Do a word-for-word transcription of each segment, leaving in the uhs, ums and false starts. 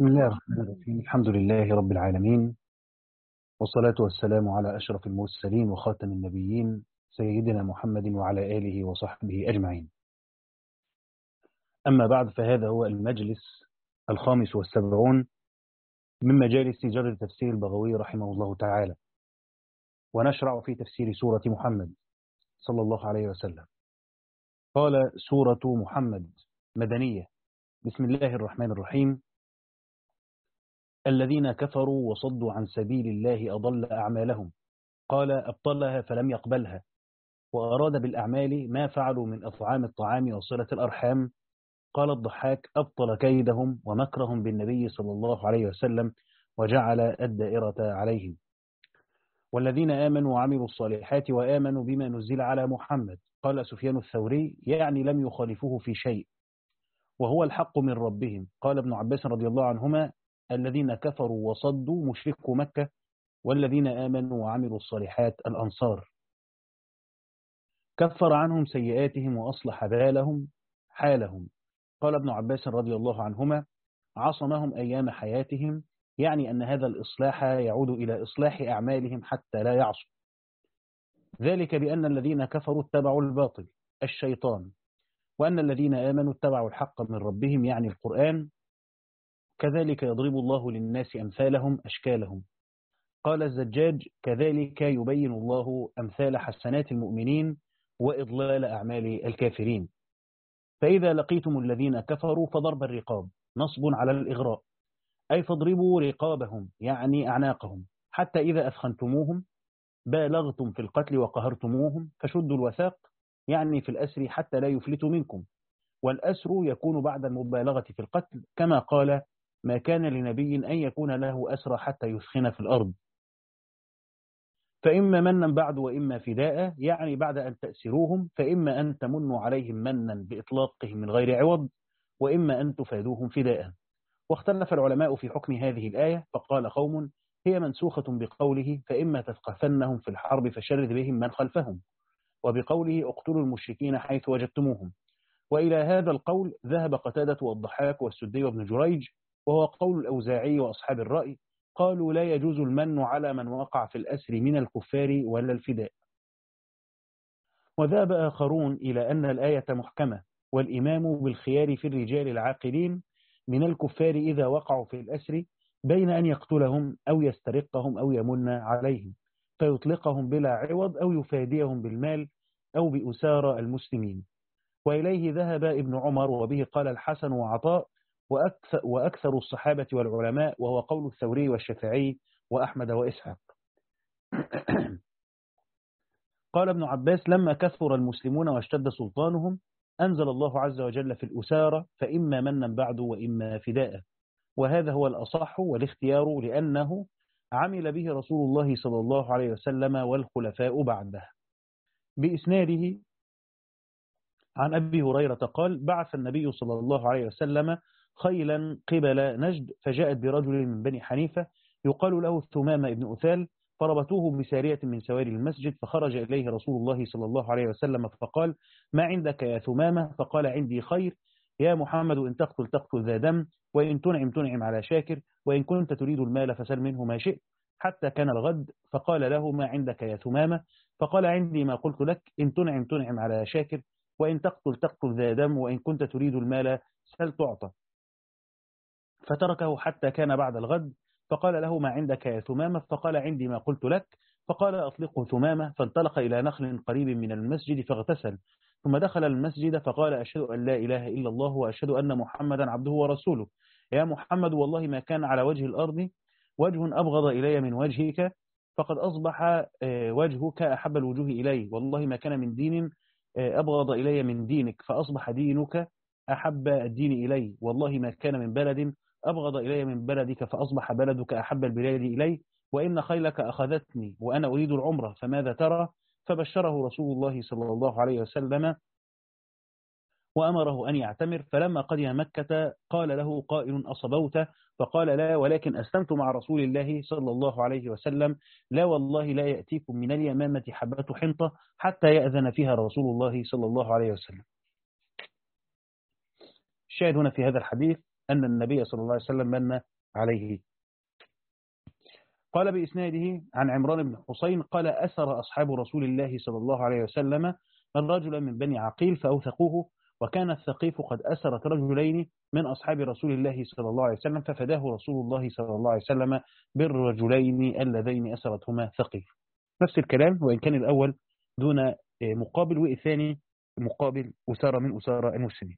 بسم الله الرحمن الرحيم. الحمد لله رب العالمين، والصلاة والسلام على أشرف المرسلين وخاتم النبيين سيدنا محمد وعلى آله وصحبه أجمعين. أما بعد، فهذا هو المجلس الخامس والسبعون من مجالس جر تفسير البغوي رحمه الله تعالى، ونشرع في تفسير سورة محمد صلى الله عليه وسلم. قال: سورة محمد مدنية. بسم الله الرحمن الرحيم. الذين كفروا وصدوا عن سبيل الله أضل أعمالهم، قال: أبطلها فلم يقبلها، وأراد بالأعمال ما فعلوا من أطعام الطعام وصلة الأرحام. قال الضحاك: أبطل كيدهم ومكرهم بالنبي صلى الله عليه وسلم وجعل الدائرة عليهم. والذين آمنوا وعملوا الصالحات وآمنوا بما نزل على محمد، قال سفيان الثوري: يعني لم يخالفوه في شيء وهو الحق من ربهم. قال ابن عباس رضي الله عنهما: الذين كفروا وصدوا مشركو مكة، والذين آمنوا وعملوا الصالحات الأنصار. كفر عنهم سيئاتهم وأصلح بالهم حالهم. قال ابن عباس رضي الله عنهما: عصمهم أيام حياتهم، يعني أن هذا الإصلاح يعود إلى إصلاح أعمالهم حتى لا يعصوا. ذلك بأن الذين كفروا اتبعوا الباطل الشيطان، وأن الذين آمنوا اتبعوا الحق من ربهم، يعني القرآن. كذلك يضرب الله للناس أمثالهم أشكالهم. قال الزجاج: كذلك يبين الله أمثال حسنات المؤمنين وإضلال أعمال الكافرين. فإذا لقيتم الذين كفروا فضرب الرقاب نصب على الإغراء، أي فاضربوا رقابهم يعني أعناقهم، حتى إذا أثخنتموهم بالغتم في القتل وقهرتموهم فشدوا الوثاق، يعني في الأسر حتى لا يفلتوا منكم. والأسر يكون بعد المبالغة في القتل، كما قال: ما كان لنبي أن يكون له أسر حتى يثخن في الأرض. فإما منا بعد وإما فداء، يعني بعد أن تأسروهم، فإما أن تمنوا عليهم منا بإطلاقهم من غير عوض، وإما أن تفادوهم فداء. واختلف العلماء في حكم هذه الآية، فقال قوم: هي منسوخة بقوله: فإما تثقفنهم في الحرب فشرد بهم من خلفهم، وبقوله: اقتلوا المشركين حيث وجدتموهم. وإلى هذا القول ذهب قتادة والضحاك والسدي وابن جريج، وهو قول الأوزاعي وأصحاب الرأي. قالوا: لا يجوز المن على من وقع في الأسر من الكفار ولا الفداء. وذهب آخرون إلى أن الآية محكمة، والإمام بالخيار في الرجال العاقلين من الكفار إذا وقعوا في الأسر، بين أن يقتلهم أو يسترقهم أو يمن عليهم فيطلقهم بلا عوض، أو يفاديهم بالمال أو بأسارى المسلمين. وإليه ذهب ابن عمر، وبه قال الحسن وعطاء وأكثر, وأكثر الصحابة والعلماء، وهو قول الثوري والشافعي وأحمد وإسحاق. قال ابن عباس: لما كثر المسلمون واشتد سلطانهم، أنزل الله عز وجل في الأسارة: فإما منا بعد وإما فداء. وهذا هو الأصح والاختيار، لأنه عمل به رسول الله صلى الله عليه وسلم والخلفاء بعده. بإسناده عن أبي هريرة قال: بعث النبي صلى الله عليه وسلم خيلا قبل نجد، فجاءت برجل من بني حنيفة يقال له ثمامة ابن أثال، فربطوه بسارية من سواري المسجد، فخرج إليه رسول الله صلى الله عليه وسلم فقال: ما عندك يا ثمامة؟ فقال: عندي خير يا محمد، إن تقتل تقتل ذا دم، وإن تنعم تنعم على شاكر، وإن كنت تريد المال فسل منه ما شئت. حتى كان الغد، فقال له: ما عندك يا ثمامة؟ فقال: عندي ما قلت لك، إن تنعم تنعم على شاكر، وإن تقتل تقتل ذا دم، وإن كنت تريد المال سل تعطى. فتركه حتى كان بعد الغد، فقال له: ما عندك يا ثمامة؟ فقال: عندي ما قلت لك. فقال: أطلقه ثمامة. فانطلق إلى نخل قريب من المسجد فاغتسل، ثم دخل المسجد فقال: أشهد أن لا إله إلا الله وأشهد أن محمدا عبده ورسوله. يا محمد، والله ما كان على وجه الأرض وجه أبغض إلي من وجهك، فقد أصبح وجهك أحب الوجوه إلي. والله ما كان من دين أبغض إلي من دينك، فأصبح دينك أحب الدين إلي. والله ما كان من بلد أبغض إلي من بلدك، فأصبح بلدك أحب البلاد إلي. وإن خيلك أخذتني وأنا أريد العمرة، فماذا ترى؟ فبشره رسول الله صلى الله عليه وسلم وأمره أن يعتمر. فلما قدم مكة قال له قائل: أصبوت؟ فقال: لا، ولكن أسلمت مع رسول الله صلى الله عليه وسلم. لا والله لا يأتيكم من اليمامة حبة حنطة حتى يأذن فيها رسول الله صلى الله عليه وسلم. الشاهد هنا في هذا الحديث أن النبي صلى الله عليه وسلم من عليه. قال بإسناده عن عمران بن حسين قال أسر أصحاب رسول الله صلى الله عليه وسلم رجلا من بني عقيل فأوثقوه، وكان الثقيف قد أسرت رجلين من أصحاب رسول الله صلى الله عليه وسلم، ففداه رسول الله صلى الله عليه وسلم بالرجلين اللذين أسرتهما ثقيف. نفس الكلام، وإن كان الأول دون مقابل والثاني مقابل أسارة من أسارة المسلمين.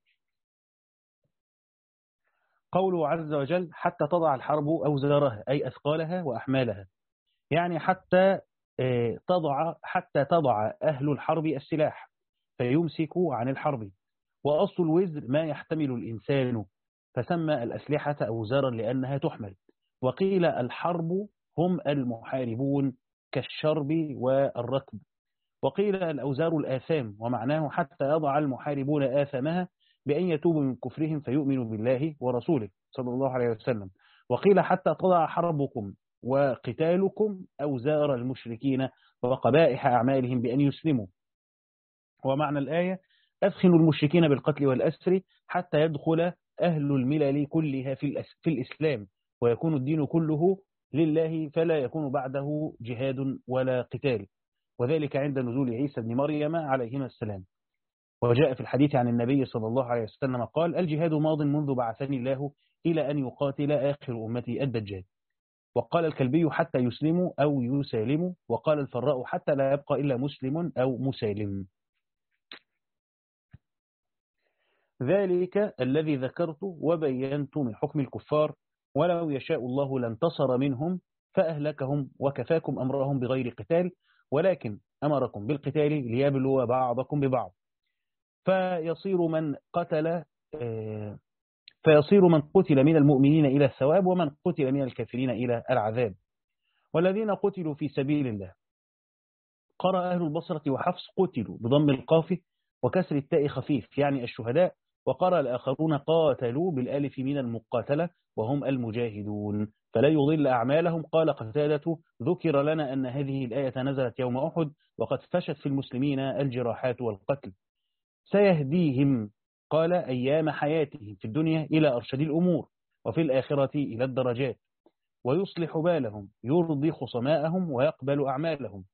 قوله عز وجل حتى تضع الحرب أوزارها أي أثقالها وأحمالها، يعني حتى تضع حتى تضع أهل الحرب السلاح فيمسكوا عن الحرب. وأصل الوزر ما يحتمل الإنسان، فسمى الأسلحة أوزارا لأنها تحمل. وقيل الحرب هم المحاربون كالشرب والركب. وقيل الأوزار الآثام، ومعناه حتى يضع المحاربون آثامها بأن يتوبوا من كفرهم فيؤمنوا بالله ورسوله صلى الله عليه وسلم. وقيل حتى تضع حربكم وقتالكم أوزار المشركين وقبائح أعمالهم بأن يسلموا. ومعنى الآية أثخنوا المشركين بالقتل والأسر حتى يدخل أهل الملل كلها في الإسلام ويكون الدين كله لله، فلا يكون بعده جهاد ولا قتال، وذلك عند نزول عيسى بن مريم عليهما السلام. وجاء في الحديث عن النبي صلى الله عليه وسلم قال الجهاد ماض منذ بعثني الله إلى أن يقاتل آخر أمتي الدجال. وقال الكلبي حتى يسلموا أو يسالموا. وقال الفراء حتى لا يبقى إلا مسلم أو مسالم. ذلك الذي ذكرت وبينت من حكم الكفار، ولو يشاء الله لانتصر منهم فأهلكهم وكفاكم أمرهم بغير قتال، ولكن أمركم بالقتال ليبلو بعضكم ببعض، فيصير من قتل فيصير من قتل من المؤمنين إلى الثواب، ومن قتل من الكافرين إلى العذاب. والذين قتلوا في سبيل الله، قرأ أهل البصرة وحفص قتلوا بضم القاف وكسر التاء خفيف يعني الشهداء، وقرأ الآخرون قاتلوا بالالف من المقاتلة وهم المجاهدون فلا يضل أعمالهم. قال قتادة ذكر لنا أن هذه الآية نزلت يوم أحد وقد فشت في المسلمين الجراحات والقتل. سيهديهم قال أيام حياتهم في الدنيا إلى أرشد الأمور، وفي الآخرة إلى الدرجات، ويصلح بالهم يرضي خصماءهم ويقبل أعمالهم.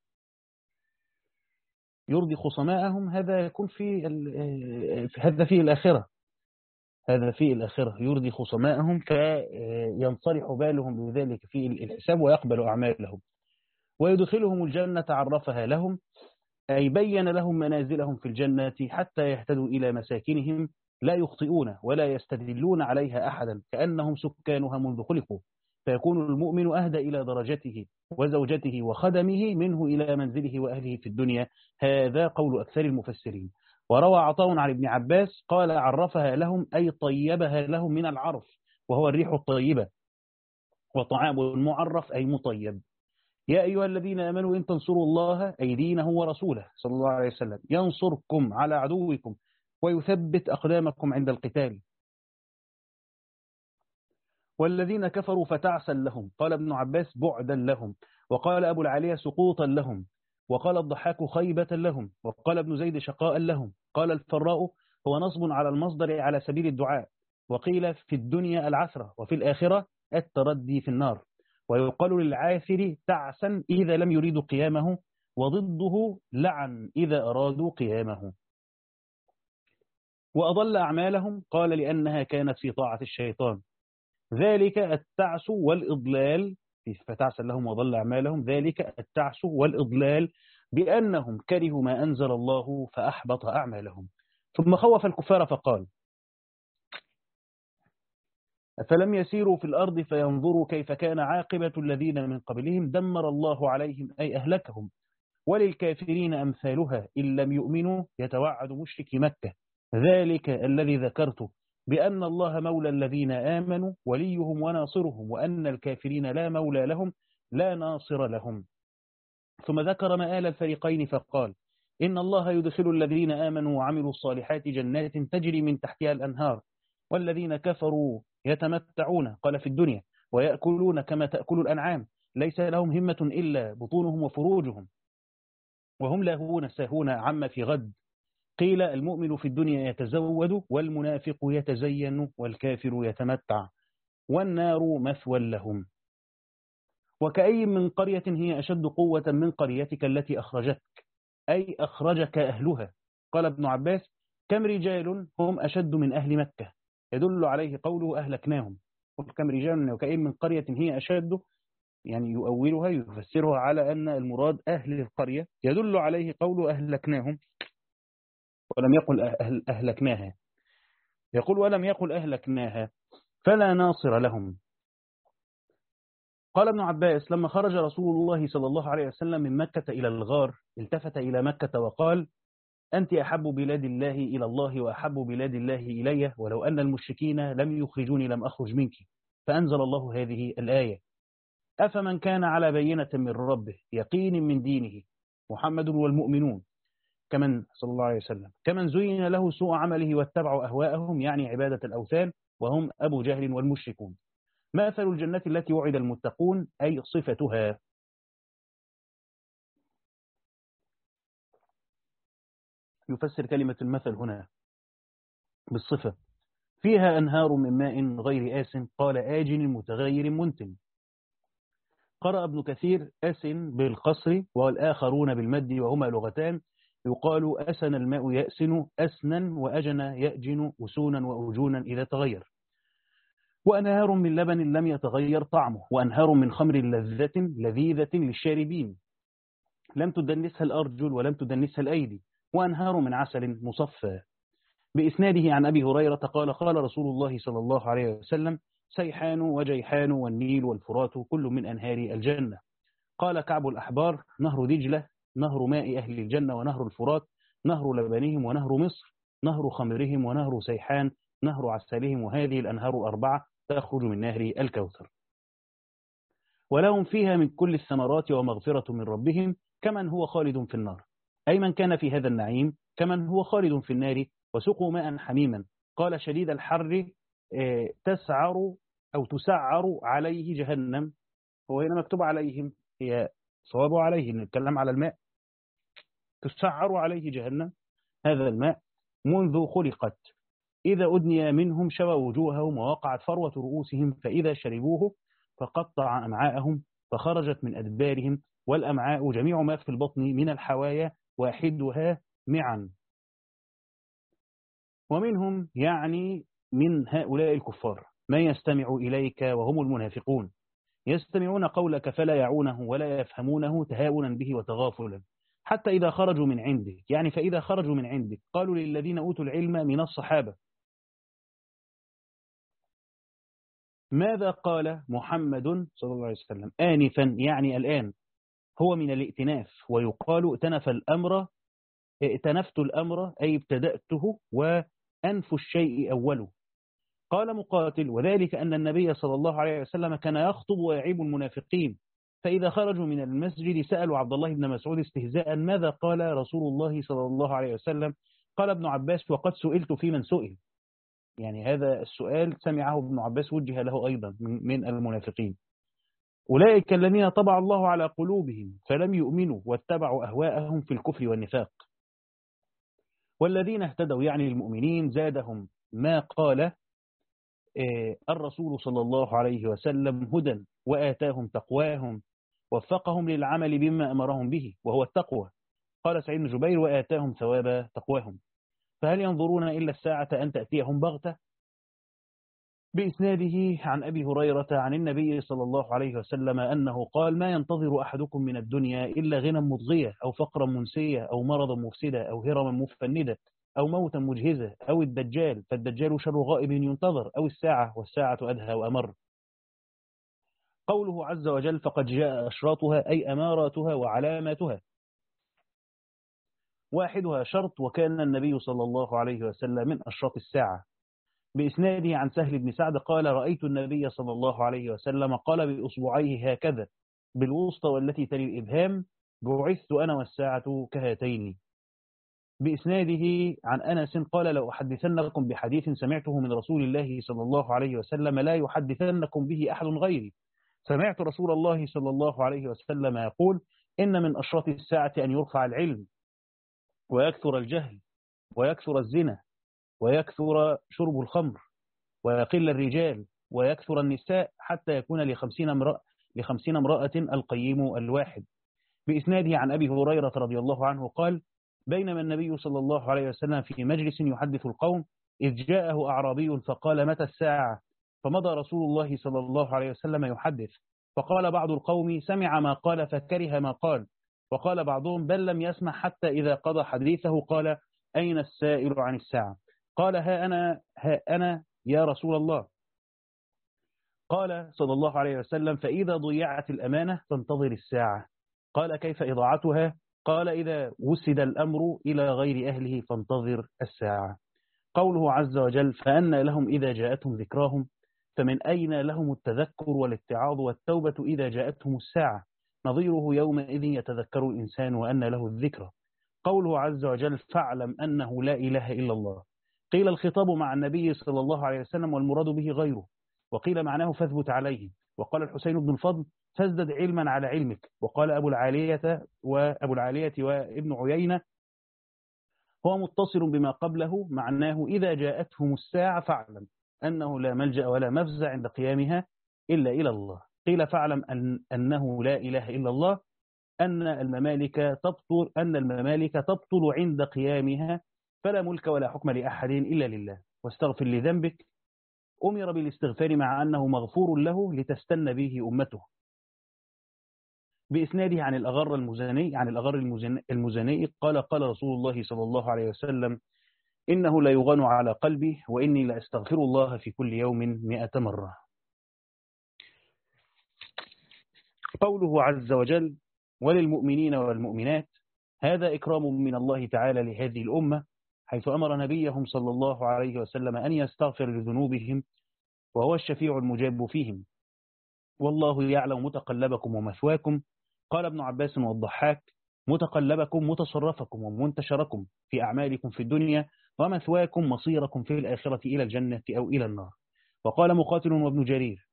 يرضي خصماءهم هذا يكون في هذا في الآخرة هذا في الآخرة يرضي خصماءهم فينصلح بالهم بذلك في الحساب ويقبل أعمالهم. ويدخلهم الجنة عرفها لهم، أي بين لهم منازلهم في الجنة حتى يهتدوا إلى مساكنهم لا يخطئون ولا يستدلون عليها أحدا كأنهم سكانها منذ خلقوا، فيكون المؤمن أهدى إلى درجته وزوجته وخدمه منه إلى منزله وأهله في الدنيا. هذا قول أكثر المفسرين. وروى عطاء عن ابن عباس قال عرفها لهم أي طيبها لهم من العرف وهو الريح الطيبة، وطعام معرف أي مطيب. يا أيها الذين آمنوا إن تنصروا الله أي دينه ورسوله صلى الله عليه وسلم ينصركم على عدوكم ويثبت أقدامكم عند القتال. والذين كفروا فتعسا لهم، قال ابن عباس بعدا لهم، وقال أبو العالية سقوطا لهم، وقال الضحاك خيبة لهم، وقال ابن زيد شقاء لهم. قال الفراء هو نصب على المصدر على سبيل الدعاء، وقيل في الدنيا العثرة وفي الآخرة التردي في النار. ويقال للعاثر تعسا إذا لم يريدوا قيامه، وضده لعن إذا أرادوا قيامه. وأضل أعمالهم قال لأنها كانت في طاعة الشيطان. ذلك التعس والإضلال، فتعسا لهم وضل أعمالهم، ذلك التعس والإضلال بأنهم كرهوا ما أنزل الله فأحبط أعمالهم. ثم خوف الكفار فقال أفلم يسيروا في الأرض فينظروا كيف كان عاقبة الذين من قبلهم دمر الله عليهم أي أهلكهم، وللكافرين أمثالها إن لم يؤمنوا يتوعد مشرك مكة. ذلك الذي ذكرته بأن الله مولى الذين آمنوا وليهم وناصرهم، وأن الكافرين لا مولى لهم لا ناصر لهم. ثم ذكر مآل الفريقين فقال إن الله يدخل الذين آمنوا وعملوا الصالحات جنات تجري من تحتها الأنهار، والذين كفروا يتمتعون قال في الدنيا ويأكلون كما تأكل الأنعام، ليس لهم همة إلا بطونهم وفروجهم، وهم لاهون ساهون عما في غد. قيل المؤمن في الدنيا يتزود والمنافق يتزين والكافر يتمتع والنار مثوى لهم. وكأي من قرية هي أشد قوة من قريتك التي أخرجتك، أي أخرجك أهلها. قال ابن عباس كم رجال هم أشد من أهل مكة، يدل عليه قوله أهلكناهم. كم رجال وكأي من قرية هي أشد، يعني يؤولها يفسرها على أن المراد أهل القرية، يدل عليه قوله أهلكناهم ولم يقل أهل أهلكناها. يقول ولم يقل أهلكناها فلا ناصر لهم. قال ابن عباس لما خرج رسول الله صلى الله عليه وسلم من مكة إلى الغار التفت إلى مكة وقال أنت أحب بلاد الله إلى الله وأحب بلاد الله إلي، ولو أن المشركين لم يخرجوني لم أخرج منك. فأنزل الله هذه الآية أفمن كان على بينة من ربه يقين من دينه محمد والمؤمنون كمن صلى الله عليه وسلم كمن زين له سوء عمله واتبعوا أهواءهم، يعني عبادة الأوثان، وهم أبو جهل والمشركون. مثل الجنة التي وعد المتقون أي صفتها. يفسر كلمة المثل هنا بالصفة فيها أنهار من ماء غير آس قال آجن متغير منتن. قرأ ابن كثير أسن بالقصر والآخرون بالمد وهما لغتان، يقال أسن الماء يأسن أسنا وأجن يأجن أسونا وأجونا إذا تغير. وأنهار من لبن لم يتغير طعمه وأنهار من خمر لذة لذيذة للشاربين لم تدنسها الأرجل ولم تدنسها الأيدي وأنهار من عسل مصفى. بإسناده عن أبي هريرة قال قال رسول الله صلى الله عليه وسلم سيحان وجيحان والنيل والفرات كل من أنهار الجنة. قال كعب الأحبار نهر دجلة نهر ماء أهل الجنة ونهر الفرات نهر لبنهم ونهر مصر نهر خمرهم ونهر سيحان نهر عسلهم، وهذه الأنهار الأربعة تخرج من نهر الكوثر. ولهم فيها من كل الثمرات ومغفرة من ربهم كمن هو خالد في النار، أي من كان في هذا النعيم كمن هو خالد في النار. وسقوا ماء حميما قال شديد الحر تسعر أو تسعر عليه جهنم. هو هنا مكتوب عليهم، هي صواب عليه نتكلم على الماء. تسعر عليه جهنم هذا الماء منذ خلقت، إذا أدني منهم شوى وجوههم ووقعت فروة رؤوسهم، فإذا شربوه فقطع أمعاءهم فخرجت من أدبارهم، والأمعاء جميع ما في البطن من الحوايا واحدها معا. ومنهم يعني من هؤلاء الكفار من يستمع إليك وهم المنافقون يستمعون قولك فلا يعونه ولا يفهمونه تهاونا به وتغافلا، حتى إذا خرجوا من عندك، يعني فإذا خرجوا من عندك قالوا للذين أوتوا العلم من الصحابة ماذا قال محمد صلى الله عليه وسلم آنفا، يعني الآن، هو من الائتناف، ويقال ائتنف الأمر ائتنفت الأمر أي ابتدأته، وأنف الشيء أوله. قال مقاتل وذلك أن النبي صلى الله عليه وسلم كان يخطب ويعيب المنافقين، فإذا خرجوا من المسجد سألوا عبد الله بن مسعود استهزاء ماذا قال رسول الله صلى الله عليه وسلم؟ قال ابن عباس وقد سئلت في من سئل، يعني هذا السؤال سمعه ابن عباس وجه له أيضا من المنافقين. أولئك الذين طبع الله على قلوبهم فلم يؤمنوا واتبعوا أهواءهم في الكفر والنفاق. والذين اهتدوا يعني المؤمنين زادهم ما قال الرسول صلى الله عليه وسلم هدى وآتاهم تقواهم وفقهم للعمل بما أمرهم به وهو التقوى. قال سعيد بن جبير وآتاهم ثواب تقواهم. فهل ينظرون إلا الساعة أن تأتيهم بغتة؟ بإسناده عن أبي هريرة عن النبي صلى الله عليه وسلم أنه قال ما ينتظر أحدكم من الدنيا إلا غنى مضغية أو فقرا منسية أو مرضا مفسدة أو هرما مفندة أو موتا مجهزة أو الدجال فالدجال شر غائب ينتظر أو الساعة والساعة أدهى وأمر. قوله عز وجل فقد جاء أشراطها أي أماراتها وعلاماتها. واحدها شرط وكان النبي صلى الله عليه وسلم من أشراط الساعة. بإسناده عن سهل بن سعد قال رأيت النبي صلى الله عليه وسلم قال بأصبعيه هكذا بالوسطى والتي تلي الإبهام بعثت أنا والساعة كهاتين. بإسناده عن أنس قال لو أحدثنكم بحديث سمعته من رسول الله صلى الله عليه وسلم لا يحدثنكم به أحد غيري. سمعت رسول الله صلى الله عليه وسلم يقول إن من أشراط الساعة أن يرفع العلم ويكثر الجهل ويكثر الزنا ويكثر شرب الخمر ويقل الرجال ويكثر النساء حتى يكون لخمسين امرأة, لخمسين امرأة القيم الواحد. بإسناده عن أبي هريرة رضي الله عنه قال: بينما النبي صلى الله عليه وسلم في مجلس يحدث القوم إذ جاءه أعرابي فقال: متى الساعة؟ فمضى رسول الله صلى الله عليه وسلم يحدث، فقال بعض القوم: سمع ما قال فكره ما قال. وقال بعضهم: بل لم يسمع حتى إذا قضى حديثه قال: أين السائل عن الساعة؟ قال: ها أنا, ها أنا يا رسول الله. قال صلى الله عليه وسلم: فإذا ضيعت الأمانة فانتظر الساعة. قال: كيف إضاعتها؟ قال: إذا وسد الأمر إلى غير أهله فانتظر الساعة. قوله عز وجل: فأنى لهم إذا جاءتهم ذكراهم، فمن أين لهم التذكر والاتعاظ والتوبة إذا جاءتهم الساعة؟ نظيره يومئذ يتذكر الإنسان وأنى له الذكرى. قوله عز وجل: فاعلم أنه لا إله إلا الله. قيل الخطاب مع النبي صلى الله عليه وسلم والمراد به غيره، وقيل معناه فاثبت عليه. وقال الحسين بن الفضل: فازدد علما على علمك. وقال أبو العالية وأبو العالية وابن عيينة: هو متصل بما قبله، معناه إذا جاءتهم الساعة فاعلم أنه لا ملجأ ولا مفزع عند قيامها إلا إلى الله. قيل فاعلم أن أنه لا إله إلا الله، أن الممالك تبطل أن الممالك تبطل عند قيامها، فلا ملك ولا حكم لأحد إلا لله. واستغفر لذنبك. أمر بالاستغفار مع أنه مغفور له لتستن به أمته. بإسناده عن الأغر المزني عن الأغر المزني قال: قال رسول الله صلى الله عليه وسلم: إنه لا يغان على قلبي وإني لأستغفر الله في كل يوم مئة مرة. قوله عز وجل: وللمؤمنين والمؤمنات، هذا إكرام من الله تعالى لهذه الأمة، حيث أمر نبيهم صلى الله عليه وسلم أن يستغفر لذنوبهم، وهو الشفيع المجاب فيهم. والله يعلم متقلبكم ومثواكم. قال ابن عباس والضحاك: متقلبكم متصرفكم ومنتشركم في أعمالكم في الدنيا، ومثواكم مصيركم في الآخرة إلى الجنة أو إلى النار. وقال مقاتل وابن جرير: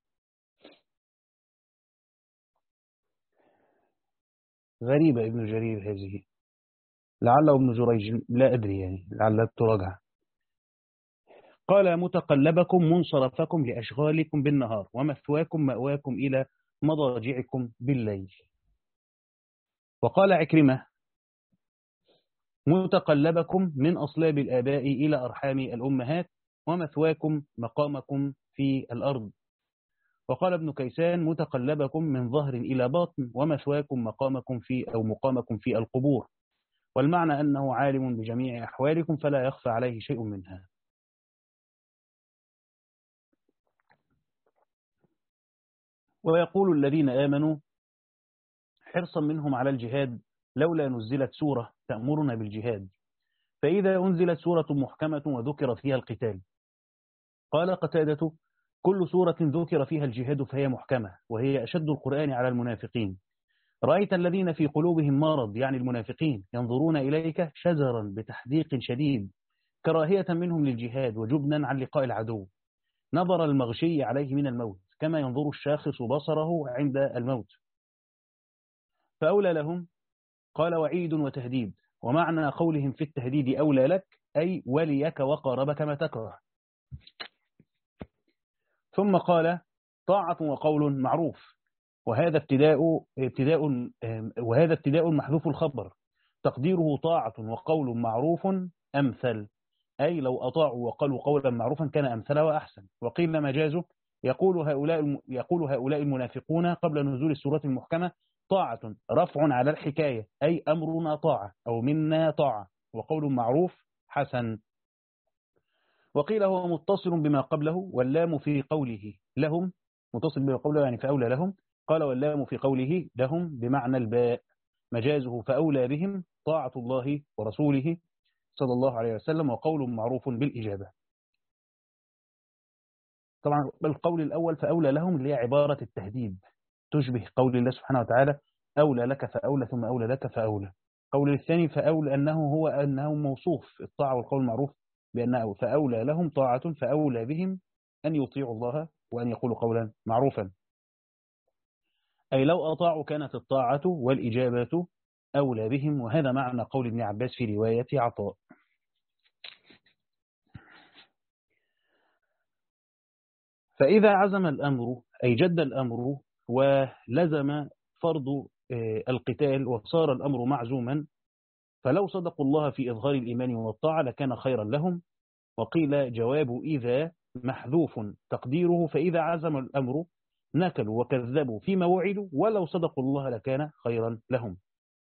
غريبة ابن جرير هذه، لعله ابن جريج، لا أدري يعني، لعل تراجع. قال: متقلبكم منصرفكم لأشغالكم بالنهار، ومثواكم مأواكم إلى مضاجعكم بالليل. وقال عكرمة: متقلبكم من أصلاب الآباء إلى أرحام الأمهات، ومثواكم مقامكم في الأرض. وقال ابن كيسان: متقلبكم من ظهر إلى باطن، ومثواكم مقامكم في أو مقامكم في القبور. والمعنى أنه عالم بجميع أحوالكم فلا يخفى عليه شيء منها. ويقول الذين آمنوا حرصا منهم على الجهاد: لولا نزلت سورة تأمرنا بالجهاد. فإذا أنزلت سورة محكمة وذكر فيها القتال. قال قتادة: كل سورة ذكر فيها الجهاد فهي محكمة، وهي أشد القرآن على المنافقين. رأيت الذين في قلوبهم مرض، يعني المنافقين، ينظرون إليك شزرا بتحديق شديد، كراهية منهم للجهاد وجبنا عن لقاء العدو، نظر المغشي عليه من الموت، كما ينظر الشاخص بصره عند الموت. فأولى لهم. قال: وعيد وتهديد. ومعنى قولهم في التهديد أولى لك، أي وليك وقاربك ما تكره. ثم قال: طاعة وقول معروف. وهذا ابتداء ابتداء وهذا ابتداء محذوف الخبر، تقديره طاعة وقول معروف أمثل، أي لو أطاعوا وقالوا قولا معروفا كان أمثل وأحسن. وقيل مجازه: يقول هؤلاء يقول هؤلاء المنافقون قبل نزول السورة المحكمة: طاعة رفع على الحكاية، أي أمرنا طاعة أو منا طاعة، وقول معروف حسن. وقيل هو متصل بما قبله، واللام في قوله لهم، متصل بما قبله يعني فأولى لهم. قال: واللام في قوله لهم بمعنى الباء، مجازه فأولى بهم طاعة الله ورسوله صلى الله عليه وسلم، وقول معروف بالإجابة. طبعا القول الأول فأولى لهم اللي هي عبارة التهديد، تشبه قول الله سبحانه وتعالى: أولى لك فأولى ثم أولى لك فأولى. قول الثاني فأولى أنه هو أنه موصوف الطاعة والقول المعروف بأنه فأولى لهم طاعة، فأولى بهم أن يطيعوا الله وأن يقولوا قولا معروفا، أي لو أطاعوا كانت الطاعة والإجابة أولى بهم. وهذا معنى قول ابن عباس في رواية عطاء. فإذا عزم الأمر أي جد الأمر ولزم فرض القتال وصار الأمر معزوما، فلو صدقوا الله في إظهار الإيمان والطاعة لكان خيرا لهم. وقيل جواب إذا محذوف تقديره فإذا عزم الأمر نكلوا وكذبوا فيما وعدوا ولو صدقوا الله لكان خيرا لهم.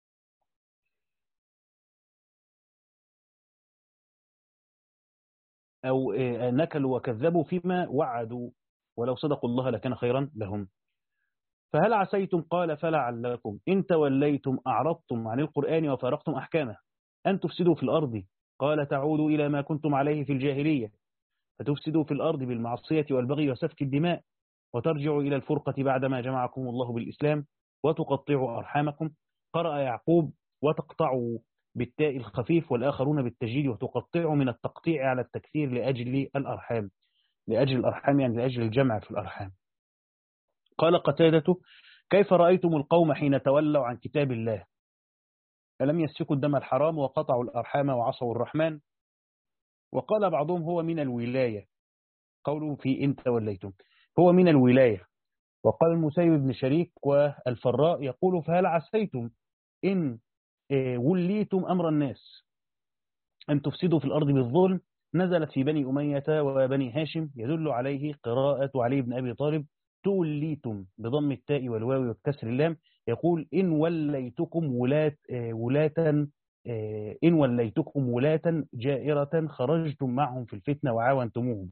أو نكلوا وكذبوا فيما وعدوا ولو صدقوا الله لكان خيرا لهم. فهل عسيتم قال فلعلكم إن توليتم أعرضتم عن القرآن وفارقتم أحكامه أن تفسدوا في الأرض قال تعودوا إلى ما كنتم عليه في الجاهلية فتفسدوا في الأرض بالمعصية والبغي وسفك الدماء وترجعوا إلى الفرقة بعدما جمعكم الله بالإسلام وتقطعوا أرحامكم. قرأ يعقوب وتقطعوا بالتاء الخفيف والآخرون بالتجديد وتقطعوا من التقطيع على التكثير لأجل الأرحام، لأجل الأرحام يعني لأجل الجمع في الأرحام. قال قتادة كيف رأيتم القوم حين تولوا عن كتاب الله ألم يسفكوا الدم الحرام وقطعوا الأرحام وعصوا الرحمن؟ وقال بعضهم هو من الولاية، قولوا في إن توليتم هو من الولاية. وقال المسيب بن شريك والفراء يقول فهل عسيتم إن وليتم أمر الناس أن تفسدوا في الأرض بالظلم نزلت في بني أمية وبني هاشم، يدل عليه قراءة علي بن أبي طالب توليتم بضم التاء والواو وكسر اللام، يقول إن وليتكم ولاة ولاة إن وليتكم ولاة جائرة خرجتم معهم في الفتنة وعاونتموهم.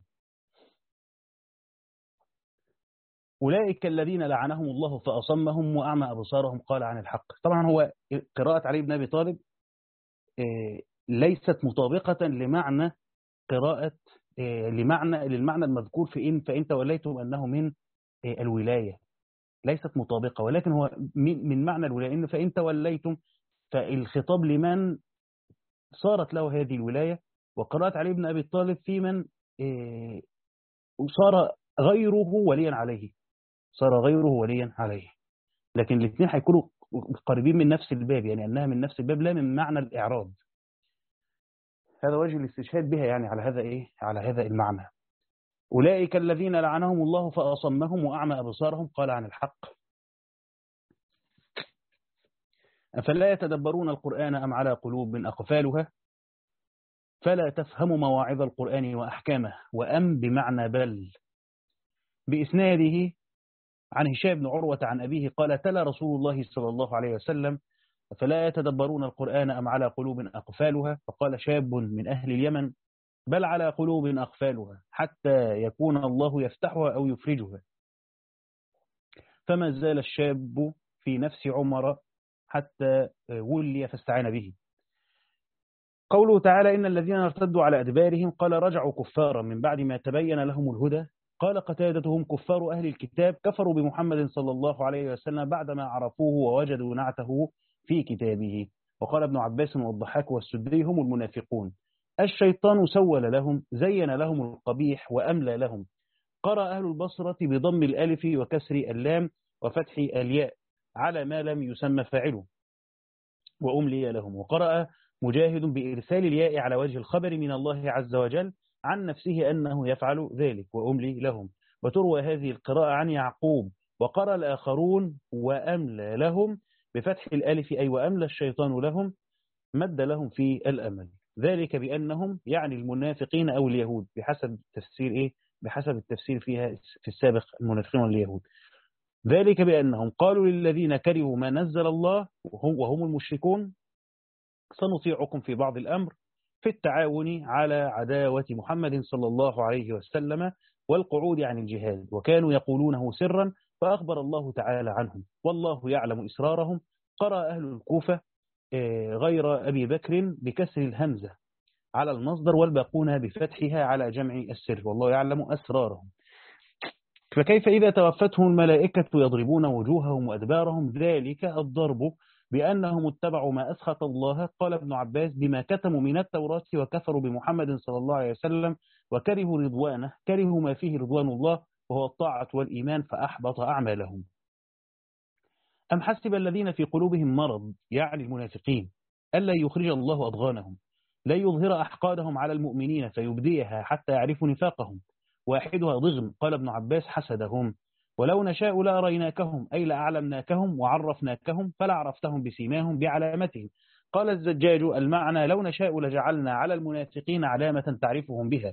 أولئك الذين لعنهم الله فأصمهم وأعمى أبصارهم قال عن الحق. طبعا هو قراءة علي بن أبي طالب ليست مطابقة لمعنى قراءة لمعنى للمعنى المذكور في إن فإن توليتم أنه من الولاية، ليست مطابقة، ولكن هو من معنى الولاية إن فإن توليتم فالخطاب لمن صارت له هذه الولاية. وقراءة علي بن أبي طالب في من صار غيره وليا عليه، صار غيره وليا عليه، لكن الاثنين هيكونوا قريبين من نفس الباب، يعني أنها من نفس الباب لا من معنى الإعراض. هذا وجه الاستشهاد بها يعني على هذا إيه على هذا المعنى. أولئك الذين لعنهم الله فأصمهم وأعمى أبصارهم قال عن الحق. أفلا يتدبرون القرآن أم على قلوب أقفالها فلا تفهم مواعظ القرآن وأحكامه وأم بمعنى بل. بإسناده عن هشام بن عروة عن أبيه قال تلا رسول الله صلى الله عليه وسلم فلا يتدبرون القرآن أم على قلوب أقفالها فقال شاب من أهل اليمن بل على قلوب أقفالها حتى يكون الله يفتحها أو يفرجها. فما زال الشاب في نفس عمر حتى ولي فاستعان به. قوله تعالى إن الذين ارتدوا على أدبارهم قال رجعوا كفارا من بعد ما تبين لهم الهدى. قال قتادة هم كفار أهل الكتاب كفروا بمحمد صلى الله عليه وسلم بعدما عرفوه ووجدوا نعته في كتابه. وقال ابن عباس والضحاك والسدي هم المنافقون الشيطان سول لهم زين لهم القبيح وأملى لهم. قرأ أهل البصرة بضم الألف وكسر اللام وفتح الياء على ما لم يسمى فاعله وأملي لهم. وقرأ مجاهد بإرسال الياء على وجه الخبر من الله عز وجل عن نفسه أنه يفعل ذلك وأملي لهم. وتروى هذه القراءة عن يعقوب. وقرأ الآخرون وأملى لهم بفتح الألف أي وأملى الشيطان لهم مد لهم في الأمل، ذلك بأنهم يعني المنافقين أو اليهود بحسب التفسير إيه بحسب التفسير فيها في السابق المنافقين واليهود. ذلك بأنهم قالوا للذين كرهوا ما نزل الله وهم المشركون سنطيعكم في بعض الأمر في التعاون على عداوة محمد صلى الله عليه وسلم والقعود عن الجهاد وكانوا يقولونه سرا فأخبر الله تعالى عنهم والله يعلم إسرارهم. قرأ أهل الكوفة غير أبي بكر بكسر الهمزة على المصدر والباقون بفتحها على جمع السر والله يعلم أسرارهم. فكيف إذا توفتهم الملائكة يضربون وجوههم وأدبارهم ذلك الضرب بأنهم اتبعوا ما أسخط الله. قال ابن عباس بما كتموا من التوراة وكفروا بمحمد صلى الله عليه وسلم وكرهوا رضوانه كرهوا ما فيه رضوان الله وهو الطاعة والإيمان فأحبط أعمالهم. أم حسب الذين في قلوبهم مرض يعني المنافقين ألا يخرج الله أضغانهم لا يظهر أحقادهم على المؤمنين فيبديها حتى يعرفوا نفاقهم واحدها ضغم. قال ابن عباس حسدهم. ولو نشاء لأريناكهم أي لأعلمناكهم وعرفناكهم فلا عرفتهم بسيماهم بعلامتهم. قال الزجاج المعنى لو نشاء لجعلنا على المنافقين علامة تعرفهم بها.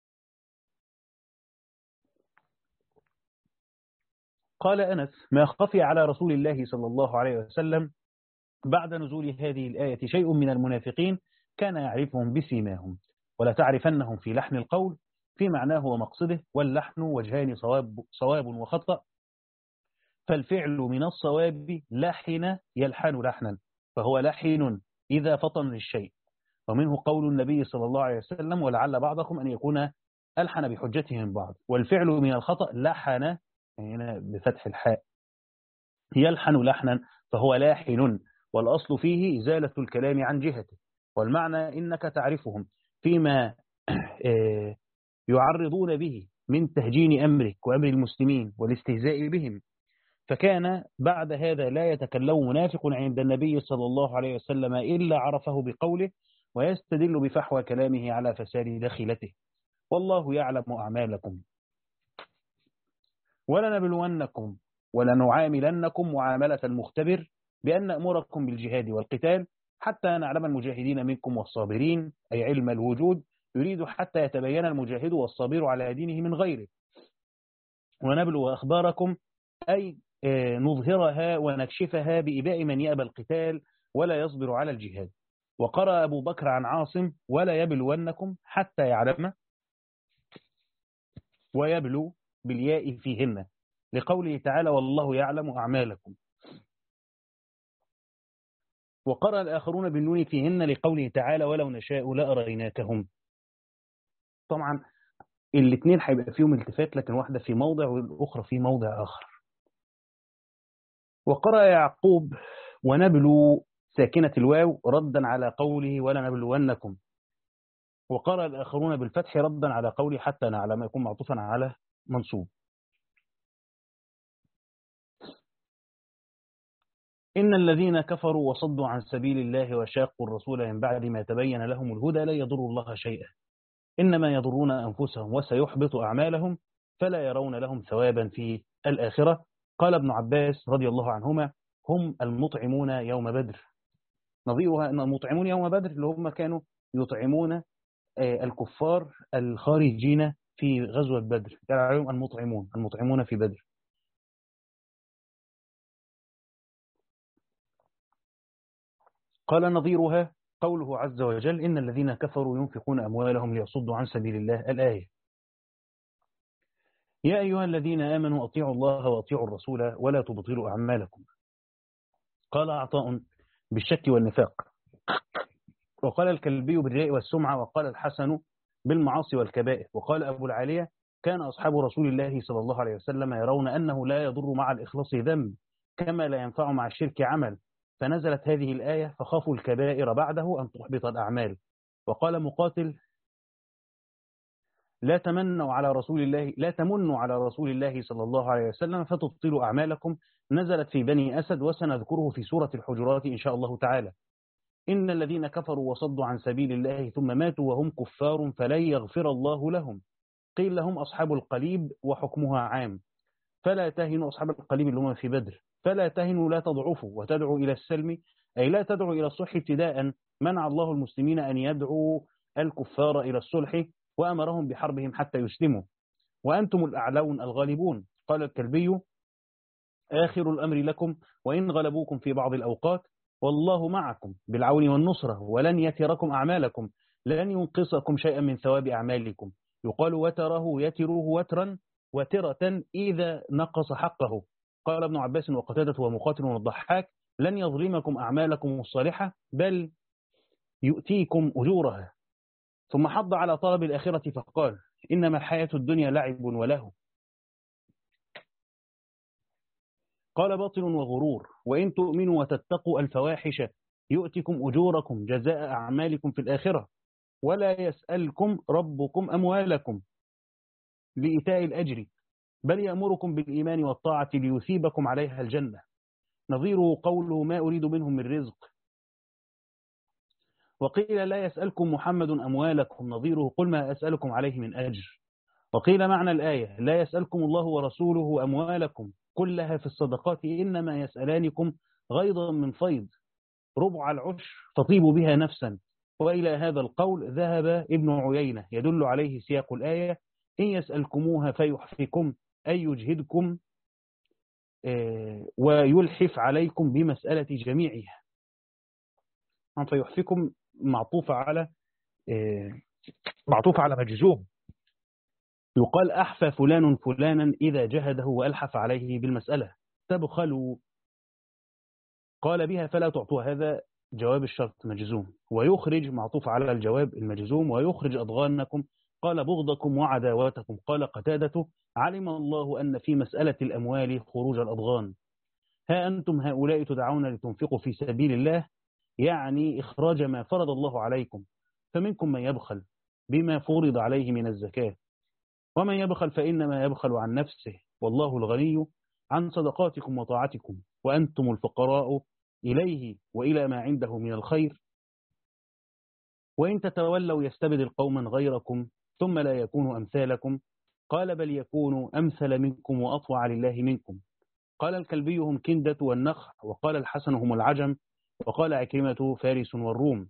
قال أنس ما خفي على رسول الله صلى الله عليه وسلم بعد نزول هذه الآية شيء من المنافقين كان يعرفهم بسيماهم ولا تعرفنهم في لحن القول في معناه ومقصده، واللحن وجهان صواب, صواب وخطأ، فالفعل من الصواب لحن يلحن لحنا فهو لحن إذا فطن للشيء، ومنه قول النبي صلى الله عليه وسلم ولعل بعضكم أن يكون ألحن بحجته من بعض. والفعل من الخطأ لحن هنا بفتح الحاء يلحن لحنا فهو لاحن، والأصل فيه إزالة الكلام عن جهته، والمعنى إنك تعرفهم فيما يعرضون به من تهجين أمرك وأمر المسلمين والاستهزاء بهم. فكان بعد هذا لا يتكلم منافق عند النبي صلى الله عليه وسلم إلا عرفه بقوله ويستدل بفحوى كلامه على فساد داخلته. والله يعلم أعمالكم ولنبلونكم ولنعاملنكم معاملة المختبر بأن نأمركم بالجهاد والقتال حتى نعلم المجاهدين منكم والصابرين، أي علم الوجود يريد حتى يتبين المجاهد والصابر على دينه من غيره. ونبلو أخباركم أي نظهرها ونكشفها بإباء من يأبى القتال ولا يصبر على الجهاد. وقرأ أبو بكر عن عاصم ولا يبلونكم حتى يعلم، ويبلو بالياء فيهن لقوله تعالى والله يعلم أعمالكم. وقرأ الآخرون بالنون فيهن لقوله تعالى ولو نشاء لأريناكهم. طبعا الاثنين هيبقى فيهم التفات، لكن واحدة في موضع والأخرى في موضع آخر. وقرأ يعقوب ونبلو ساكنة الواو ردا على قوله ولا نبلونكم. وقرأ الآخرون بالفتح ردا على قوله حتى نعلم يكون معطوفا على منصوب. إن الذين كفروا وصدوا عن سبيل الله وشاقوا الرسول من بعد ما تبين لهم الهدى لا يضروا الله شيئا إنما يضرون أنفسهم وسيحبط أعمالهم فلا يرون لهم ثوابا في الآخرة. قال ابن عباس رضي الله عنهما هم المطعمون يوم بدر. نظيرها أن المطعمون يوم بدر اللي هم كانوا يطعمون الكفار الخارجين في غزوة بدر، قال عليهم المطعمون المطعمون في بدر. قال نظيرها قوله عز وجل إن الذين كفروا ينفقون أموالهم ليصدوا عن سبيل الله الآية. يا أيها الذين آمنوا أطيعوا الله وأطيعوا الرسول ولا تبطلوا أعمالكم. قال عطاء بالشك والنفاق، وقال الكلبي بالرياء والسمعة، وقال الحسن بالمعاصي والكبائر. وقال أبو العالية كان أصحاب رسول الله صلى الله عليه وسلم يرون أنه لا يضر مع الإخلاص ذنب كما لا ينفع مع الشرك عمل، فنزلت هذه الآية فخافوا الكبائر بعده أن تحبط الأعمال. وقال مقاتل لا تمنوا على رسول الله لا تمنوا على رسول الله صلى الله عليه وسلم فتبطلوا أعمالكم، نزلت في بني أسد وسنذكره في سورة الحجرات إن شاء الله تعالى. إن الذين كفروا وصدوا عن سبيل الله ثم ماتوا وهم كفار فلن يغفر الله لهم. قيل لهم أصحاب القليب وحكمها عام، فلا تهنوا أصحاب القليب اللي هم في بدر، فلا تهنوا لا تضعفوا وتدعوا إلى السلم، أي لا تدعوا إلى الصلح ابتداء. منع الله المسلمين أن يدعوا الكفار إلى الصلح وأمرهم بحربهم حتى يسلموا، وأنتم الأعلون الغالبون. قال الكلبي آخر الأمر لكم وإن غلبوكم في بعض الأوقات والله معكم بالعون والنصرة ولن يتركم أعمالكم، لن ينقصكم شيئا من ثواب أعمالكم. يقال وتره يتروه وترا وترة إذا نقص حقه. قال ابن عباس وقتادة ومقاتل والضحاك لن يظلمكم أعمالكم الصالحة بل يؤتيكم أجورها. ثم حض على طلب الآخرة فقال إنما الحياة الدنيا لعب وله. قال باطل وغرور وإن تؤمنوا وتتقوا الفواحش يؤتكم أجوركم جزاء أعمالكم في الآخرة ولا يسألكم ربكم أموالكم لإيتاء الأجر بل يأمركم بالإيمان والطاعة ليثيبكم عليها الجنة. نظيره قوله ما أريد منهم من رزق. وقيل لا يسألكم محمد أموالكم، نظيره قل ما أسألكم عليه من أجر. وقيل معنى الآية لا يسألكم الله ورسوله أموالكم كلها في الصدقات إنما يسألانكم غيظا من فيض ربع العشر تطيب بها نفسا. وإلى هذا القول ذهب ابن عيينة يدل عليه سياق الآية إن يسألكموها فيحفكم أي يجهدكم ويلحف عليكم بمسألة جميعها. فيحفكم معطوف على معطوف على مجزوم، يقال أحفى فلان فلانا إذا جهده وألحف عليه بالمسألة. تبخلوا قال بها فلا تعطوا، هذا جواب الشرط مجزوم، ويخرج معطوف على الجواب المجزوم، ويخرج أضغانكم قال بغضكم وعداواتكم. قال قتادة علم الله أن في مسألة الأموال خروج الأضغان. ها أنتم هؤلاء تدعون لتنفقوا في سبيل الله، يعني إخراج ما فرض الله عليكم، فمنكم من يبخل بما فرض عليه من الزكاة، ومن يبخل فإنما يبخل عن نفسه والله الغني عن صدقاتكم وطاعتكم وأنتم الفقراء إليه وإلى ما عنده من الخير وإن تتولوا يستبدل قوما غيركم ثم لا يكونوا أمثالكم. قال بل يكونوا أمثل منكم وأطوع لله منكم. قال الكلبي هم كندة والنخع، وقال الحسن هم العجم، وقال عكرمة فارس والروم.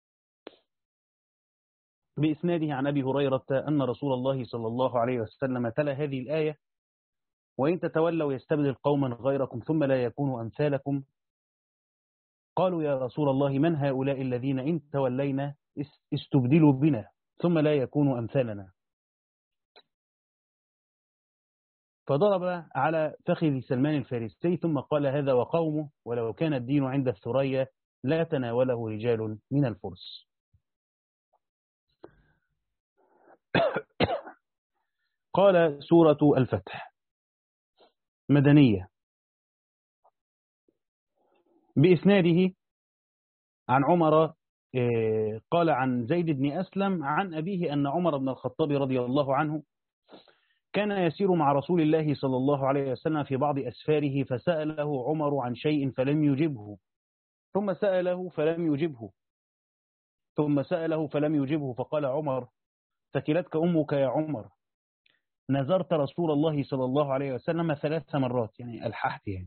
بإسناده عن أبي هريرة أن رسول الله صلى الله عليه وسلم تلا هذه الآية وإن تتولوا يستبدل قوما غيركم ثم لا يكونوا أمثالكم. قالوا يا رسول الله من هؤلاء الذين إن تولينا استبدلوا بنا ثم لا يكونوا أمثالنا؟ فضرب على فخذ سلمان الفارسي ثم قال هذا وقومه ولو كان الدين عند الثريا لا تناوله رجال من الفرس. قال سورة الفتح مدنية بإسناده عن عمر قال عن زيد بن أسلم عن أبيه أن عمر بن الخطاب رضي الله عنه كان يسير مع رسول الله صلى الله عليه وسلم في بعض أسفاره فسأله عمر عن شيء فلم يجبه ثم سأله فلم يجبه ثم سأله فلم يجبه فقال عمر ثكلتك أمك يا عمر نذرت رسول الله صلى الله عليه وسلم ثلاث مرات، يعني الححت يعني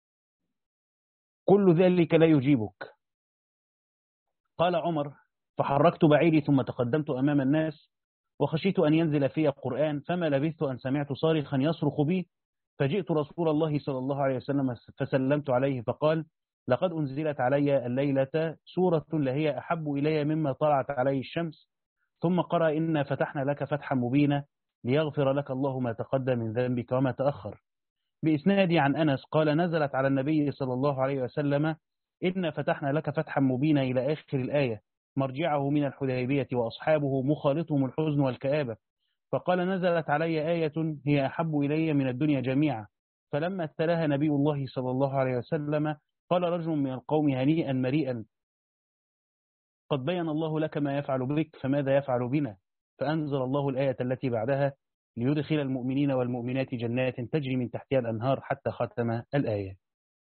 كل ذلك لا يجيبك. قال عمر فحركت بعيري ثم تقدمت أمام الناس وخشيت أن ينزل في قرآن فما لبثت أن سمعت صارخا يصرخ بي فجئت رسول الله صلى الله عليه وسلم فسلمت عليه فقال لقد أنزلت علي الليلة سورة لهي أحب إلي مما طلعت عليه الشمس. ثم قرأ إنا فتحنا لك فتحا مبينا ليغفر لك الله ما تقدم من ذنبك وما تأخر. بإسنادي عن أنس قال نزلت على النبي صلى الله عليه وسلم إنا فتحنا لك فتحا مبينا إلى آخر الآية مرجعه من الحديبية وأصحابه مخالطهم الحزن والكآبة. فقال نزلت علي آية هي أحب إلي من الدنيا جميعا. فلما تلاها نبي الله صلى الله عليه وسلم قال رجل من القوم هنيئا مريئا قد بين الله لك ما يفعل بك فماذا يفعل بنا؟ فأنزل الله الآية التي بعدها ليدخل المؤمنين والمؤمنات جنات تجري من تحتها الأنهار حتى ختم الآية.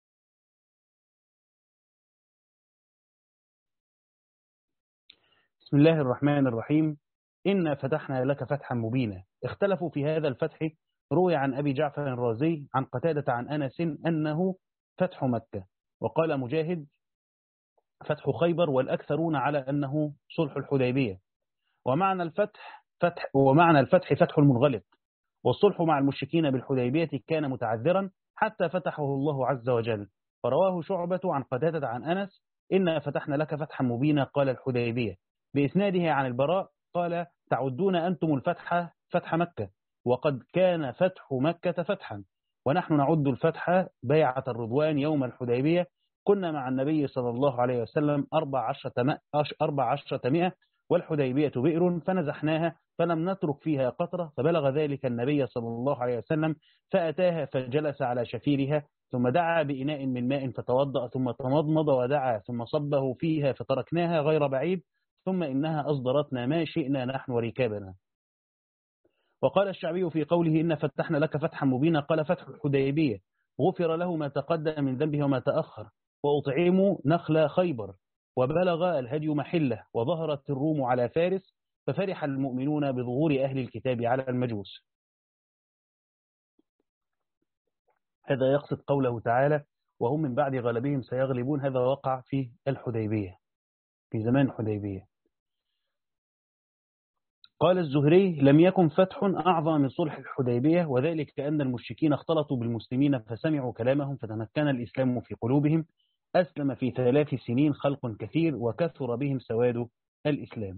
بسم الله الرحمن الرحيم. إنا فتحنا لك فتحا مبينا. اختلفوا في هذا الفتح. روي عن أبي جعفر الرازي عن قتادة عن أنس أنه فتح مكة، وقال مجاهد فتح خيبر، والأكثرون على أنه صلح الحديبية. ومعنى الفتح فتح ومعنى الفتح فتح المنغلق، والصلح مع المشركين بالحديبية كان متعذرا حتى فتحه الله عز وجل. فرواه شعبة عن قتادة عن أنس إنا فتحنا لك فتحا مبينا قال الحديبية. بإسناده عن البراء قال تعدون أنتم الفتح فتح مكة وقد كان فتح مكة فتحا، ونحن نعد الفتح بيعة الرضوان يوم الحديبية. كنا مع النبي صلى الله عليه وسلم أربع عشرة أربع عشرة مئة والحديبية بئر فنزحناها فلم نترك فيها قطرة، فبلغ ذلك النبي صلى الله عليه وسلم فأتاها فجلس على شفيرها ثم دعا بإناء من ماء فتوضأ ثم تمضمض ودعا ثم صبه فيها فتركناها غير بعيد ثم إنها أصدرتنا ما شئنا نحن وركابنا. وقال الشعبي في قوله إن فتحنا لك فتحا مبينا قال فتح الحديبية غفر له ما تقدم من ذنبه وما تأخر وأطعموا نخل خيبر وبلغ الهدي محله وظهرت الروم على فارس ففرح المؤمنون بظهور أهل الكتاب على المجوس. هذا يقصد قوله تعالى وهم من بعد غلبهم سيغلبون، هذا وقع في الحديبية في زمان الحديبية. قال الزهري لم يكن فتح أعظم من صلح الحديبية، وذلك أن المشركين اختلطوا بالمسلمين فسمعوا كلامهم فتمكن الإسلام في قلوبهم. أسلم في ثلاث سنين خلق كثير وكثر بهم سواد الإسلام.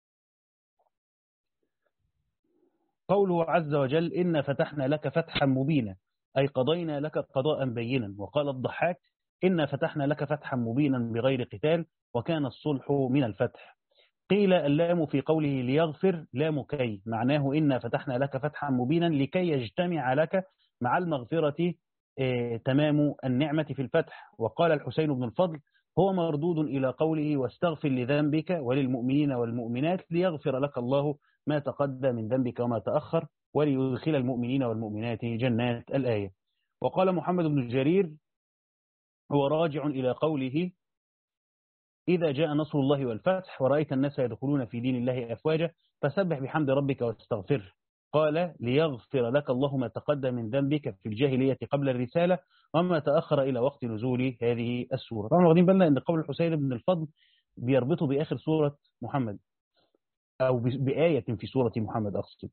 قوله عز وجل إن فتحنا لك فتحا مبينا، أي قضينا لك قضاء بينا. وقال الضحاك إن فتحنا لك فتحا مبينا بغير قتال وكان الصلح من الفتح. قيل اللام في قوله ليغفر لام كي، معناه إن فتحنا لك فتحا مبينا لكي يجتمع لك مع المغفرة اه تمام النعمة في الفتح. وقال الحسين بن الفضل هو مردود إلى قوله واستغفر لذنبك وللمؤمنين والمؤمنات ليغفر لك الله ما تقدم من ذنبك وما تأخر وليدخل المؤمنين والمؤمنات جنات الآية. وقال محمد بن جرير هو راجع إلى قوله إذا جاء نصر الله والفتح ورأيت الناس يدخلون في دين الله أفواجا فسبح بحمد ربك واستغفره. قال ليغفر لك الله ما تقدم من ذنبك في الجاهلية قبل الرسالة وما تأخر إلى وقت نزول هذه السورة. طبعا واخدين بالنا أن قول الحسين بن الفضل بيربطه بآخر سورة محمد أو بآية في سورة محمد أقصد.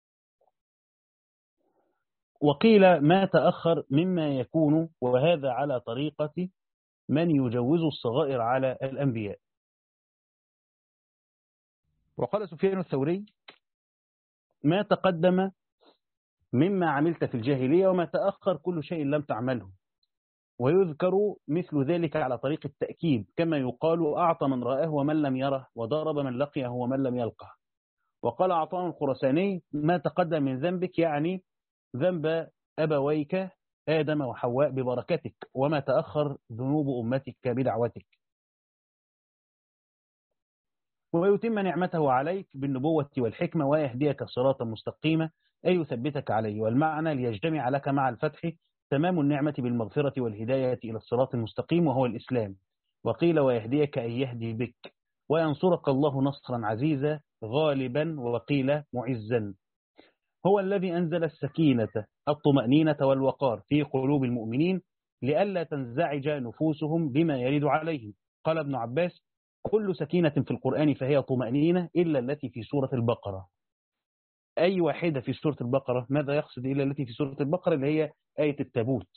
وقيل ما تأخر مما يكون، وهذا على طريقة من يجوز الصغائر على الأنبياء. وقال سفيان الثوري ما تقدم مما عملت في الجاهلية وما تأخر كل شيء لم تعمله. ويذكر مثل ذلك على طريق التأكيد كما يقال أعطى من رآه ومن لم يره وضرب من لقيه ومن لم يلقه. وقال عطاء الخرساني ما تقدم من ذنبك يعني ذنب أبويك آدم وحواء ببركتك، وما تأخر ذنوب أمتك بدعوتك. ويتم نعمته عليك بالنبوة والحكمة ويهديك صراطا مستقيما أي يثبتك عليه. والمعنى ليجتمع لك مع الفتح تمام النعمة بالمغفرة والهداية إلى الصراط المستقيم وهو الإسلام. وقيل ويهديك أن يهدي بك وينصرك الله نصرا عزيزا غالبا، وقيل معزا. هو الذي أنزل السكينة الطمأنينة والوقار في قلوب المؤمنين لئلا تنزعج نفوسهم بما يرد عليهم. قال ابن عباس كل سكينة في القرآن فهي طمأنينة إلا التي في سورة البقرة. أي واحدة في سورة البقرة؟ ماذا يقصد إلا التي في سورة البقرة؟ اللي هي آية التابوت.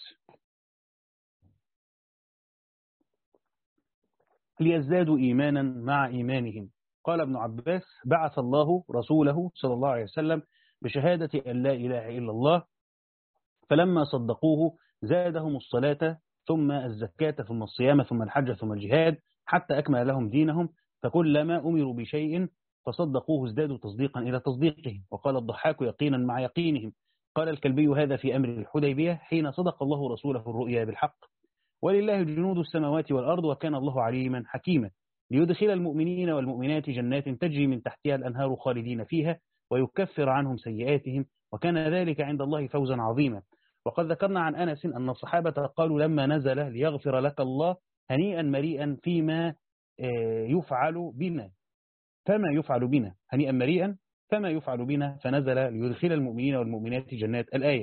ليزدادوا إيمانا مع إيمانهم. قال ابن عباس بعث الله رسوله صلى الله عليه وسلم بشهادة أن لا إله إلا الله فلما صدقوه زادهم الصلاة ثم الزكاة ثم الصيام ثم الحج ثم الجهاد حتى أكمل لهم دينهم. فكلما أمروا بشيء فصدقوه ازدادوا تصديقا إلى تصديقهم. وقال الضحاك يقينا مع يقينهم. قال الكلبي هذا في أمر الحديبية حين صدق الله رسوله الرؤيا بالحق. ولله جنود السماوات والأرض وكان الله عليما حكيما. ليدخل المؤمنين والمؤمنات جنات تجري من تحتها الأنهار خالدين فيها ويكفر عنهم سيئاتهم وكان ذلك عند الله فوزا عظيما. وقد ذكرنا عن أنس أن الصحابة قالوا لما نزل ليغفر لك الله هنيئا مريئا فيما يفعل بنا فما يفعل بنا هنيئا مريئا فما يفعل بنا فنزل ليدخل المؤمنين والمؤمنات جنات الآية.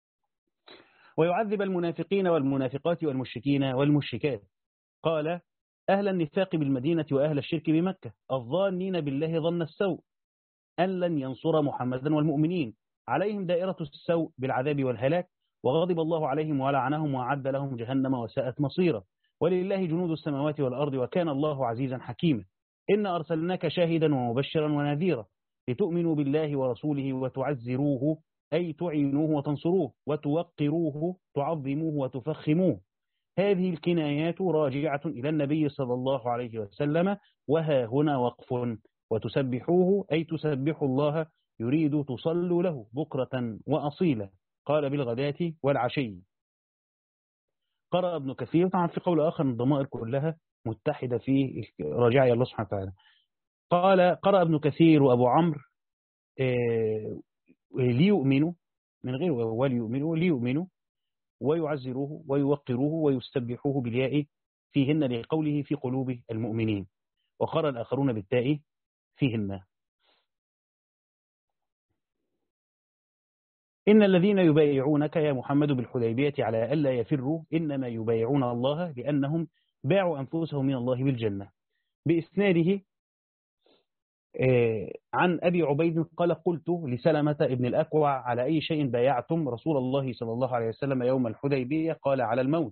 ويعذب المنافقين والمنافقات والمشركين والمشركات. قال أهل النفاق بالمدينة وأهل الشرك بمكة الظانين بالله ظن السوء أن لن ينصر محمدا والمؤمنين عليهم دائرة السوء بالعذاب والهلاك وغضب الله عليهم ولعنهم وأعد لهم جهنم وساءت مصيرا. ولله جنود السماوات والأرض وكان الله عزيزا حكيما. إن أرسلناك شاهدا ومبشرا ونذيرا لتؤمنوا بالله ورسوله وتعزروه أي تعينوه وتنصروه وتوقروه تعظموه وتفخموه. هذه الكنايات راجعة إلى النبي صلى الله عليه وسلم وها هنا وقف. وتسبحوه أي تسبحوا الله يريد تصلوا له بكرة وأصيلا. قال بالغداة والعشي. قرأ ابن كثير طبعا في قول آخر الضمائر كلها متحدة في راجعة إلى الله سبحانه وتعالى. قال قرأ ابن كثير وأبو عمرو آه ليؤمنوا من غير وليؤمنوا ليؤمنوا ويعزروه ويوقروه ويستبحوه بالياء فيهن لقوله في قلوب المؤمنين. وقرأ الآخرون بالتاء فيهن. إن الذين يبايعونك يا محمد بالحديبية على ألا يفروا إنما يبايعون الله لأنهم باعوا أنفسهم من الله بالجنة. بإسناده عن أبي عبيد قال قلت لسلمة ابن الأكوع على أي شيء بايعتم رسول الله صلى الله عليه وسلم يوم الحديبية؟ قال على الموت.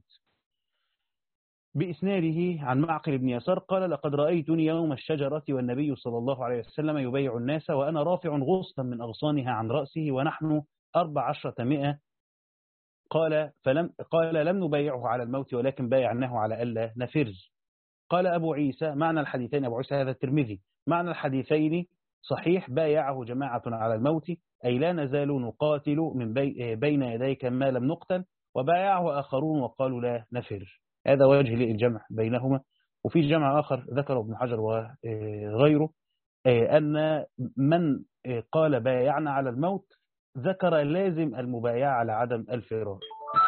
بإسناده عن معقل بن يسار قال لقد رأيتني يوم الشجرة والنبي صلى الله عليه وسلم يبايع الناس وأنا رافع غصنا من أغصانها عن رأسه ونحن أربع عشرة مئة. قال فلم قال لم نبايعه على الموت ولكن بايعناه على ألا نفر. قال أبو عيسى معنى الحديثين، أبو عيسى هذا الترمذي، معنى الحديثين صحيح، بايعه جماعة على الموت أي لا نزال نقاتل من بي بين يديك ما لم نقتل، وبايعه آخرون وقالوا لا نفر. هذا وجه للجمع بينهما. وفي جمع آخر ذكره ابن حجر وغيره أن من قال بايعنا على الموت ذكر لازم المبايعة على عدم الفرار.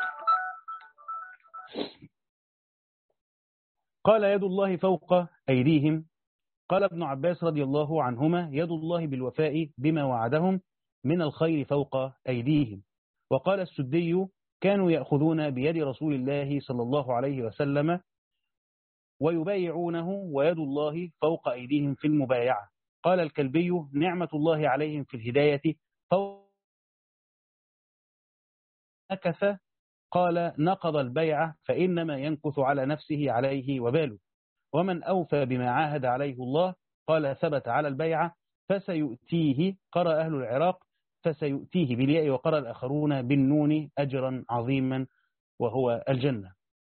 قال يد الله فوق أيديهم. قال ابن عباس رضي الله عنهما يد الله بالوفاء بما وعدهم من الخير فوق أيديهم. وقال السدي كانوا يأخذون بيد رسول الله صلى الله عليه وسلم ويبايعونه ويد الله فوق أيديهم في المبايعة. قال الكلبي نعمة الله عليهم في الهداية فوق نكث. قال نقض البيعة فإنما ينكث على نفسه عليه وباله. ومن أوفى بما عاهد عليه الله قال ثبت على البيعة فسيؤتيه. قرأ أهل العراق فسيؤتيه بالياء وقرأ الآخرون بالنون أجرا عظيما وهو الجنة.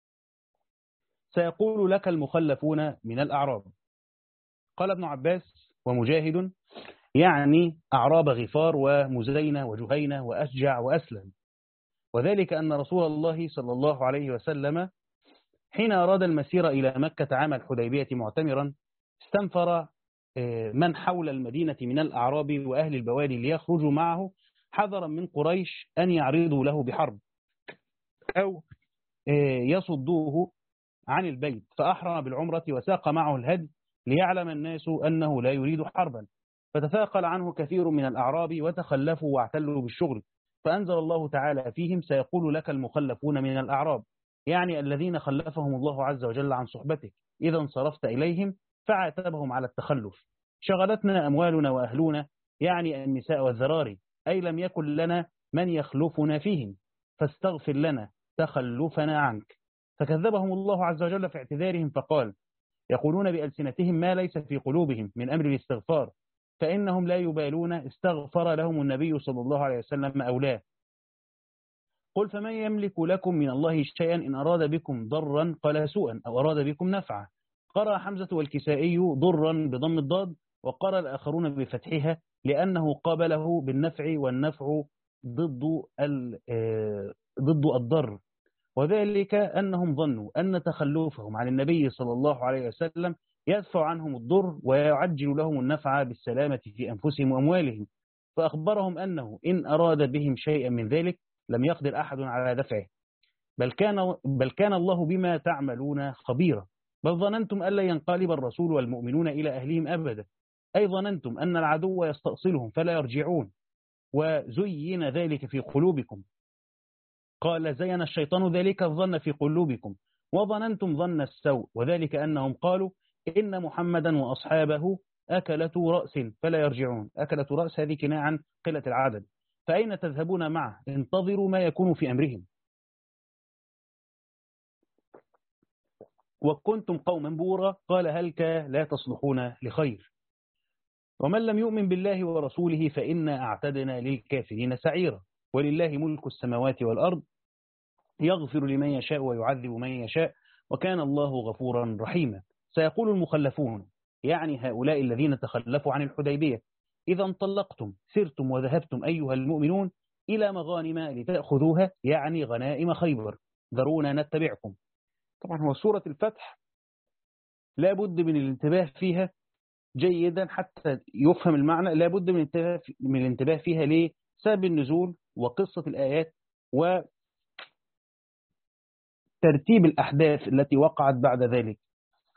سيقول لك المخلفون من الأعراب. قال ابن عباس ومجاهد يعني أعراب غفار ومزينة وجهينة وأشجع وأسلم، وذلك أن رسول الله صلى الله عليه وسلم حين أراد المسير إلى مكة عام الحديبية معتمرا استنفر من حول المدينة من الأعراب وأهل البوادي ليخرجوا معه حذرا من قريش أن يعرضوا له بحرب أو يصدوه عن البيت، فأحرم بالعمرة وساق معه الهدي ليعلم الناس أنه لا يريد حربا، فتثاقل عنه كثير من الأعراب وتخلفوا واعتلوا بالشغل، فأنزل الله تعالى فيهم سيقول لك المخلفون من الأعراب، يعني الذين خلفهم الله عز وجل عن صحبتك إذا انصرفت إليهم، فعاتبهم على التخلف. شغلتنا أموالنا وأهلنا، يعني النساء والذراري، أي لم يكن لنا من يخلفنا فيهم، فاستغفر لنا تخلفنا عنك. فكذبهم الله عز وجل في اعتذارهم فقال يقولون بألسنتهم ما ليس في قلوبهم من أمر الاستغفار، فإنهم لا يبالون استغفر لهم النبي صلى الله عليه وسلم أو لا. قل فمن يملك لكم من الله شيئا إن أراد بكم ضرا قال سوءا أو أراد بكم نفعا. قرأ حمزة والكسائي ضرا بضم الضاد، وقرأ الآخرون بفتحها لأنه قابله بالنفع، والنفع ضد ضد الضر، وذلك أنهم ظنوا أن تخلفهم عن النبي صلى الله عليه وسلم يدفع عنهم الضر ويعجل لهم النفع بالسلامة في أنفسهم وأموالهم، فأخبرهم أنه إن أراد بهم شيئا من ذلك لم يقدر أحد على دفعه، بل كان, بل كان الله بما تعملون خبيرا. بل ظننتم ألا ينقلب الرسول والمؤمنون إلى أهلهم أبدا، أي ظننتم أن العدو يستأصلهم فلا يرجعون، وزين ذلك في قلوبكم. قال زين الشيطان ذلك الظن في قلوبكم وظننتم ظن السوء، وذلك أنهم قالوا إن محمدا وأصحابه أكلة رأس فلا يرجعون. أكلة رأس هذه كناية عن قلة العدد. فأين تذهبون معه؟ انتظروا ما يكون في أمرهم. وكنتم قوما بورا قال هلك لا تصلحون لخير. ومن لم يؤمن بالله ورسوله فإنا أعتدنا للكافرين سعيرا. ولله ملك السماوات والأرض يغفر لمن يشاء ويعذب من يشاء وكان الله غفورا رحيما. سيقول المخلفون، يعني هؤلاء الذين تخلفوا عن الحديبية، إذا انطلقتم سرتم وذهبتم أيها المؤمنون إلى مغانم لتأخذوها، يعني غنائم خيبر، ذرونا نتبعكم. طبعا هو سورة الفتح لا بد من الانتباه فيها جيدا حتى يفهم المعنى، لا بد من الانتباه من الانتباه فيها ليه؟ سبب النزول وقصة الآيات وترتيب الأحداث التي وقعت بعد ذلك.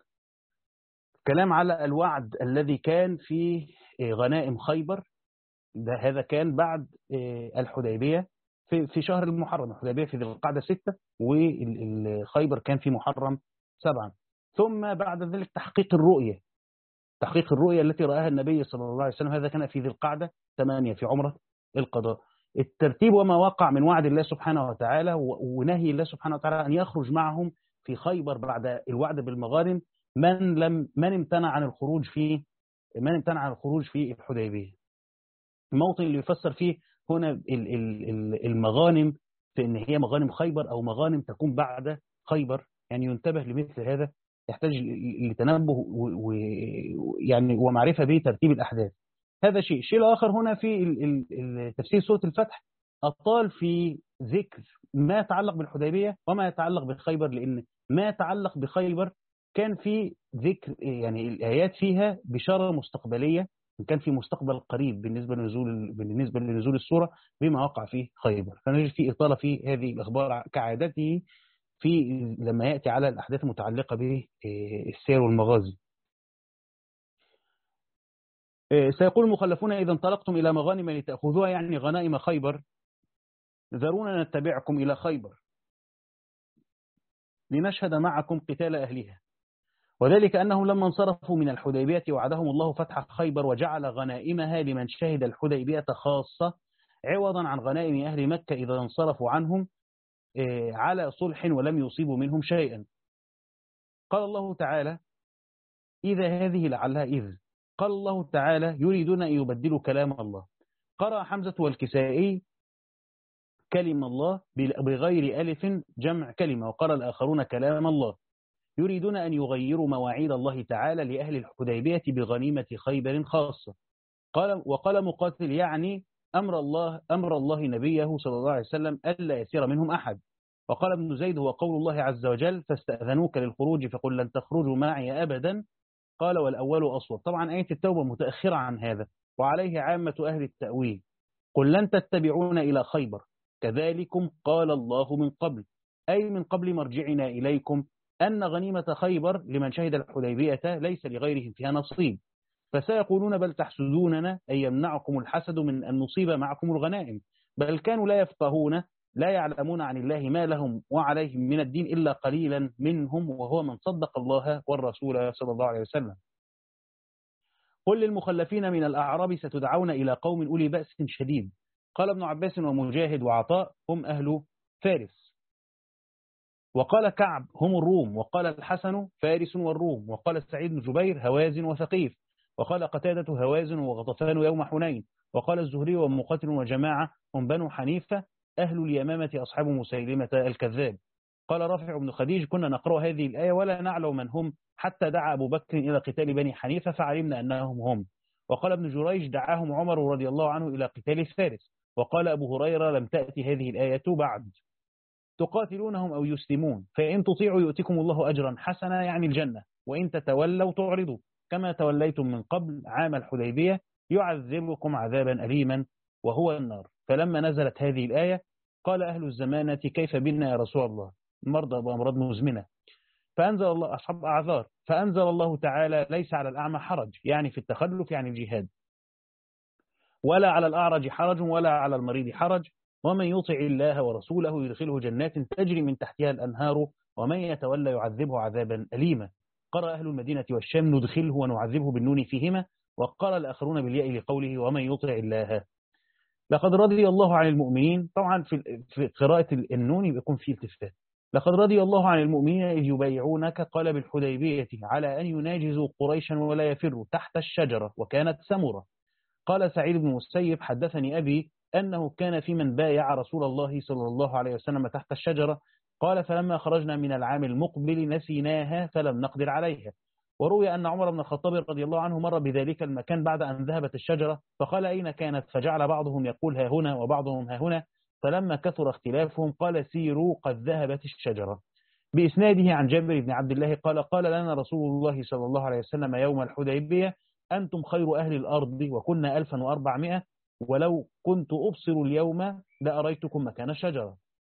كلام على الوعد الذي كان في غنائم خيبر ده هذا كان بعد الحديبية في في شهر المحرم. الحديبية في ذي القعدة ستة، والخيبر كان في محرم سبعة. ثم بعد ذلك تحقيق الرؤية، تحقيق الرؤية التي رآها النبي صلى الله عليه وسلم، هذا كان في ذي القعدة ثمانية في عمرة القضاء. الترتيب وما وقع من وعد الله سبحانه وتعالى ونهي الله سبحانه وتعالى أن يخرج معهم في خيبر بعد الوعد بالمغانم من لم من امتنع عن الخروج في من امتنع عن الخروج في الحديبية. الموطن اللي يفسر فيه هنا المغانم في ان هي مغانم خيبر او مغانم تكون بعد خيبر، يعني ينتبه لمثل هذا، يحتاج لتنبه ويعني ومعرفة بترتيب الأحداث. هذا شيء. الشيء الآخر هنا في تفسير سورة الفتح أطال في ذكر ما يتعلق بالحديبية وما يتعلق بخيبر، لأن ما يتعلق بخيبر كان في ذكر، يعني الآيات فيها بشارة مستقبلية، كان في مستقبل قريب بالنسبة لنزول بالنسبة لنزول السورة بما وقع فيه خيبر. فنجد في إطالة في هذه الأخبار كعادته في لما يأتي على الأحداث المتعلقة بالسير والمغازي. سيقول المخلفون إذا انطلقتم إلى مغانم لتأخذوها، يعني غنائم خيبر، ذرونا نتبعكم إلى خيبر لنشهد معكم قتال أهلها. وذلك أنهم لما انصرفوا من الحديبية وعدهم الله فتح خيبر وجعل غنائمها لمن شهد الحديبية خاصة، عوضا عن غنائم أهل مكة إذا انصرفوا عنهم على صلح ولم يصيبوا منهم شيئا. قال الله تعالى إذا هذه لعلها إذ قال الله تعالى يريدون أن يبدلوا كلام الله. قرأ حمزة والكسائي كلم الله بغير ألف جمع كلمة، وقرأ الآخرون كلام الله. يريدون أن يغيروا مواعيد الله تعالى لأهل الحديبية بغنيمة خيبر خاصة. قال وقال مقاتل يعني أمر الله أمر الله نبيه صلى الله عليه وسلم ألا يسير منهم أحد. وقال ابن زيد هو قول الله عز وجل فاستأذنوك للخروج فقل لن تخرجوا معي أبدا. قال والأول أصوب. طبعا آية التوبة متأخرة عن هذا، وعليه عامة أهل التأويل. قل لن تتبعون إلى خيبر كذلكم قال الله من قبل، أي من قبل مرجعنا إليكم، أن غنيمة خيبر لمن شهد الحديبية ليس لغيرهم فيها نصيب. فسيقولون بل تحسدوننا، أي يمنعكم الحسد من أن نصيب معكم الغنائم، بل كانوا لا يفقهون لا يعلمون عن الله ما لهم وعليهم من الدين إلا قليلا منهم، وهو من صدق الله والرسول صلى الله عليه وسلم. قل للمخلفين من الأعراب ستدعون إلى قوم أولي بأس شديد. قال ابن عباس ومجاهد وعطاء هم أهل فارس. وقال كعب هم الروم. وقال الحسن فارس والروم. وقال سعيد بن جبير هوازن وثقيف. وقال قتادة هوازن وغطفان يوم حنين. وقال الزهري ومقاتل وجماعة هم بنو حنيفة أهل اليمامة أصحاب مسيلمة الكذاب. قال رافع بن خديج كنا نقرأ هذه الآية ولا نعلم من هم حتى دعا أبو بكر إلى قتال بني حنيفة فعلمنا أنهم هم. وقال ابن جريج دعاهم عمر رضي الله عنه إلى قتال فارس. وقال أبو هريرة لم تأتي هذه الآية بعد. تقاتلونهم أو يسلمون فإن تطيعوا يؤتكم الله أجرا حسنا، يعني الجنة، وإن تتولوا تعرضوا كما توليتم من قبل عام الحديبية يعذبكم عذابا أليما وهو النار. فلما نزلت هذه الآية قال أهل الزمانة كيف بنا يا رسول الله، مرضى بأمراض مزمنة، فأنزل الله أصحاب أعذار، فأنزل الله تعالى ليس على الأعمى حرج، يعني في التخلف يعني الجهاد، ولا على الأعرج حرج ولا على المريض حرج، ومن يطع الله ورسوله يدخله جنات تجري من تحتها الأنهار ومن يتولى يعذبه عذابا أليما. قرأ أهل المدينة والشام ندخله ونعذبه بالنون فيهما، وقال الآخرون بالياء لقوله ومن يطع الله. لقد رضي الله عن المؤمنين، طبعا في قراءة النون يكون فيه التفات. لقد رضي الله عن المؤمنين إذ يبايعونك قال بالحديبية على أن يناجزوا قريشا ولا يفروا تحت الشجرة وكانت سمرة. قال سعيد بن المسيب حدثني أبي أنه كان في من بايع رسول الله صلى الله عليه وسلم تحت الشجرة. قال فلما خرجنا من العام المقبل نسيناها فلم نقدر عليها. وروي أن عمر بن الخطاب رضي الله عنه مر بذلك المكان بعد أن ذهبت الشجرة فقال أين كانت، فجعل بعضهم يقول ها هنا وبعضهم ها هنا، فلما كثر اختلافهم قال سيروا قد ذهبت الشجرة. بإسناده عن جابر بن عبد الله قال قال لنا رسول الله صلى الله عليه وسلم يوم الحديبية أنتم خير أهل الأرض وكنا ألفا وأربعمائة ولو كنت أبصر اليوم لأريتكم مكان الشجرة،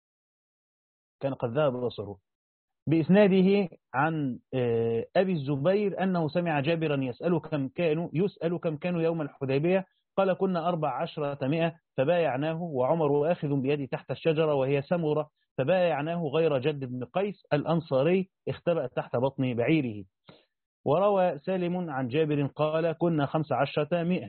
كان قد ذهب بصره. بإسناده عن أبي الزبير أنه سمع جابرا يسأل كم كانوا يسأل كم كانوا يوم الحديبية قال كنا أربع عشرة مئة فبايعناه، وعمر آخذ بيدي تحت الشجرة وهي سمرة، فبايعناه غير جد بن قيس الأنصاري اختبأ تحت بطن بعيره. وروى سالم عن جابر قال كنا خمس عشرة مئة.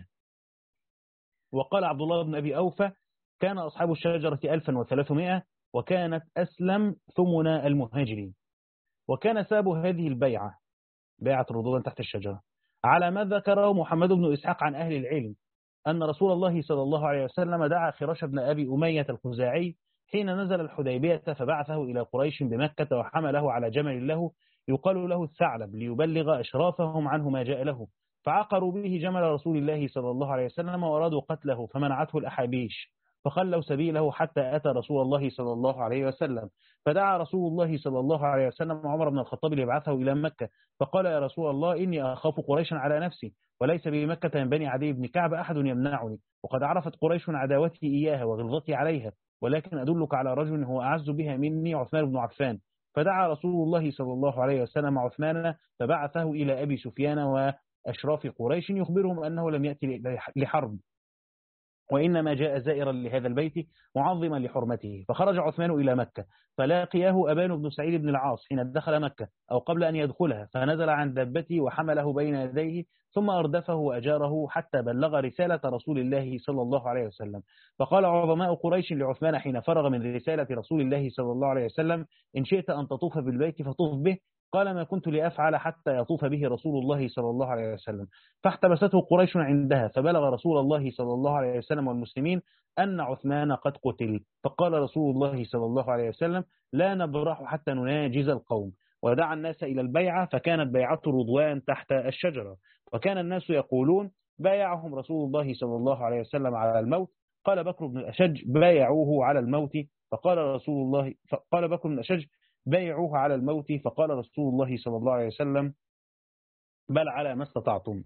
وقال عبد الله بن أبي أوفى كان أصحاب الشجرة ألفا وثلاثمائة، وكانت أسلم ثمن المهاجرين. وكان سبب هذه البيعة، بيعة الرضوان تحت الشجرة، على ما ذكره محمد بن إسحاق عن أهل العلم، أن رسول الله صلى الله عليه وسلم دعا خراش بن أبي أمية الخزاعي حين نزل الحديبية فبعثه إلى قريش بمكة، وحمله على جمل له يقال له الثعلب ليبلغ أشرافهم عنه ما جاء له، فعقروا به جمل رسول الله صلى الله عليه وسلم وأرادوا قتله، فمنعته الأحابيش، فخلوا سبيله حتى أتى رسول الله صلى الله عليه وسلم. فدعا رسول الله صلى الله عليه وسلم عمر بن الخطاب ليبعثه إلى مكة، فقال يا رسول الله إني أخاف قريشا على نفسي، وليس بمكة من بني عدي بن كعب أحد يمنعني، وقد عرفت قريش عداوتي إياها وغلظتي عليها، ولكن أدلك على رجل هو أعز بها مني، عثمان بن عفان. فدعا رسول الله صلى الله عليه وسلم عثمان فبعثه إلى أبي سفيان وأشراف قريش يخبرهم أنه لم يأتي لحرب، وإنما جاء زائرا لهذا البيت معظما لحرمته. فخرج عثمان إلى مكة، فلاقيه أبان بن سعيد بن العاص حين دخل مكة أو قبل أن يدخلها، فنزل عن دابته وحمله بين يديه ثم أردفه وأجاره حتى بلغ رسالة رسول الله صلى الله عليه وسلم. فقال عظماء قريش لعثمان حين فرغ من رسالة رسول الله صلى الله عليه وسلم إن شئت أن تطوف بالبيت فطوف به. قال ما كنت لأفعل حتى يطوف به رسول الله صلى الله عليه وسلم. فاحتبسته قريش عندها، فبلغ رسول الله صلى الله عليه وسلم والمسلمين أن عثمان قد قتل، فقال رسول الله صلى الله عليه وسلم لا نبرح حتى نناجز القوم، ودعا الناس إلى البيعة، فكانت بيعة رضوان تحت الشجرة. وكان الناس يقولون بايعهم رسول الله صلى الله عليه وسلم على الموت. قال بكر بن الأشج بايعوه على الموت، فقال رسول الله فقال بكر بن الأشج بايعوه على الموت، فقال رسول الله صلى الله عليه وسلم بل على ما استطعتم.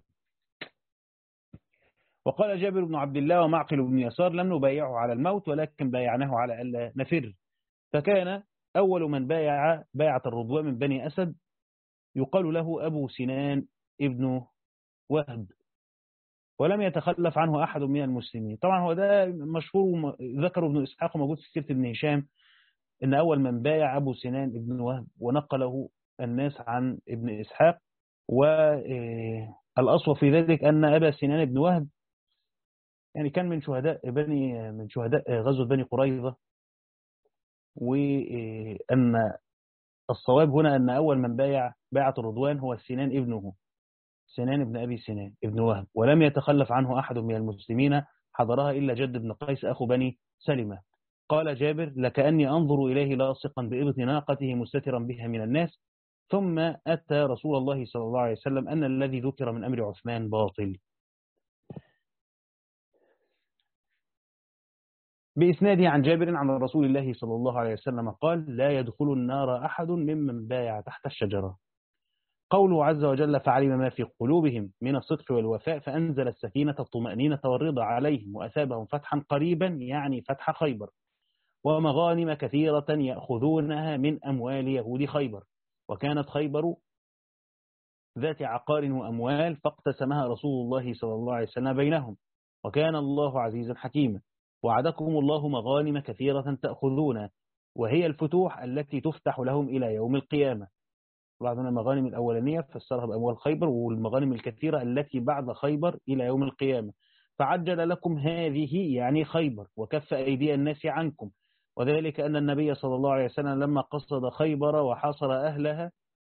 وقال جابر بن عبد الله ومعقل بن يسار لم نبايعه على الموت، ولكن بايعناه على ألا نفر. فكان أول من بايع بايعة الرضوان من بني أسد يقال له أبو سنان ابن وهب، ولم يتخلف عنه أحد من المسلمين. طبعا هو ده مشهور، ذكر ابن إسحاق موجود في سيرة ابن هشام إن أول من بايع أبو سنان ابن وهب، ونقله الناس عن ابن إسحاق. والأصوى في ذلك أن أبا سنان ابن وهب يعني كان من شهداء بني من شهداء غزوة بني قريظة، وأن الصواب هنا أن أول من بايع بايعة الرضوان هو سنان ابنه، سنان ابن أبي سنان ابن وهب، ولم يتخلف عنه أحد من المسلمين حضرها إلا جد بن قيس أخو بني سلمة. قال جابر لكأني أنظر إليه لاصقا بإبط ناقته مستترا بها من الناس. ثم أتى رسول الله صلى الله عليه وسلم أن الذي ذكر من أمر عثمان باطل. بإسناده عن جابر عن رسول الله صلى الله عليه وسلم قال لا يدخل النار أحد ممن بايع تحت الشجرة. قوله عز وجل فعلم ما في قلوبهم من الصدق والوفاء فأنزل السكينة الطمأنينة والرضا عليهم وأثابهم فتحا قريبا، يعني فتح خيبر، ومغانم كثيرة يأخذونها من أموال يهود خيبر. وكانت خيبر ذات عقار وأموال فاقتسمها رسول الله صلى الله عليه وسلم بينهم، وكان الله عزيزا حكيما. وعدكم الله مغانم كثيرة تأخذون، وهي الفتوح التي تفتح لهم إلى يوم القيامة. بعضنا المغانم الأولانية فسرها بأموال خيبر، والمغانم الكثيرة التي بعد خيبر إلى يوم القيامة. فعجل لكم هذه يعني خيبر، وكف أيدي الناس عنكم، وذلك أن النبي صلى الله عليه وسلم لما قصد خيبر وحاصر أهلها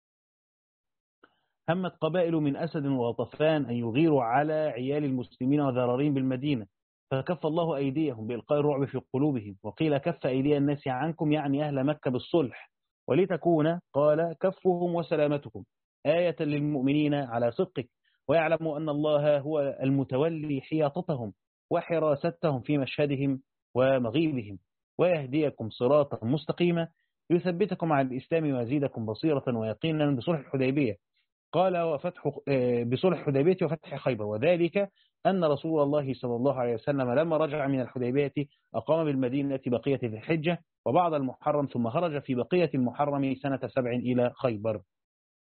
همت قبائل من أسد وغطفان أن يغيروا على عيال المسلمين وذرارين بالمدينة، فكف الله أيديهم بإلقاء الرعب في قلوبهم. وقيل كف أيدي الناس عنكم يعني أهل مكة بالصلح، ولتكون قال كفهم وسلامتكم آية للمؤمنين على صدقك، ويعلموا أن الله هو المتولي حياطتهم وحراستهم في مشهدهم ومغيبهم، ويهديكم صراطا مستقيما، يثبتكم على الإسلام ويزيدكم بصيرة ويقينا بصلح الحديبية. قال وفتح بصلح الحديبية وفتح خيبر، وذلك أن رسول الله صلى الله عليه وسلم لما رجع من الحديبية أقام بالمدينة بقية ذي الحجة وبعض المحرم، ثم خرج في بقية المحرم سنة سبع إلى خيبر.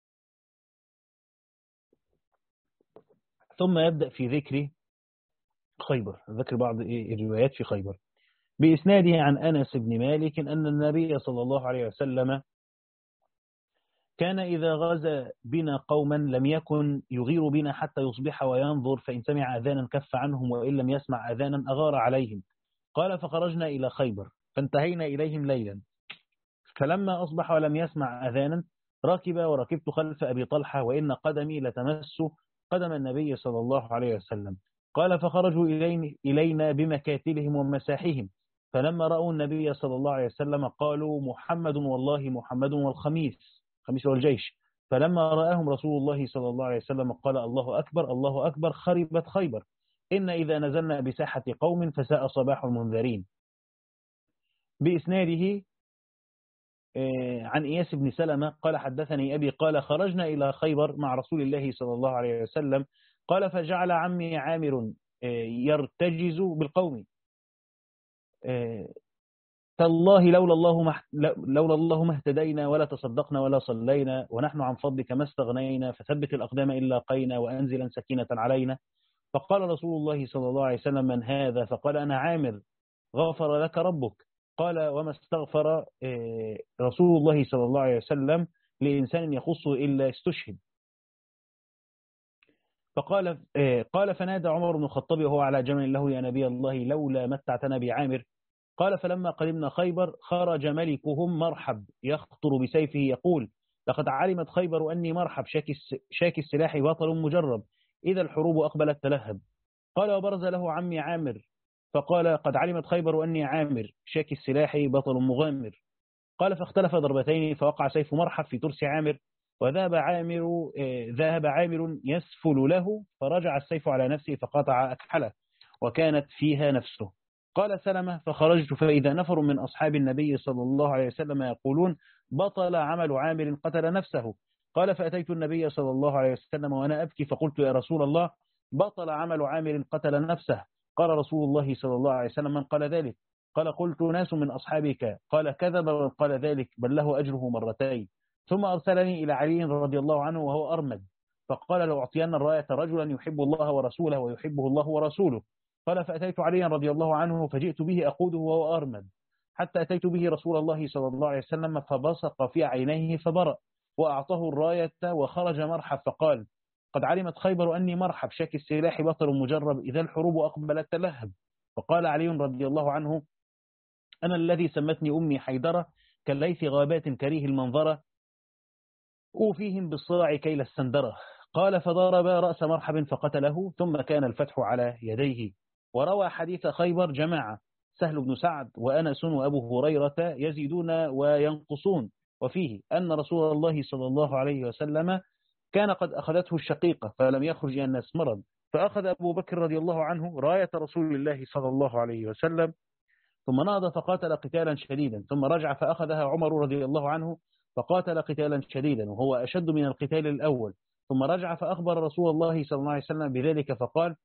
ثم يبدأ في ذكر خيبر، ذكر بعض الروايات في خيبر بإسناده عن أنس بن مالك أن النبي صلى الله عليه وسلم كان إذا غزا بنا قوما لم يكن يغير بنا حتى يصبح وينظر، فإن سمع أذانا كف عنهم وإن لم يسمع أذانا أغار عليهم. قال فخرجنا إلى خيبر فانتهينا إليهم ليلا، فلما أصبح ولم يسمع أذانا ركب وركبت خلف أبي طلحة وإن قدمي لتمس قدم النبي صلى الله عليه وسلم. قال فخرجوا إلينا بمكاتلهم ومساحهم، فلما رأوا النبي صلى الله عليه وسلم قالوا محمد والله محمد والخميس، خميس والجيش. فلما رآهم رسول الله صلى الله عليه وسلم قال الله أكبر الله أكبر خربت خيبر، إن إذا نزلنا بساحة قوم فساء صباح المنذرين. بإسناده عن إياس بن سلمة قال حدثني أبي قال خرجنا إلى خيبر مع رسول الله صلى الله عليه وسلم. قال فجعل عمي عامر يرتجز بالقوم تالله لولا الله ما لولا الله ما اهتدينا ولا تصدقنا ولا صلينا ونحن عن فضلك ما استغنينا، فثبت الأقدام إلا قينا وأنزلا سكينة علينا. فقال رسول الله صلى الله عليه وسلم من هذا؟ فقال أنا عامر غفر لك ربك. قال وما استغفر رسول الله صلى الله عليه وسلم لإنسان يخصه إلا استشهد. فقال قال فنادى عمر بن الخطاب وهو على جمل له يا نبي الله لولا متعتنا بعامر. قال فلما قدمنا خيبر خرج ملكهم مرحب يخطر بسيفه يقول لقد علمت خيبر أني مرحب شاك السلاح بطل مجرب إذا الحروب أقبلت تلهب. قال وبرز له عمي عامر فقال قد علمت خيبر أني عامر شاك السلاح بطل مغامر. قال فاختلف ضربتين فوقع سيف مرحب في ترس عامر وذهب عامر ذهب عامر يسفل له فرجع السيف على نفسه فقطع أكحله وكانت فيها نفسه. قال سلمة فخرجت فإذا نفر من أصحاب النبي صلى الله عليه وسلم يقولون بطل عمل عامر قتل نفسه. قال فأتيت النبي صلى الله عليه وسلم وأنا أبكي فقلت يا رسول الله بطل عمل عامر قتل نفسه. قال رسول الله صلى الله عليه وسلم من قال ذلك؟ قال قلت ناس من أصحابك. قال كذب من قال ذلك بل له أجره مرتين. ثم أرسلني إلى علي رضي الله عنه وهو أرمد فقال لو أعطينا الراية رجلا يحب الله ورسوله ويحبه الله ورسوله. قال فأتيت علي رضي الله عنه فجئت به أقوده وهو أرمد حتى أتيت به رسول الله صلى الله عليه وسلم فبصق في عينيه فبرأ وأعطاه الراية وخرج مرحب فقال قد علمت خيبر أني مرحب شاك السلاح بطل مجرب إذا الحروب أقبلت تلهب. فقال علي رضي الله عنه أنا الذي سمتني أمي حيدرة كالليث غابات كريه المنظرة أوفيهم بالصراع كيل السندرة. قال فضرب رأس مرحب فقتله ثم كان الفتح على يديه. وروى حديث خيبر جماعة سهل بن سعد وأنس وأبو هريرة يزيدون وينقصون وفيه أن رسول الله صلى الله عليه وسلم كان قد أخذته الشقيقة فلم يخرج إلى الناس مرض فأخذ أبو بكر رضي الله عنه راية رسول الله صلى الله عليه وسلم ثم نهض فقاتل قتالا شديدا ثم رجع فأخذها عمر رضي الله عنه فقاتل قتالا شديدا وهو أشد من القتال الأول ثم رجع فأخبر رسول الله صلى الله عليه وسلم بذلك فقال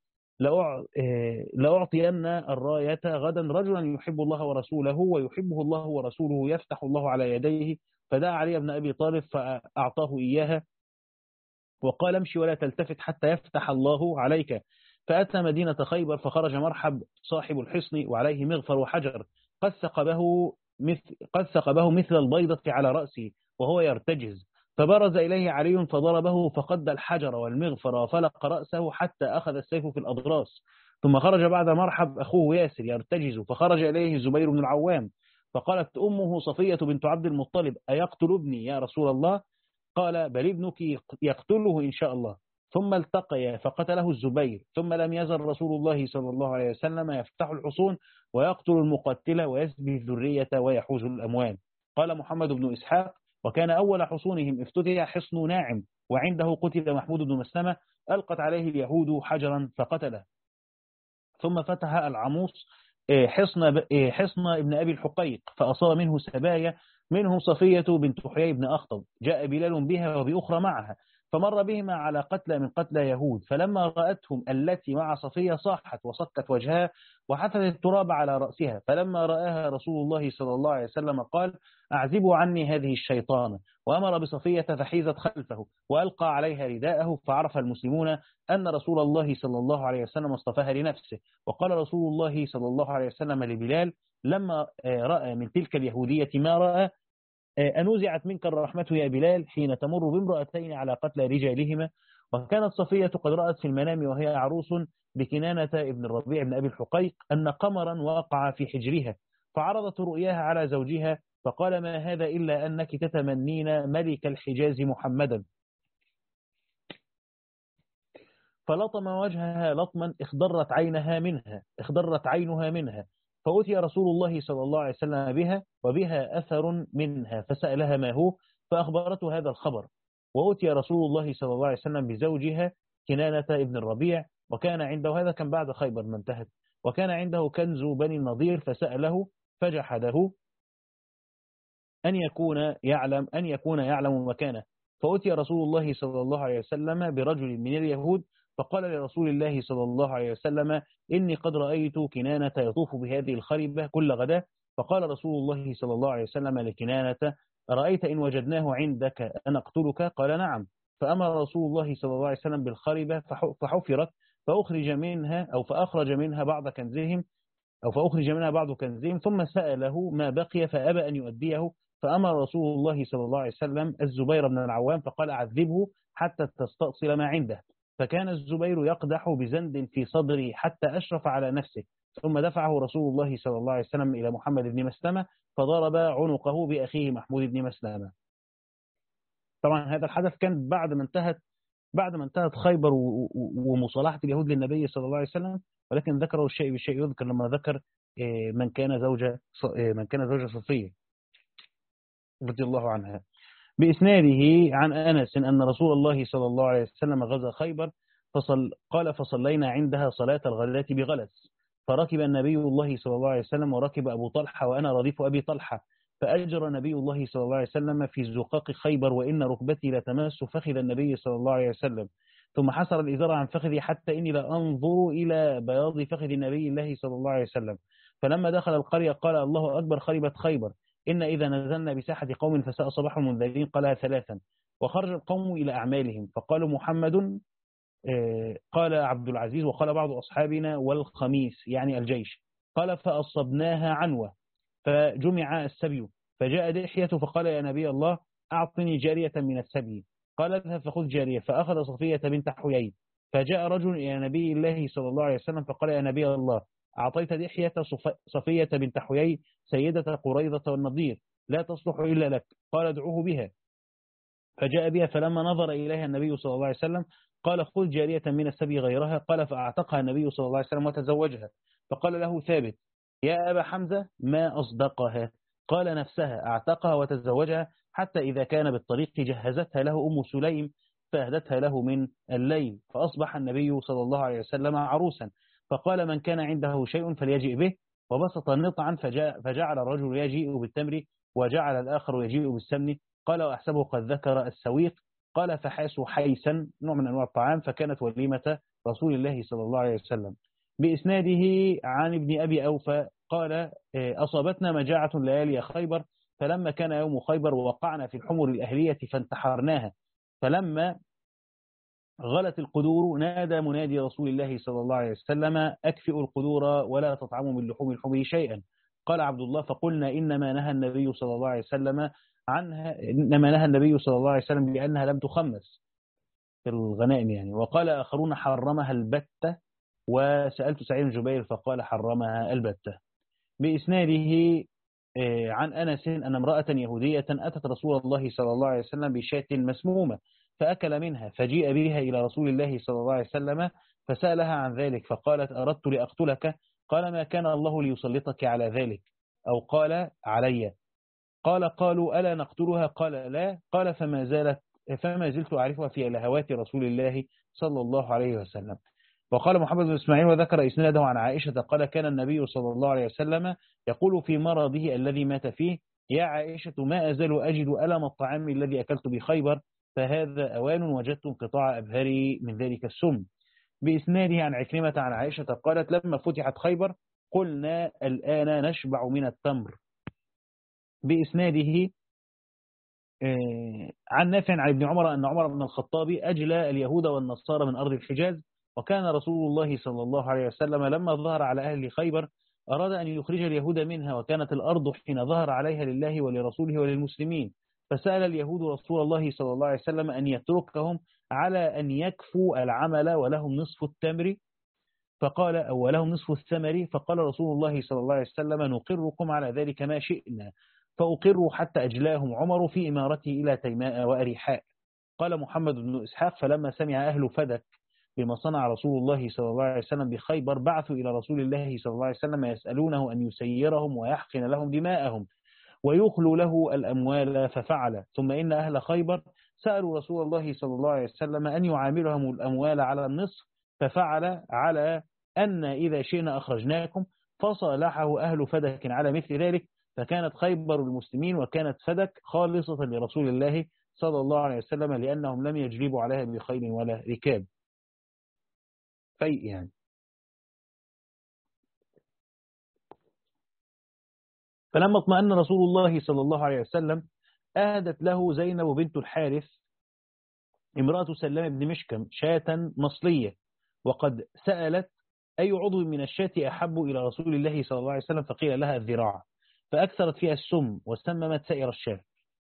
لأعطين الراية غدا رجلا يحب الله ورسوله ويحبه الله ورسوله يفتح الله على يديه. فدعا علي بن أبي طالب فأعطاه إياها وقال امشي ولا تلتفت حتى يفتح الله عليك. فأتى مدينة خيبر فخرج مرحب صاحب الحصن وعليه مغفر وحجر قد ثقبه مثل, قد ثقبه مثل البيضة على رأسه وهو يرتجز فبرز إليه علي فضربه فقد الحجر والمغفر وفلق رأسه حتى أخذ السيف في الأضراس. ثم خرج بعد مرحب أخوه ياسر يرتجز فخرج إليه الزبير بن العوام فقالت أمه صفية بنت عبد المطلب أيقتل ابني يا رسول الله؟ قال بل ابنك يقتله إن شاء الله. ثم التقيا فقتله الزبير ثم لم يزل رسول الله صلى الله عليه وسلم يفتح الحصون ويقتل المقتل ويسبي الذرية ويحوز الأموال. قال محمد بن إسحاق وكان أول حصونهم افتتح حصن ناعم وعنده قتل محمود بن مسلمة ألقت عليه اليهود حجرا فقتله. ثم فتح العموس حصن حصن ابن أبي الحقيق فأصاب منه سبايا منهم صفية بنت حيي بن أخطب جاء بلال بها وبأخرى معها فمر بهما على قتلى من قتلى يهود، فلما رأتهم التي مع صفية صاحت وصكت وجهها وحثت التراب على رأسها، فلما رآها رسول الله صلى الله عليه وسلم قال: أعزبوا عني هذه الشيطانة، وأمر بصفية فحيزت خلفه وألقى عليها رداءه، فعرف المسلمون أن رسول الله صلى الله عليه وسلم اصطفاها لنفسه. وقال رسول الله صلى الله عليه وسلم لبلال لما رأى من تلك اليهودية ما رأى: أنوزعت منك الرحمة يا بلال حين تمر بامرأتين على قتل رجالهما. وكانت صفية قد رأت في المنام وهي عروس بكنانة ابن الربيع بن أبي الحقيق أن قمرا وقع في حجرها، فعرضت رؤياها على زوجها فقال: ما هذا إلا أنك تتمنين ملك الحجاز محمدا. فلطم وجهها لطما اخضرت عينها منها اخضرت عينها منها فأتي رسول الله صلى الله عليه وسلم بها وبها أثر منها، فسألها ما هو، فأخبرته هذا الخبر. وأتي رسول الله صلى الله عليه وسلم بزوجها كنانة ابن الربيع، وكان عنده، هذا كان بعد خيبر ما انتهت، وكان عنده كنز بني النضير، فسأله فجحده أن يكون يعلم أن يكون يعلم مكانه. فأتي رسول الله صلى الله عليه وسلم برجل من اليهود، فقال لرسول الله صلى الله عليه وسلم: إني قد رأيت كنانة يطوف بهذه الخربة كل غداء. فقال رسول الله صلى الله عليه وسلم لكنانة: أرأيت إن وجدناه عندك أن أقتلك؟ قال: نعم. فأمر رسول الله صلى الله عليه وسلم بالخربة فحفرت، فأخرج منها أو فأخرج منها بعض كنزهم أو فأخرج منها بعض كنزهم، ثم سأله ما بقي فأبى أن يؤديه. فأمر رسول الله صلى الله عليه وسلم الزبير بن العوام فقال: أعذبه حتى تستأصل ما عنده. فكان الزبير يقدح بزند في صدره حتى أشرف على نفسه، ثم دفعه رسول الله صلى الله عليه وسلم إلى محمد بن مسلمة فضرب عنقه بأخيه محمود بن مسلمة. طبعا هذا الحدث كان بعد ما انتهت بعد ما انتهت خيبر ومصالحة اليهود للنبي صلى الله عليه وسلم، ولكن ذكروا الشيء بالشيء يذكر لما ذكر من كان زوجة من كان زوجة صفية رضي الله عنها. بإسناده عن أنس أن رسول الله صلى الله عليه وسلم غزا خيبر، فصل قال: فصلينا عندها صلاة الغداة بغلس، فركب النبي الله صلى الله عليه وسلم وركب أبو طلحة وأنا رديف أبي طلحة، فأجر نبي الله صلى الله عليه وسلم في زقاق خيبر وإن ركبتي لتماس فخذ النبي صلى الله عليه وسلم، ثم حسر الإزار عن فخذي حتى إني لأنظر إلى بياض فخذ النبي الله صلى الله عليه وسلم. فلما دخل القرية قال: الله أكبر، خربت خيبر، إن إذا نزلنا بساحة قوم فساء صباح المنذرين. قالها ثلاثا. وخرج القوم إلى أعمالهم فقالوا: محمد، قال عبد العزيز، وقال بعض أصحابنا: والخميس يعني الجيش. قال: فأصبناها عنوة فجمع السبي، فجاء دحية فقال: يا نبي الله، أعطني جارية من السبي. قال: اذهب فخذ جارية. فأخذ صفية بنت حيي. فجاء رجل إلى نبي الله صلى الله عليه وسلم فقال: يا نبي الله، أعطيت دحية صفية بنت حيي سيدة قريظة والنضير، لا تصلح إلا لك. قال: ادعوه بها. فجاء بها، فلما نظر إليها النبي صلى الله عليه وسلم قال: خذ جارية من السبي غيرها. قال: فأعتقها النبي صلى الله عليه وسلم وتزوجها. فقال له ثابت: يا أبا حمزة، ما أصدقها؟ قال: نفسها، أعتقها وتزوجها، حتى إذا كان بالطريق جهزتها له أم سليم فأهدتها له من الليل، فأصبح النبي صلى الله عليه وسلم عروسا. فقال: من كان عنده شيء فليجئ به. وبسط نطعا فجاء فجعل الرجل يجيء بالتمر وجعل الآخر يجيء بالسمن. قال: وأحسبه قد ذكر السويق. قال: فحاسوا حيسا، نوع من أنواع الطعام، فكانت وليمة رسول الله صلى الله عليه وسلم. بإسناده عن ابن أبي أوفى قال: أصابتنا مجاعة ليالي خيبر، فلما كان يوم خيبر وقعنا في الحمر الأهلية فانتحرناها، فلما غلت القدور نادى منادي رسول الله صلى الله عليه وسلم: أكفئوا القدور ولا تطعموا من لحوم الحمر شيئا. قال عبد الله: فقلنا إنما نهى النبي صلى الله عليه وسلم عنها إنما نهى النبي صلى الله عليه وسلم لأنها لم تخمس في الغنائم يعني. وقال آخرون: حرمها البتة. وسألت سعيد بن جبير فقال: حرمها البتة. بإسناده عن أنس أن امرأة يهودية أتت رسول الله صلى الله عليه وسلم بشاة مسمومة فأكل منها، فجيء بها إلى رسول الله صلى الله عليه وسلم فسألها عن ذلك، فقالت: أردت لأقتلك. قال: ما كان الله ليسلطك على ذلك، أو قال: علي. قال: قالوا: ألا نقتلها؟ قال: لا. قال: فما زالت فما زلت أعرفها في لهوات رسول الله صلى الله عليه وسلم. وقال محمد بن إسماعيل وذكر إسناده عن عائشة قال: كان النبي صلى الله عليه وسلم يقول في مرضه الذي مات فيه: يا عائشة، ما أزال أجد ألم الطعام الذي أكلت بخيبر، فهذا أوان وجدت انقطاع أبهري من ذلك السم. بإسناده عن عكرمة عن عائشة قالت لما فتحت خيبر قلنا الآن نشبع من التمر. بإسناده عن نافع عن ابن عمر أن عمر بن الخطاب أجلى اليهود والنصارى من أرض الحجاز، وكان رسول الله صلى الله عليه وسلم لما ظهر على أهل خيبر أراد أن يخرج اليهود منها، وكانت الأرض حين ظهر عليها لله ولرسوله وللمسلمين، فسأل اليهود رسول الله صلى الله عليه وسلم أن يتركهم على أن يكفوا العمل ولهم نصف التمر، فقال أو لهم نصف الثمر، فقال رسول الله صلى الله عليه وسلم نقركم على ذلك ما شئنا، فأقروا حتى أجلاهم عمر في إمارته إلى تيماء وأريحاء. قال محمد بن إسحاق فلما سمع أهل فدك بما صنع رسول الله صلى الله عليه وسلم بخيبر بعثوا إلى رسول الله صلى الله عليه وسلم يسألونه أن يسيرهم ويحقن لهم دماءهم ويخلوا له الأموال، ففعل. ثم إن أهل خيبر سألوا رسول الله صلى الله عليه وسلم أن يعاملهم الأموال على النصف، ففعل على أن إذا شئنا أخرجناكم، فصالحه أهل فدك على مثل ذلك، فكانت خيبر المسلمين وكانت فدك خالصة لرسول الله صلى الله عليه وسلم لأنهم لم يجلبوا عليها بخيل ولا ركاب. فيء يعني. فلما اطمأن رسول الله صلى الله عليه وسلم أهدت له زينب بنت الحارث امرأة سلام بن مشكم شاة مصلية، وقد سألت أي عضو من الشاة أحب إلى رسول الله صلى الله عليه وسلم، فقيل لها الذراع، فأكثرت فيها السم وسممت سائر الشاة.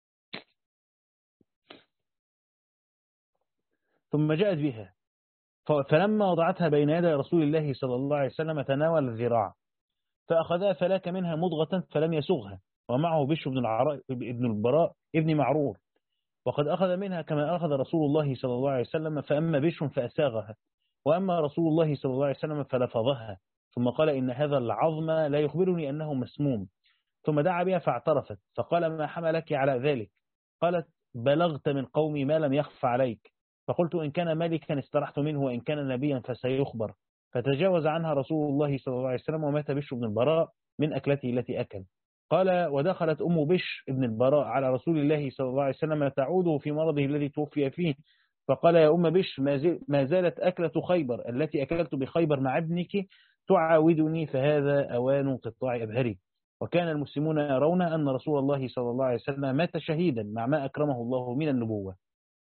ثم جاءت بها فلما وضعتها بين يدي رسول الله صلى الله عليه وسلم تناول الذراع، فأخذها فلاك منها مضغة فلم يسغها، ومعه بشر بن العراء ابن البراء ابن معرور، وقد أخذ منها كما أخذ رسول الله صلى الله عليه وسلم، فأما بشر فأساغها، وأما رسول الله صلى الله عليه وسلم فلفظها، ثم قال إن هذا العظم لا يخبرني أنه مسموم، ثم دعا بها فاعترفت، فقال ما حملك على ذلك؟ قالت بلغت من قومي ما لم يخف عليك، فقلت إن كان ملكا استرحت منه وإن كان نبيا فسيخبر، فتجاوز عنها رسول الله صلى الله عليه وسلم، ومات بشر بن البراء من أكلته التي أكل. قال ودخلت أم بشر بن البراء على رسول الله صلى الله عليه وسلم تعوده في مرضه الذي توفي فيه، فقال يا أم بشر ما زالت أكلة خيبر التي أكلت بخيبر مع ابنك تعاودني، فهذا أوان انقطاع أبهري. وكان المسلمون يرون أن رسول الله صلى الله عليه وسلم مات شهيدا مع ما أكرمه الله من النبوة.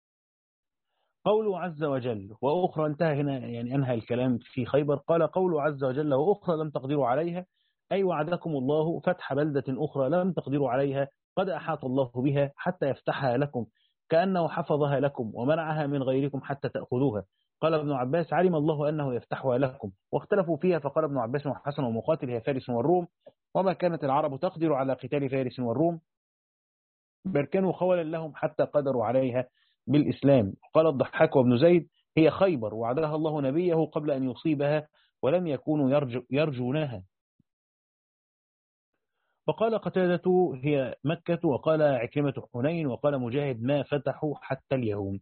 قوله عز وجل وأخرى، انتهى هنا يعني أنهى الكلام في خيبر. قال قوله عز وجل وأخرى لم تقدروا عليها، أي وعدكم الله فتح بلدة أخرى لم تقدروا عليها قد أحاط الله بها حتى يفتحها لكم، كأنه حفظها لكم ومنعها من غيركم حتى تأخذوها. قال ابن عباس علم الله أنه يفتحها لكم، واختلفوا فيها، فقال ابن عباس وحسن ومقاتل هي فارس والروم، وما كانت العرب تقدر على قتال فارس والروم بل كانوا خولا لهم حتى قدروا عليها بالإسلام. قال الضحاك وابن زيد هي خيبر وعدها الله نبيه قبل أن يصيبها ولم يكونوا يرجو يرجونها. وقال قتادة هي مكة، وقال عكرمة حنين، وقال مجاهد ما فتحوا حتى اليوم.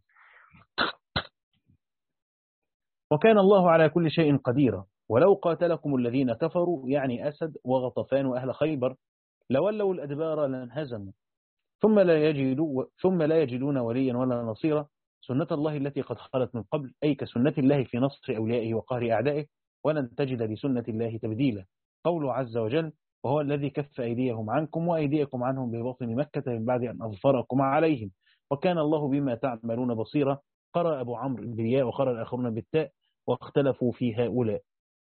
وكان الله على كل شيء قديرا، ولو قاتلكم الذين كفروا يعني أسد وغطفان وأهل خيبر لولوا الأدبار لانهزموا ثم لا يجدوا ثم لا يجدون وليا ولا نصيرا، سنة الله التي قد خلت من قبل، أي كسنة الله في نصر أوليائه وقهر أعدائه، ولن تجد لسنة الله تبديلا. قوله عز وجل وهو الذي كف أيديهم عنكم وأيديكم عنهم ببطن مكة من بعد أن أظفركم عليهم وكان الله بما تعملون بصيرا. قرأ أبو عمرو بالياء وقرأ الآخرون بالتاء واختلفوا في هؤلاء.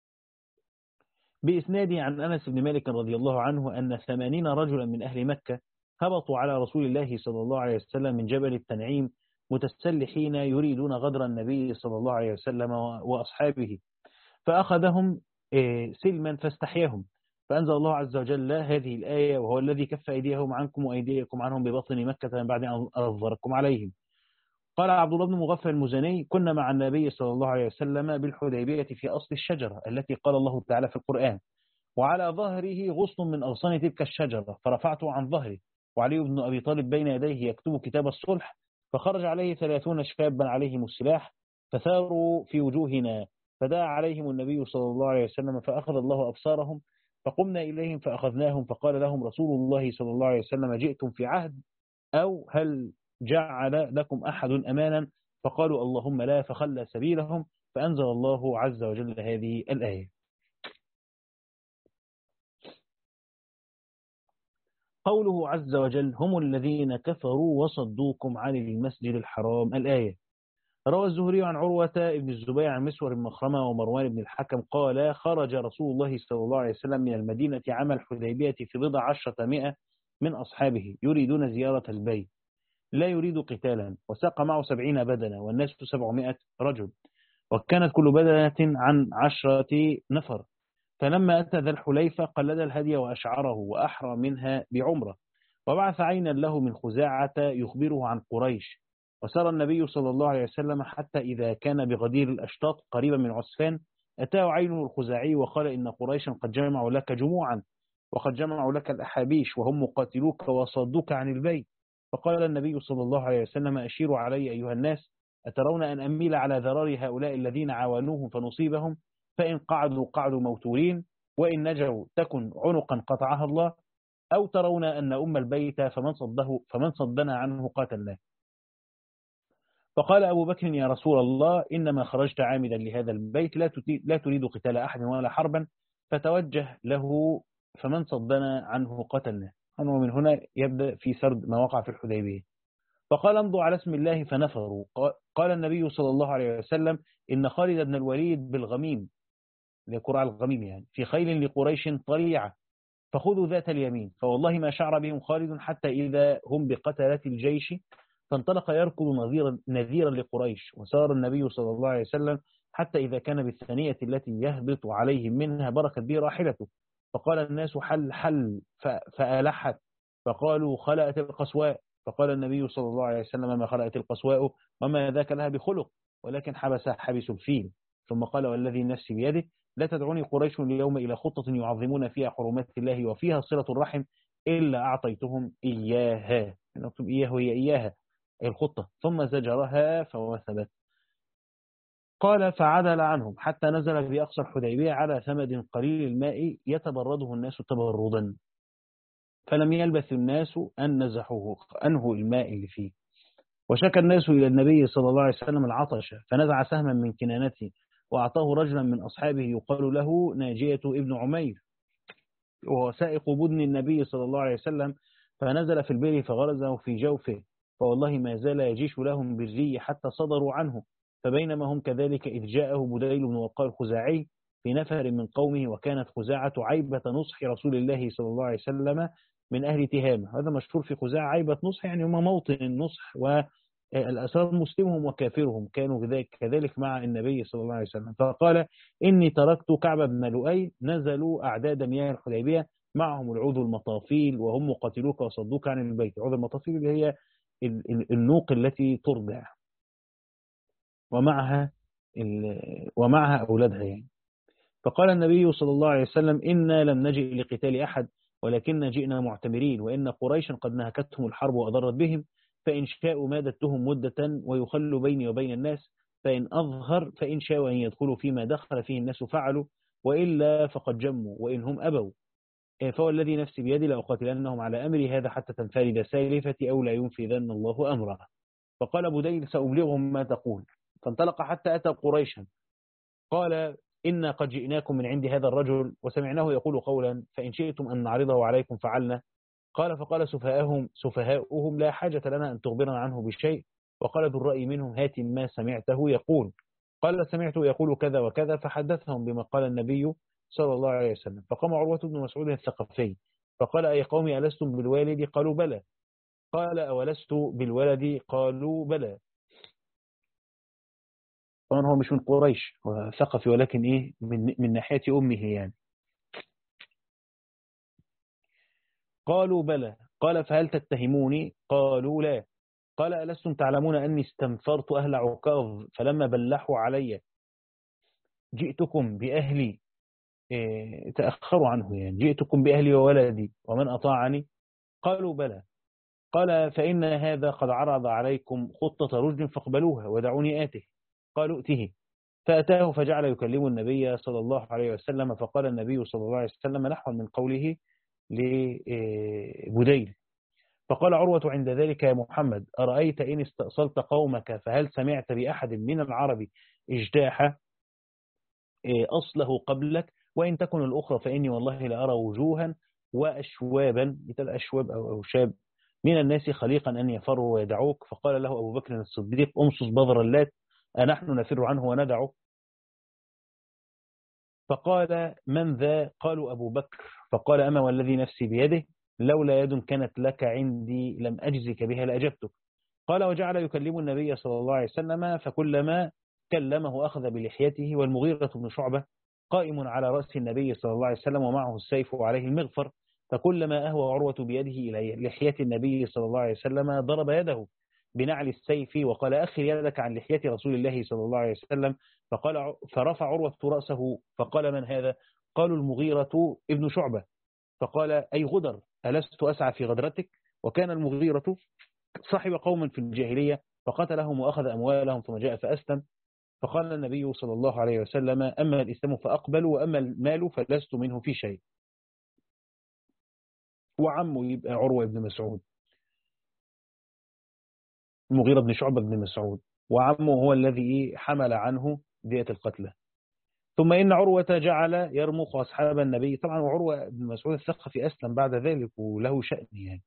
بإسناد عن أنس بن مالك رضي الله عنه أن ثمانين رجلا من أهل مكة هبطوا على رسول الله صلى الله عليه وسلم من جبل التنعيم متسلحين يريدون غدر النبي صلى الله عليه وسلم وأصحابه، فأخذهم سلما فاستحياهم، فأنزل الله عز وجل هذه الآية وهو الذي كف أيديهم عنكم وأيديكم عنهم ببطن مكة من بعد أن أظفركم عليهم. قال عبد الله بن مغفل المزني كنا مع النبي صلى الله عليه وسلم بالحديبية في أصل الشجرة التي قال الله تعالى في القرآن وعلى ظهره غصن من أغصان تلك الشجرة، فرفعته عن ظهره وعلي بن أبي طالب بين يديه يكتب كتاب الصلح، فخرج عليه ثلاثون شابا عليهم السلاح فثاروا في وجوهنا، فدعا عليهم النبي صلى الله عليه وسلم فأخذ الله أبصارهم، فقمنا إليهم فأخذناهم، فقال لهم رسول الله صلى الله عليه وسلم جئتم في عهد أو هل جعل لكم أحد أمانا؟ فقالوا اللهم لا، فخلى سبيلهم، فأنزل الله عز وجل هذه الآية. قوله عز وجل هم الذين كفروا وصدوكم عن المسجد الحرام، الآية. روى الزهري عن عروة بن الزبير عن مسور بن مخرمة ومروان بن الحكم قال خرج رسول الله صلى الله عليه وسلم من المدينة عام الحديبية في بضع عشرة مئة من أصحابه يريدون زيارة البيت لا يريد قتالا، وساق معه سبعين بدنة والناس سبعمائة رجل، وكانت كل بدنة عن عشرة نفر. فلما أتى ذا الحليفة قلد الهدي وأشعره وأحرى منها بعمرة، وبعث عينا له من خزاعة يخبره عن قريش. وسار النبي صلى الله عليه وسلم حتى إذا كان بغدير الأشتاط قريبا من عسفان أتاه عينه الخزاعي وقال إن قريشا قد جمعوا لك جموعا، وقد جمعوا لك الأحابيش وهم مقاتلوك وصدوك عن البيت. فقال النبي صلى الله عليه وسلم أشيروا علي أيها الناس، أترون أن أميل على ذرار هؤلاء الذين عاونوهم فنصيبهم؟ فإن قعدوا قعدوا موتورين، وإن نجوا تكن عنقا قطعها الله، أو ترون أن أم البيت فمن صده فمن صدنا عنه قاتلناه. فقال أبو بكر يا رسول الله إنما خرجت عامدا لهذا البيت لا تريد قتال أحد ولا حربا، فتوجه له فمن صدنا عنه قتلناه. ومن هنا يبدأ في سرد ما وقع في الحديبية. فقال امضوا على اسم الله فنفروا. قال النبي صلى الله عليه وسلم إن خالد بن الوليد بالغميم، لقرع الغميم يعني، في خيل لقريش طريعة، فخذوا ذات اليمين. فوالله ما شعر بهم خالد حتى إذا هم بقتلة الجيش، فانطلق يركض نذيرا, نذيرا لقريش. وسار النبي صلى الله عليه وسلم حتى إذا كان بالثانية التي يهبط عليهم منها بركت به راحلته، فقال الناس حل حل فألحت، فقالوا خلأت القسواء. فقال النبي صلى الله عليه وسلم ما خلأت القسواء وما ذاك لها بخلق، ولكن حبس حبس الفيل. ثم قال والذي نفسي بيده لا تدعوني قريش اليوم إلى خطة يعظمون فيها حرمات الله وفيها صلة الرحم إلا أعطيتهم إياها. نكتب إياه وهي إياها الخطة. ثم زجرها فوثبت. قال فعدل عنهم حتى نزل بأقصى الحديبية على ثمد قليل الماء يتبرده الناس تبردا، فلم يلبث الناس أن نزحوه أنه الماء اللي فيه. وشكى الناس إلى النبي صلى الله عليه وسلم العطش، فنزع سهما من كنانته وأعطاه رجلا من أصحابه يقال له ناجية ابن عمير، وهو سائق بدن النبي صلى الله عليه وسلم، فنزل في البئر فغرزه في جوفه، فوالله ما زال يجيش لهم بالري حتى صدروا عنه. فبينما هم كذلك إذ جاءه بديل بن وقال الخزاعي في نفر من قومه، وكانت خزاعة عيبة نصح رسول الله صلى الله عليه وسلم من أهل تهامة. هذا مشهور في خزاعة عيبة نصح، يعني هم موطن النصح، والأسرار مسلمهم وكافرهم كانوا كذلك مع النبي صلى الله عليه وسلم. فقال إني تركت كعب بن لؤي، نزلوا أعداد مياه الحديبية معهم العوذ المطافيل وهم مقاتلوك وصدوك عن البيت. عوذ المطافيل اللي هي النوق التي ترضع، ومعها ومعها أولادها يعني. فقال النبي صلى الله عليه وسلم إنا لم نجئ لقتال أحد ولكن جئنا معتمرين، وإن قريشا قد نهكتهم الحرب وأضرت بهم، فإن شاءوا مادتهم مدة ويخلوا بيني وبين الناس، فإن أظهر فإن شاءوا أن يدخلوا فيما دخل فيه الناس فعلوا، وإلا فقد جموا وإن هم أبوا. فهو الذي نفسي بيدي لأقاتلنهم على أمري هذا حتى تنفرد سالفتي أو لا ينفذن الله أمره. فقال بديل سأبلغهم ما تقول. فانطلق حتى أتى قريشا، قال إنا قد جئناكم من عند هذا الرجل وسمعناه يقول قولا، فإن شئتم أن نعرضه عليكم فعلنا. قال فقال سفهاؤهم سفهاؤهم لا حاجة لنا أن تخبرنا عنه بشيء. وقال ذو الرأي منهم هات ما سمعته يقول. قال سمعته يقول كذا وكذا، فحدثهم بما قال النبي صلى الله عليه وسلم. فقام عروة بن مسعود الثقفي فقال أي قوم ألستم بالوالد؟ قالوا بلى. قال أولست بالولد؟ قالوا بلى. طبعا هو مش من قريش، هو ثقفي، ولكن إيه من, من ناحية أمه يعني. قالوا بلى. قال فهل تتهموني؟ قالوا لا. قال ألستم تعلمون أني استنفرت أهل عكاظ فلما بلحوا علي جئتكم بأهلي، إيه تأخروا عنه يعني، جئتكم بأهلي وولدي ومن أطاعني؟ قالوا بلى. قال فإن هذا قد عرض عليكم خطة رشد فاقبلوها ودعوني آته. قالوا ائته. فأتاه فجعل يكلم النبي صلى الله عليه وسلم، فقال النبي صلى الله عليه وسلم نحو من قوله لبديل. فقال عروة عند ذلك يا محمد أرأيت إن استأصلت قومك فهل سمعت بأحد من العرب اجتاح أصله قبلك؟ وإن تكن الأخرى فإني والله لأرى وجوها وأشوابا مثل أشواب أو أوشاب من الناس خليقا أن يفروا ويدعوك. فقال له أبو بكر الصديق أمصص بذر اللات أنحن نفر عنه وندعه؟ فقال من ذا؟ قالوا أبو بكر. فقال أما والذي نفسي بيده لولا يد كانت لك عندي لم أجزك بها لأجبتك. قال وجعل يكلم النبي صلى الله عليه وسلم فكلما كلمه أخذ بلحيته. والمغيرة بن شعبة قائم على رأس النبي صلى الله عليه وسلم ومعه السيف وعليه المغفر، فكلما أهوى عروة بيده إلى لحية النبي صلى الله عليه وسلم ضرب يده بنعل السيف وقال أخر يدك عن لحية رسول الله صلى الله عليه وسلم. فقال فرفع عروة رأسه فقال من هذا؟ قالوا المغيرة ابن شعبة. فقال أي غدر ألست أسعى في غدرتك؟ وكان المغيرة صاحب قوم في الجاهلية فقتلهم وأخذ أموالهم ثم جاء فأسلم. فقال النبي صلى الله عليه وسلم أما الإسلام فأقبل وأما المال فلست منه في شيء. وعمه يبقى عروة بن مسعود، المغيرة بن شعبة بن مسعود، وعمه هو الذي حمل عنه دية القتلى. ثم إن عروة جعل يرمق أصحاب النبي. طبعا وعروة بن مسعود الثقفي أسلم بعد ذلك وله شأن، يعني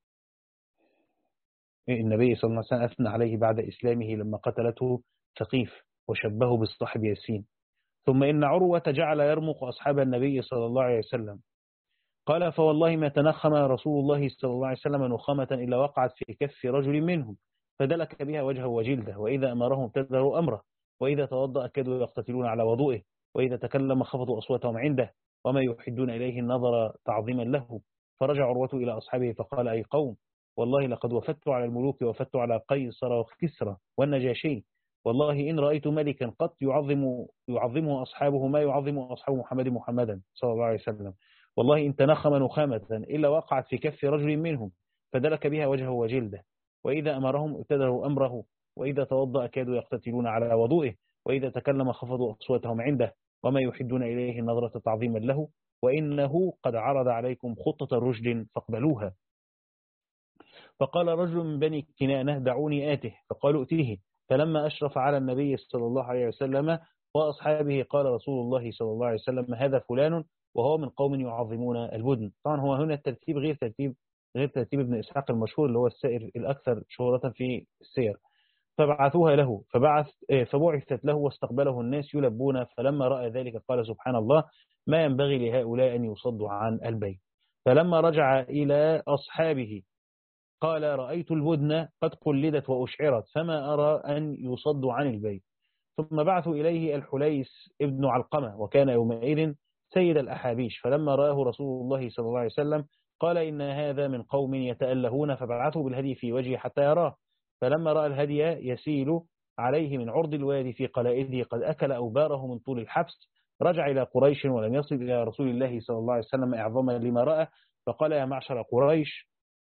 النبي صلى الله عليه وسلم أثنى عليه بعد إسلامه لما قتلته ثقيف وشبهه بالصاحب ياسين. ثم إن عروة جعل يرمق أصحاب النبي صلى الله عليه وسلم. قال فوالله ما تنخم رسول الله صلى الله عليه وسلم نخامة إلا وقعت في كف رجل منهم فدلك بها وجهه وجلده، وإذا أمرهم ابتدروا أمره، وإذا توضأ كادوا يقتتلون على وضوئه، وإذا تكلم خفضوا أصواتهم عنده، وما يحدون إليه النظر تعظيما له. فرجع عروة إلى أصحابه فقال أي قوم والله لقد وفدت على الملوك ووفدت على قيصر وكسرى والنجاشي، والله إن رأيت ملكا قط يعظم يعظمه أصحابه ما يعظم أصحاب محمد محمدا صلى الله عليه وسلم، والله إن تنخم نخامة إلا وقعت في كف رجل منهم فدلك بها وجهه وجلده، وإذا أمرهم ابتدروا أمره، وإذا توضأ كادوا يقتتلون على وضوئه، وإذا تكلم خفضوا أصواتهم عنده، وما يحدون إليه النظرة تعظيما له، وإنه قد عرض عليكم خطة رشد فاقبلوها. فقال رجل من بني كنانة دعوني آته، فقالوا ائتيه. فلما أشرف على النبي صلى الله عليه وسلم وأصحابه قال رسول الله صلى الله عليه وسلم هذا فلان وهو من قوم يعظمون البدن. طبعا هو هنا الترتيب غير ترتيب غير ترتيب ابن إسحاق المشهور اللي هو السائر الأكثر شهرة في السير. فبعثوها له فبعث فبعثت له واستقبله الناس يلبون. فلما رأى ذلك قال سبحان الله ما ينبغي لهؤلاء أن يصدوا عن البيت. فلما رجع إلى أصحابه قال رأيت البدن قد قلدت وأشعرت فما أرى أن يصدوا عن البيت. ثم بعثوا إليه الحليس ابن علقمة وكان يومئذ سيد الأحابيش. فلما رآه رسول الله صلى الله عليه وسلم قال إن هذا من قوم يتألهون، فبعثوا بالهدي في وجهه حتى يراه. فلما رأى الهدي يسيل عليه من عرض الوادي في قلائده قد أكل أوباره من طول الحبس رجع إلى قريش ولم يصل إلى رسول الله صلى الله عليه وسلم إعظاما لما رأى. فقال يا معشر قريش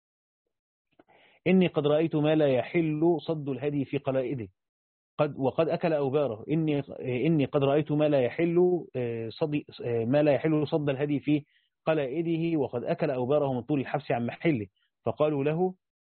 إني قد رأيت ما لا يحل صد الهدي في قلائده قد وقد أكل أوباره. إني إني قد رأيت ما لا يحل صد ما لا يحل صد الهدي في قلائده وقد أكل أوباره من طول الحبس عن محله. فقالوا له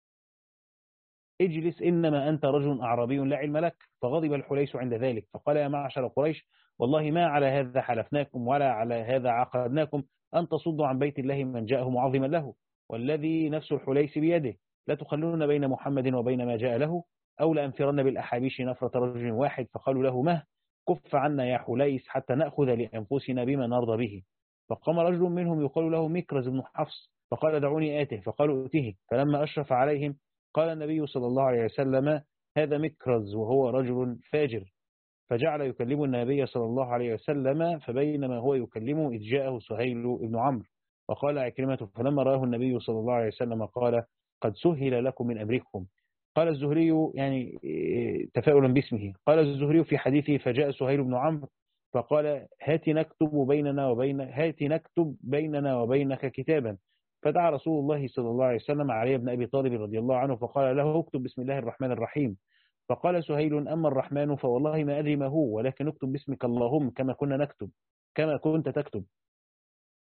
اجلس إنما أنت رجل أعرابي لا علم لك. فغضب الحليس عند ذلك فقال يا معشر قريش والله ما على هذا حلفناكم ولا على هذا عقدناكم أن تصدوا عن بيت الله من جاءه معظما له، والذي نفس الحليس بيده لا تخلون بين محمد وبين ما جاء له أو لأنفرن بالأحابيش نفرة رجل واحد. فقالوا له مه كف عنا يا حليس حتى نأخذ لأنفسنا بما نرضى به. فقام رجل منهم يقال له مكرز بن حفص فقال دعوني آته. فقالوا ائته. فلما أشرف عليهم قال النبي صلى الله عليه وسلم هذا مكرز وهو رجل فاجر. فجعل يكلم النبي صلى الله عليه وسلم فبينما هو يكلمه إذ جاءه سهيل بن عمرو. وقال عكرمة فلما رآه النبي صلى الله عليه وسلم قال قد سهل لكم من أمركم. قال الزهري يعني تفاؤلا باسمه قال الزهري في حديثه فجاء سهيل بن عمرو فقال هات نكتب بيننا وبين هات نكتب بيننا وبينك كتابا. فدعا رسول الله صلى الله عليه وسلم علي بن أبي طالب رضي الله عنه فقال له اكتب بسم الله الرحمن الرحيم. فقال سهيل أما الرحمن فوالله ما أدري ما هو ولكن اكتب باسمك اللهم كما كنا نكتب كما كنت تكتب.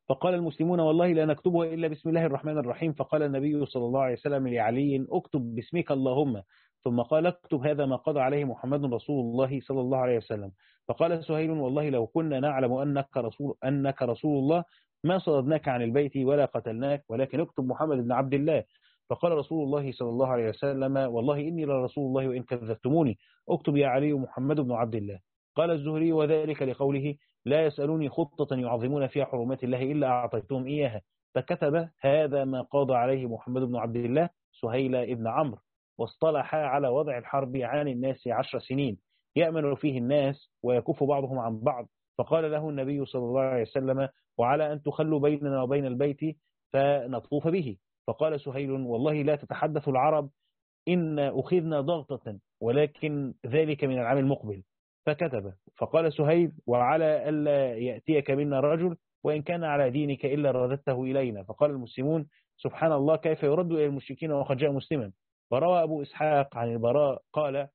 فقال المسلمون والله لا نكتبها إلا بسم الله الرحمن الرحيم. فقال النبي صلى الله عليه وسلم لعلي اكتب باسمك اللهم. ثم قال اكتب هذا ما قضى عليه محمد رسول الله صلى الله عليه وسلم. فقال سهيل والله لو كنا نعلم أنك رسول, أنك رسول الله ما صددناك عن البيت ولا قتلناك، ولكن اكتب محمد بن عبد الله. فقال رسول الله صلى الله عليه وسلم والله إني لرسول الله وإن كذبتموني، اكتب يا علي محمد بن عبد الله. قال الزهري وذلك لقوله لا يسألوني خطة يعظمون فيها حرمات الله إلا أعطيتهم إياها. فكتب هذا ما قاضى عليه محمد بن عبد الله سهيل ابن عمرو، واصطلح على وضع الحرب عن الناس عشر سنين يأمن فيه الناس ويكف بعضهم عن بعض. فقال له النبي صلى الله عليه وسلم وعلى أن تخلوا بيننا وبين البيت فنطوف به. فقال سهيل والله لا تتحدث العرب إن أخذنا ضغطة، ولكن ذلك من العام المقبل. فكتب. فقال سهيل وعلى ألا يأتيك منا رجل وإن كان على دينك إلا رددته إلينا. فقال المسلمون سبحان الله كيف يرد إلى المشركين وقد جاء مسلما. وروى أبو إسحاق عن البراء قال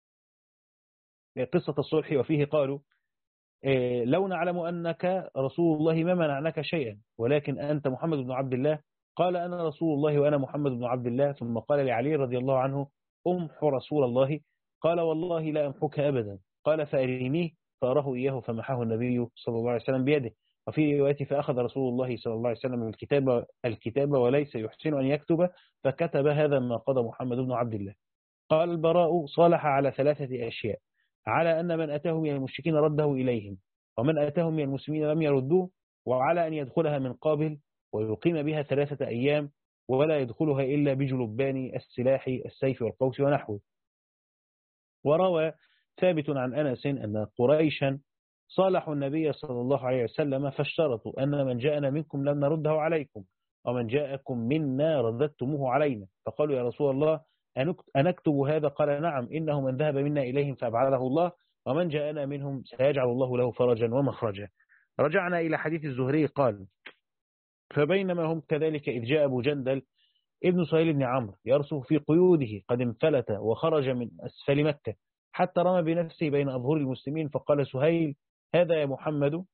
قصة الصلح وفيه قالوا لو نعلم أنك رسول الله ما منعناك شيئا، ولكن أنت محمد بن عبد الله. قال أنا رسول الله وأنا محمد بن عبد الله. ثم قال لعلي رضي الله عنه أمح رسول الله. قال والله لا أمحك أبدا. قال فأرينيه، فأراه إياه فمحاه النبي صلى الله عليه وسلم بيده. وفي رواية فأخذ رسول الله صلى الله عليه وسلم الكتاب الكتاب وليس يحسن أن يكتب، فكتب هذا ما قضى محمد بن عبد الله. قال البراء صالح على ثلاثة أشياء: على أن من أتاه من المشركين رده إليهم، ومن أتاه من المسلمين لم يردوه، وعلى أن يدخلها من قابل ويقيم بها ثلاثة أيام ولا يدخلها إلا بجلبان السلاح السيف والقوس ونحوه. وروى ثابت عن أنس أن قريشا صالحوا النبي صلى الله عليه وسلم فاشترطوا أن من جاءنا منكم لم نرده عليكم، ومن جاءكم منا رددتموه علينا. فقالوا يا رسول الله أنكتب هذا؟ قال نعم، إنه من ذهب منا إليهم فأبعده الله، ومن جاءنا منهم سيجعل الله له فرجا ومخرجا. رجعنا إلى حديث الزهري قال فبينما هم كذلك إذ جاء أبو جندل ابن سهيل بن عمرو يرسف في قيوده قد انفلت وخرج من أسفل مكة حتى رمى بنفسه بين أظهر المسلمين. فقال سهيل هذا يا محمد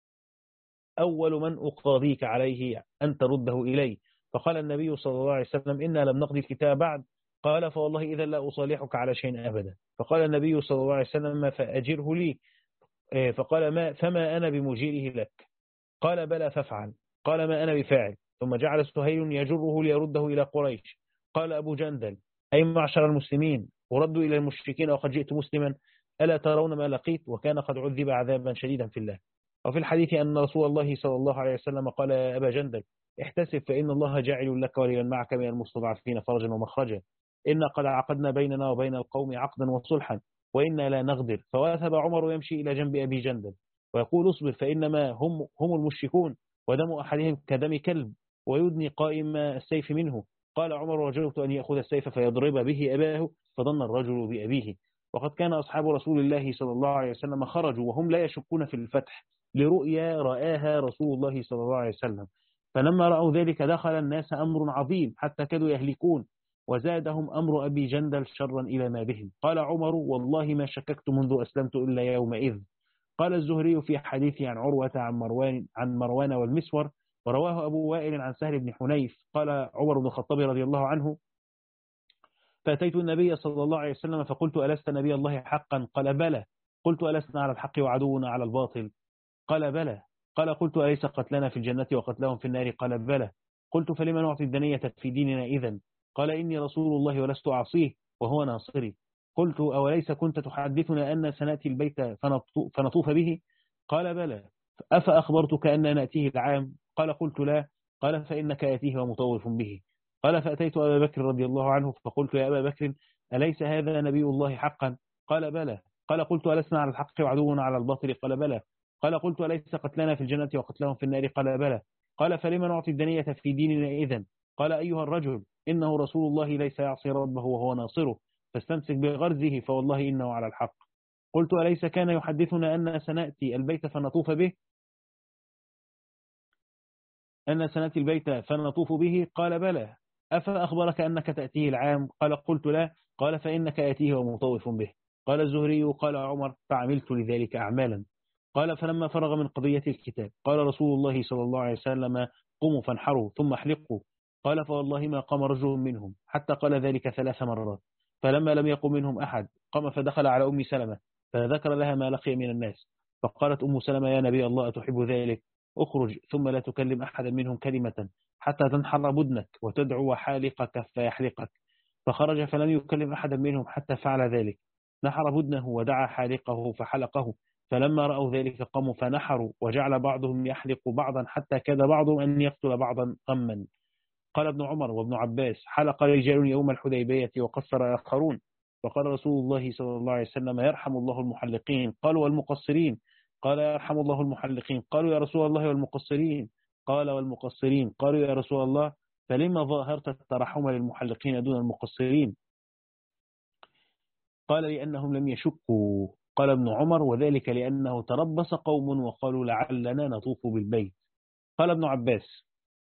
أول من أقاضيك عليه أن ترده إلي. فقال النبي صلى الله عليه وسلم إنا لم نقضي الكتاب بعد. قال فوالله إذا لا أصالحك على شيء أبدا. فقال النبي صلى الله عليه وسلم فأجره لي. فقال ما فما أنا بمجيره لك. قال بلى فافعل. قال ما أنا بفاعل. ثم جعل سهيل يجره ليرده إلى قريش. قال أبو جندل أي معشر المسلمين وردوا إلى المشركين وقد جئت مسلما، ألا ترون ما لقيت؟ وكان قد عذب عذابا شديدا في الله. وفي الحديث أن رسول الله صلى الله عليه وسلم قال يا أبا جندل احتسب فإن الله جاعل لك ولمن معك من المستضعفين فرجا ومخرجا. إن قد عقدنا بيننا وبين القوم عقدا وصلحا وإنا لا نغدر. فواثب عمر يمشي إلى جنب أبي جندل ويقول اصبر فإنما هم, هم المشركون ودم أحدهم كدم كلب ويدني قائم السيف منه. قال عمر رجوت أن يأخذ السيف فيضرب به أباه، فظن الرجل بأبيه. وقد كان أصحاب رسول الله صلى الله عليه وسلم خرجوا وهم لا يشكون في الفتح لرؤيا رآها رسول الله صلى الله عليه وسلم، فلما رأوا ذلك دخل الناس أمر عظيم حتى كادوا يهلكون، وزادهم أمر أبي جندل شرا إلى ما بهم. قال عمر والله ما شككت منذ أسلمت إلا يومئذ. قال الزهري في حديثه عن عروة عن مروان, عن مروان والمسور، ورواه أبو وائل عن سهل بن حنيف قال عمر بن الخطاب رضي الله عنه فأتيت النبي صلى الله عليه وسلم فقلت ألست نبي الله حقا؟ قال بلى. قلت ألسنا على الحق وعدونا على الباطل؟ قال بلى. قال قلت أليس قتلنا في الجنة وقتلهم في النار؟ قال بلى. قلت فلما نعطي الدنية في ديننا إذن؟ قال إني رسول الله ولست أعصيه وهو ناصري. قلت أوليس كنت تحدثنا أن سنأتي البيت فنطوف به؟ قال بلى. أفأخبرتك أن نأتيه العام؟ قال قلت لا. قال فإنك آتيه ومطوف به. قال فأتيت أبا بكر رضي الله عنه فقلت يا أبا بكر أليس هذا نبي الله حقا؟ قال بلى. قال قلت ألسنا على الحق وعدونا على الباطل؟ قال بلى. قال قلت أليس قتلنا في الجنة وقتلهم في النار؟ قال بلى. قال فلما نعطي الدنية في ديننا إذن؟ قال أيها الرجل إنه رسول الله ليس يعصي ربه وهو ناصره، فاستمسك بغرزه فوالله إنه على الحق. قلت أليس كان يحدثنا أن سنأتي البيت فنطوف به أن سنأتي البيت فنطوف به؟ قال بلى. أفأخبرك أنك تأتيه العام؟ قال قلت لا. قال فإنك آتيه ومطوف به. قال الزهري قال عمر فعملت لذلك أعمالا. قال فلما فرغ من قضية الكتاب قال رسول الله صلى الله عليه وسلم قوموا فانحروا ثم احلقوا. قال فوالله ما قام رجل منهم حتى قال ذلك ثلاث مرات. فلما لم يقم منهم أحد قام فدخل على أم سلمة فذكر لها ما لقي من الناس. فقالت أم سلمة يا نبي الله أتحب ذلك؟ اخرج ثم لا تكلم أحدا منهم كلمة حتى تنحر بدنك وتدعو حالقك فيحلقك. فخرج فلم يكلم أحدا منهم حتى فعل ذلك. نحر بدنه ودعا حالقه فحلقه. فلما رأوا ذلك قاموا فنحروا وجعل بعضهم يحلق بعضا حتى كاد بعضهم أن يقتل بعضا غما. قال ابن عمر وابن عباس حلق رجال يوم الحديبية وقصر آخرون. وقال رسول الله صلى الله عليه وسلم يرحم الله المحلقين. قالوا والمقصرين؟ قال يرحم الله المحلقين. قالوا يا رسول الله والمقصرين؟ قال والمقصرين. قالوا يا رسول الله فلما ظاهرت الترحم للمحلقين دون المقصرين؟ قال لأنهم لم يشكوا. قال ابن عمر وذلك لأنه تربص قوم وقالوا لعلنا نطوف بالبيت. قال ابن عباس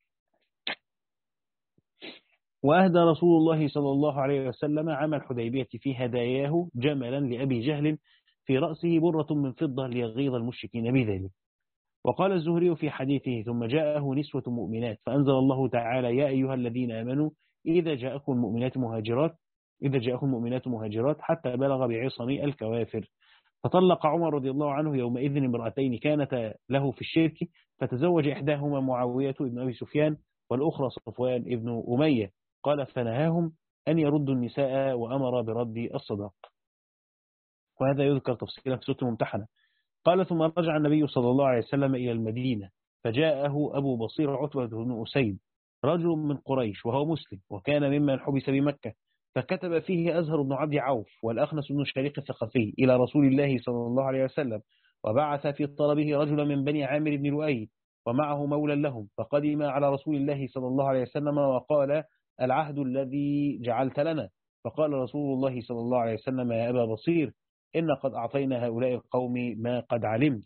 وأهدى رسول الله صلى الله عليه وسلم عام الحديبية في هداياه جملا لأبي جهل في رأسه برة من فضة ليغيظ المشركين بذلك. وقال الزهري في حديثه ثم جاءه نسوة مؤمنات فأنزل الله تعالى يا أيها الذين آمنوا إذا جاءكم المؤمنات مهاجرات إذا جاءكم المؤمنات مهاجرات حتى بلغ بعصم الكوافر. فطلق عمر رضي الله عنه يومئذ امرأتين كانت له في الشرك فتزوج إحداهما معاوية بن أبي سفيان والأخرى صفوان بن أمية. قال فنهاهم أن يردوا النساء وأمر برد الصداق. وهذا يذكر تفصيلا في سورة الممتحنة. قال ثم رجع النبي صلى الله عليه وسلم إلى المدينة فجاءه أبو بصير عتبة بن أسيد رجل من قريش وهو مسلم وكان ممن حبس بمكة. فكتب فيه أزهر بن عبد عوف والأخنس بن شريق الثقفي إلى رسول الله صلى الله عليه وسلم وبعث في طلبه رجلا من بني عامر بن لؤي ومعه مولى لهم. فقدم على رسول الله صلى الله عليه وسلم وقال العهد الذي جعلت لنا. فقال رسول الله صلى الله عليه وسلم يا أبا بصير إن قد أعطينا هؤلاء القوم ما قد علمت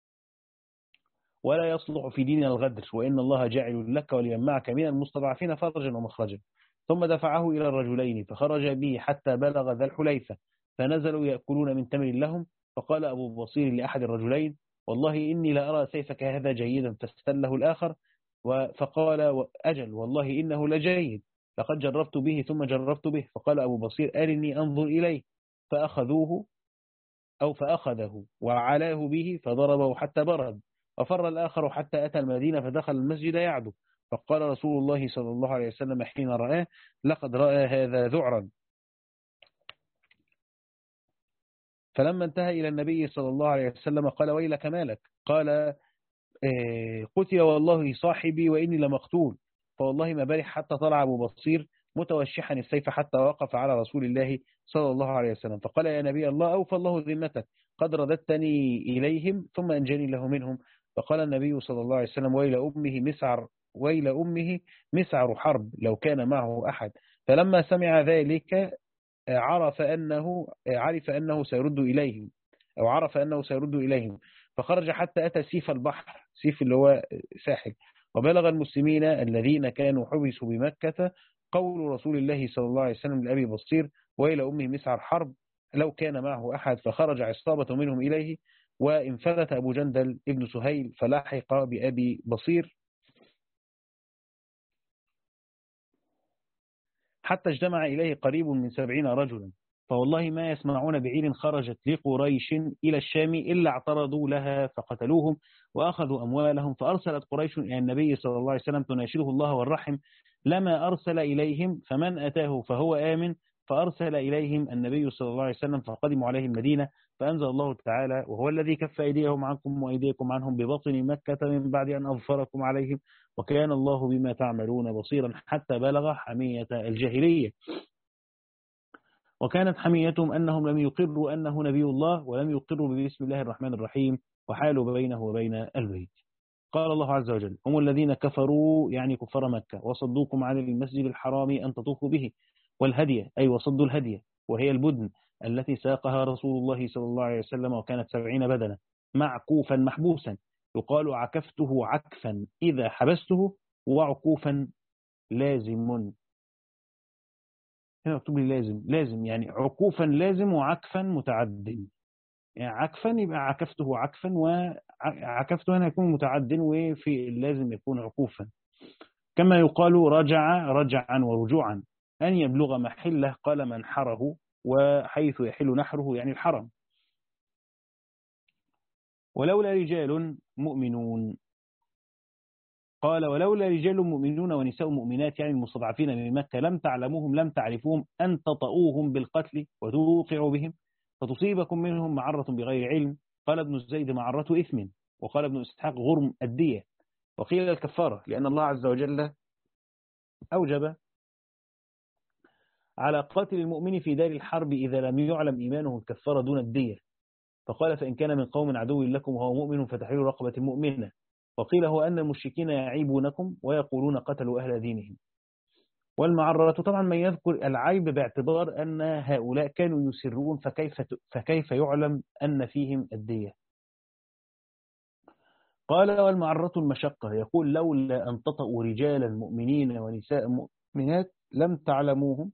ولا يصلح في ديننا الغدر وإن الله جاعل لك ولمن معك من المستضعفين فرجا ومخرجا. ثم دفعه إلى الرجلين فخرج به حتى بلغ ذا الحليفة فنزلوا يأكلون من تمر لهم. فقال أبو بصير لأحد الرجلين والله إني لا أرى سيفك هذا جيدا فاستله الآخر. فقال أجل والله إنه لجيد لقد جربت به ثم جربت به. فقال أبو بصير أرني أنظر إليه. فأخذوه أو فأخذه وعلاه به فضربه حتى برد. وفر الآخر حتى أتى المدينة فدخل المسجد يعدو. فقال رسول الله صلى الله عليه وسلم حين رآه لقد رأى هذا ذعرا. فلما انتهى إلى النبي صلى الله عليه وسلم قال ويلك مالك؟ قال قتل والله صاحبي وإني لمقتول. فوالله ما برح حتى طلع أبو بصير متوشحا السيف حتى وقف على رسول الله صلى الله عليه وسلم فقال يا نبي الله أوفى الله ذمتك قد رددتني إليهم ثم أنجني له منهم. فقال النبي صلى الله عليه وسلم ويل أمه مسعر ويل أمه مسعر حرب لو كان معه أحد. فلما سمع ذلك عرف أنه عرف أنه سيرد إليهم أو عرف أنه سيرد إليهم فخرج حتى أتى سيف البحر سيف اللي هو ساحل. وبلغ المسلمين الذين كانوا حبسوا بمكة قول رسول الله صلى الله عليه وسلم لأبي بصير وإلى أمه مسعر حرب لو كان معه أحد. فخرج عصابة منهم إليه وانفلت أبو جندل ابن سهيل فلاحق بأبي بصير حتى اجتمع إليه قريب من سبعين رجلا. فوالله ما يسمعون بعير خرجت لقريش إلى الشام إلا اعترضوا لها فقتلوهم وأخذوا أموالهم. فأرسلت قريش إلى النبي صلى الله عليه وسلم تناشده الله والرحم لما أرسل إليهم فمن أتاه فهو آمن. فأرسل إليهم النبي صلى الله عليه وسلم فقدموا عليه المدينة فأنزل الله تعالى وهو الذي كف أيديهم عنكم وأيديكم عنهم ببطن مكة من بعد أن أظفركم عليهم وكان الله بما تعملون بصيرا حتى بلغ حمية الجاهلية. وكانت حميتهم أنهم لم يقروا أنه نبي الله ولم يقروا بسم الله الرحمن الرحيم وحالوا بينه وبين البيت. قال الله عز وجل هم الذين كفروا يعني كفر مكة وصدوكم عن المسجد الحرام أن تطوفوا به والهدي أي وصدوا الهدي وهي البدن التي ساقها رسول الله صلى الله عليه وسلم وكانت سبعين بدنة معكوفا محبوسا يقال عكفته عكفا إذا حبسته وعكوفا لازم. هنا مكتوب لي لازم لازم يعني عكوفا لازم وعكفا متعد. يعني عكفا يبقى عكفته عكفا، وعكفته هنا يكون متعد، وفي لازم يكون عكوفا. كما يقال رجع رجعا ورجوعا. أن يبلغ محله قال منحره، وحيث يحل نحره يعني الحرم. ولولا رجال مؤمنون، قال ولولا رجال مؤمنون ونساء مؤمنات يعني المستضعفين من مكة لم تعلموهم لم تعرفوهم أن تطؤوهم بالقتل وتوقعوا بهم فتصيبكم منهم معرة بغير علم. قال ابن الزيد معرة إثم، وقال ابن إسحاق غرم الدية، وقيل الكفارة، لأن الله عز وجل أوجب على قاتل المؤمن في دار الحرب إذا لم يعلم إيمانه الكفارة دون الدية، فقال فإن كان من قوم عدو لكم وهو مؤمن فتحرير رقبة مؤمنة. وقيل هو أن المشركين يعيبونكم ويقولون قتلوا أهل دينهم. والمعرة طبعا من يذكر العيب باعتبار أن هؤلاء كانوا يسرون، فكيف فكيف يعلم أن فيهم الدية. قال والمعرة المشقة، يقول لولا أن تطأوا رجالا مؤمنين ونساء مؤمنات لم تعلموهم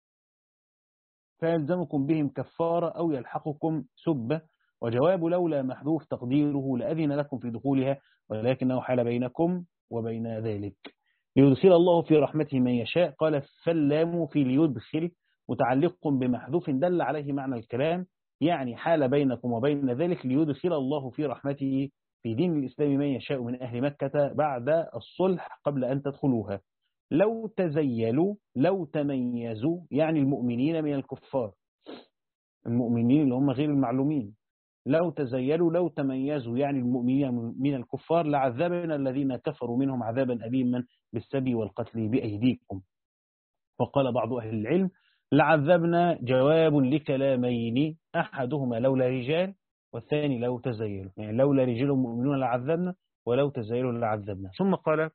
فيلزمكم بهم كفارة أو يلحقكم سبة. وجواب لولا محذوف تقديره لأذن لكم في دخولها ولكنه حال بينكم وبين ذلك. ليدخل الله في رحمته من يشاء. قال فاللام في ليدخل متعلق بمحذوف دل عليه معنى الكلام، يعني حال بينكم وبين ذلك ليدخل الله في رحمته في دين الإسلام من يشاء من أهل مكة بعد الصلح قبل أن تدخلوها. لو تزيلوا لو تميزوا يعني المؤمنين من الكفار، المؤمنين اللي هم غير المعلومين. لو تزيلوا لو تميزوا يعني المؤمنين من الكفار لعذبنا الذين كفروا منهم عذابا أليما بالسبي والقتل بأيديكم. وقال بعض أهل العلم لعذبنا جواب لكلامين أحدهما لولا رجال والثاني لو تزيلوا، يعني لولا رجال مؤمنون لعذبنا ولو تزيلوا لعذبنا. ثم قال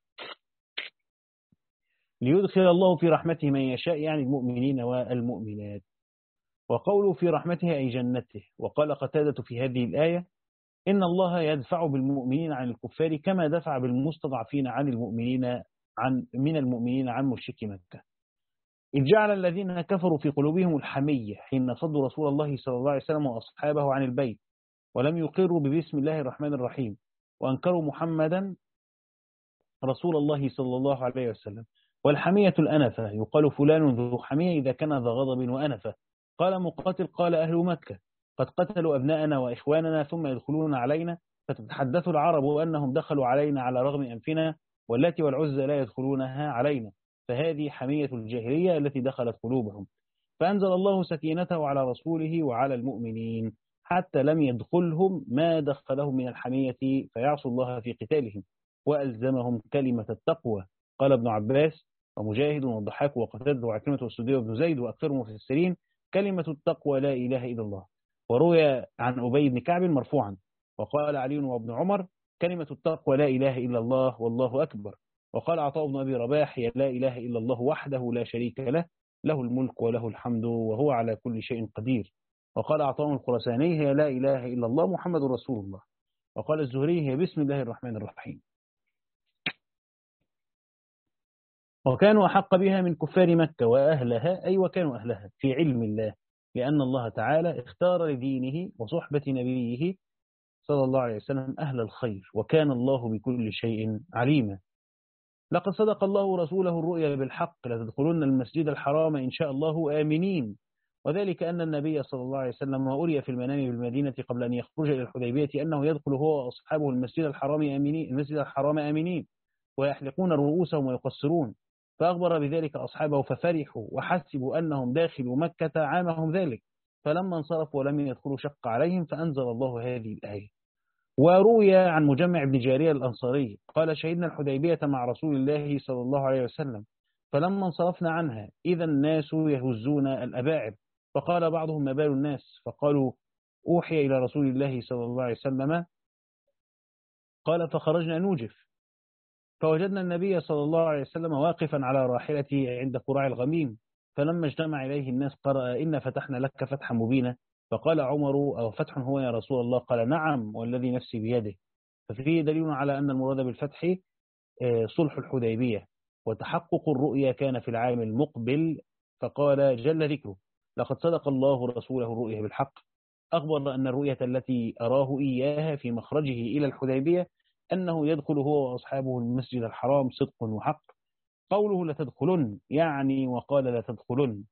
ليدخل الله في رحمته من يشاء يعني المؤمنين والمؤمنات. وقوله في رحمته أي جنته. وقال قتادة في هذه الآية إن الله يدفع بالمؤمنين عن الكفار كما دفع بالمستضعفين عن المؤمنين عن من المؤمنين عن مشركي مكة، إذ جعل الذين كفروا في قلوبهم الحمية حين صدوا رسول الله صلى الله عليه وسلم وأصحابه عن البيت ولم يقروا ببسم الله الرحمن الرحيم وأنكروا محمدا رسول الله صلى الله عليه وسلم. والحمية الأنفة، يقال فلان ذو حمية إذا كان ذا غضب وأنفة. قال مقاتل قال أهل مكة قد قتلوا أبناءنا وإخواننا ثم يدخلون علينا فتتحدث العرب أنهم دخلوا علينا على رغم أنفنا والتي والعزى لا يدخلونها علينا، فهذه حمية الجاهلية التي دخلت قلوبهم. فأنزل الله سكينته على رسوله وعلى المؤمنين حتى لم يدخلهم ما دخلهم من الحمية فيعصوا الله في قتالهم وألزمهم كلمة التقوى. قال ابن عباس ومجاهد والضحاك وقتادة وعكرمة والسدي وابن زيد وأكثر المفسرين كلمة التقوى لا إله إلا الله. وروي عن أبي بن كعب مرفوعا وقال علي وابن عمر كلمة التقوى لا إله إلا الله والله أكبر. وقال عطاء بن أبي رباح هي لا إله إلا الله وحده لا شريك له له الملك وله الحمد وهو على كل شيء قدير. وقال عطاء الخرساني هي لا إله إلا الله محمد رسول الله. وقال الزهري هي بسم الله الرحمن الرحيم. وكانوا أحق بها من كفار مكة وأهلها، أي وكانوا أهلها في علم الله، لأن الله تعالى اختار لدينه وصحبة نبيه صلى الله عليه وسلم أهل الخير وكان الله بكل شيء عليما. لقد صدق الله رسوله الرؤيا بالحق لتدخلن المسجد الحرام إن شاء الله آمنين، وذلك أن النبي صلى الله عليه وسلم أري في المنام بالمدينة قبل أن يخرج إلى الحديبية أنه يدخل هو وأصحابه المسجد الحرام آمنين المسجد الحرام آمنين ويحلقون رؤوسهم ويقصرون، فأخبر بذلك أصحابه ففرحوا وحسبوا أنهم داخلوا مكة عامهم ذلك، فلما انصرفوا ولم يدخلوا شق عليهم فأنزل الله هذه الآية. وروي عن مجمع بن جارية الأنصاري قال شهدنا الحديبية مع رسول الله صلى الله عليه وسلم فلما انصرفنا عنها إذا الناس يهزون الأباعد، فقال بعضهم ما بال الناس فقالوا أوحي إلى رسول الله صلى الله عليه وسلم، قال فخرجنا نوجف فوجدنا النبي صلى الله عليه وسلم واقفا على راحلته عند قراع الغميم، فلما اجتمع إليه الناس قرأ إن فتحنا لك فتحا مبينا، فقال عمر أو فتح هو يا رسول الله؟ قال نعم والذي نفسي بيده. ففيه دليل على أن المراد بالفتح صلح الحديبية، وتحقق الرؤيا كان في العام المقبل، فقال جل ذكره لقد صدق الله رسوله الرؤيا بالحق. أخبر أن الرؤية التي أراه إياها في مخرجه إلى الحديبية أنه يدخل هو وأصحابه المسجد الحرام صدق وحق. قوله لتدخلن يعني وقال لتدخلن.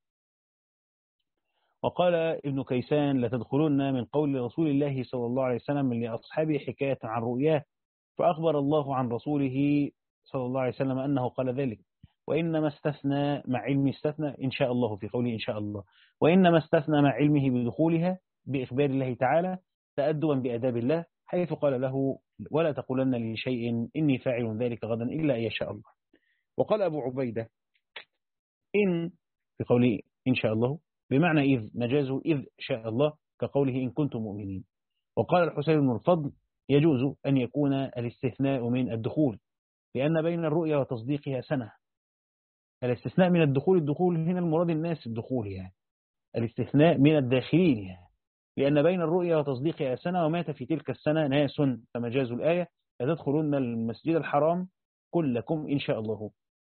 وقال ابن كيسان لتدخلن من قول رسول الله صلى الله عليه وسلم لأصحابه حكاية عن رؤياه، فأخبر الله عن رسوله صلى الله عليه وسلم أنه قال ذلك. وإنما استثنى مع علم استثنى إن شاء الله في قوله إن شاء الله، وإنما استثنى مع علمه بدخولها بإخبار الله تعالى تأدبا بأداب الله، حيث قال له ولا تقولن لشيء إني فاعل ذلك غدا إلا أن يشاء الله. وقال أبو عبيدة إن في قوله إن شاء الله بمعنى إذ، مجازه إذ شاء الله كقوله إن كنتم مؤمنين. وقال الحسين بن الفضل يجوز أن يكون الاستثناء من الدخول، لأن بين الرؤيا وتصديقها سنة. الاستثناء من الدخول، الدخول هنا المراد الناس الدخول يعني، الاستثناء من الداخلين يعني، لأن بين الرؤيا وتصديقها سنة ومات في تلك السنة ناس، فمجاز الآية لتدخلن المسجد الحرام كلكم إن شاء الله.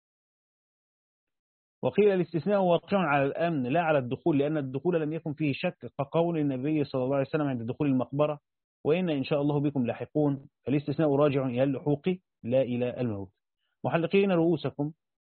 وقيل الاستثناء واقع على الأمن لا على الدخول، لأن الدخول لم يكن فيه شك، كقول النبي صلى الله عليه وسلم عند دخول المقبرة وإن إن شاء الله بكم لاحقون، فالاستثناء راجع إلى اللحوق لا إلى الموت. محلقين رؤوسكم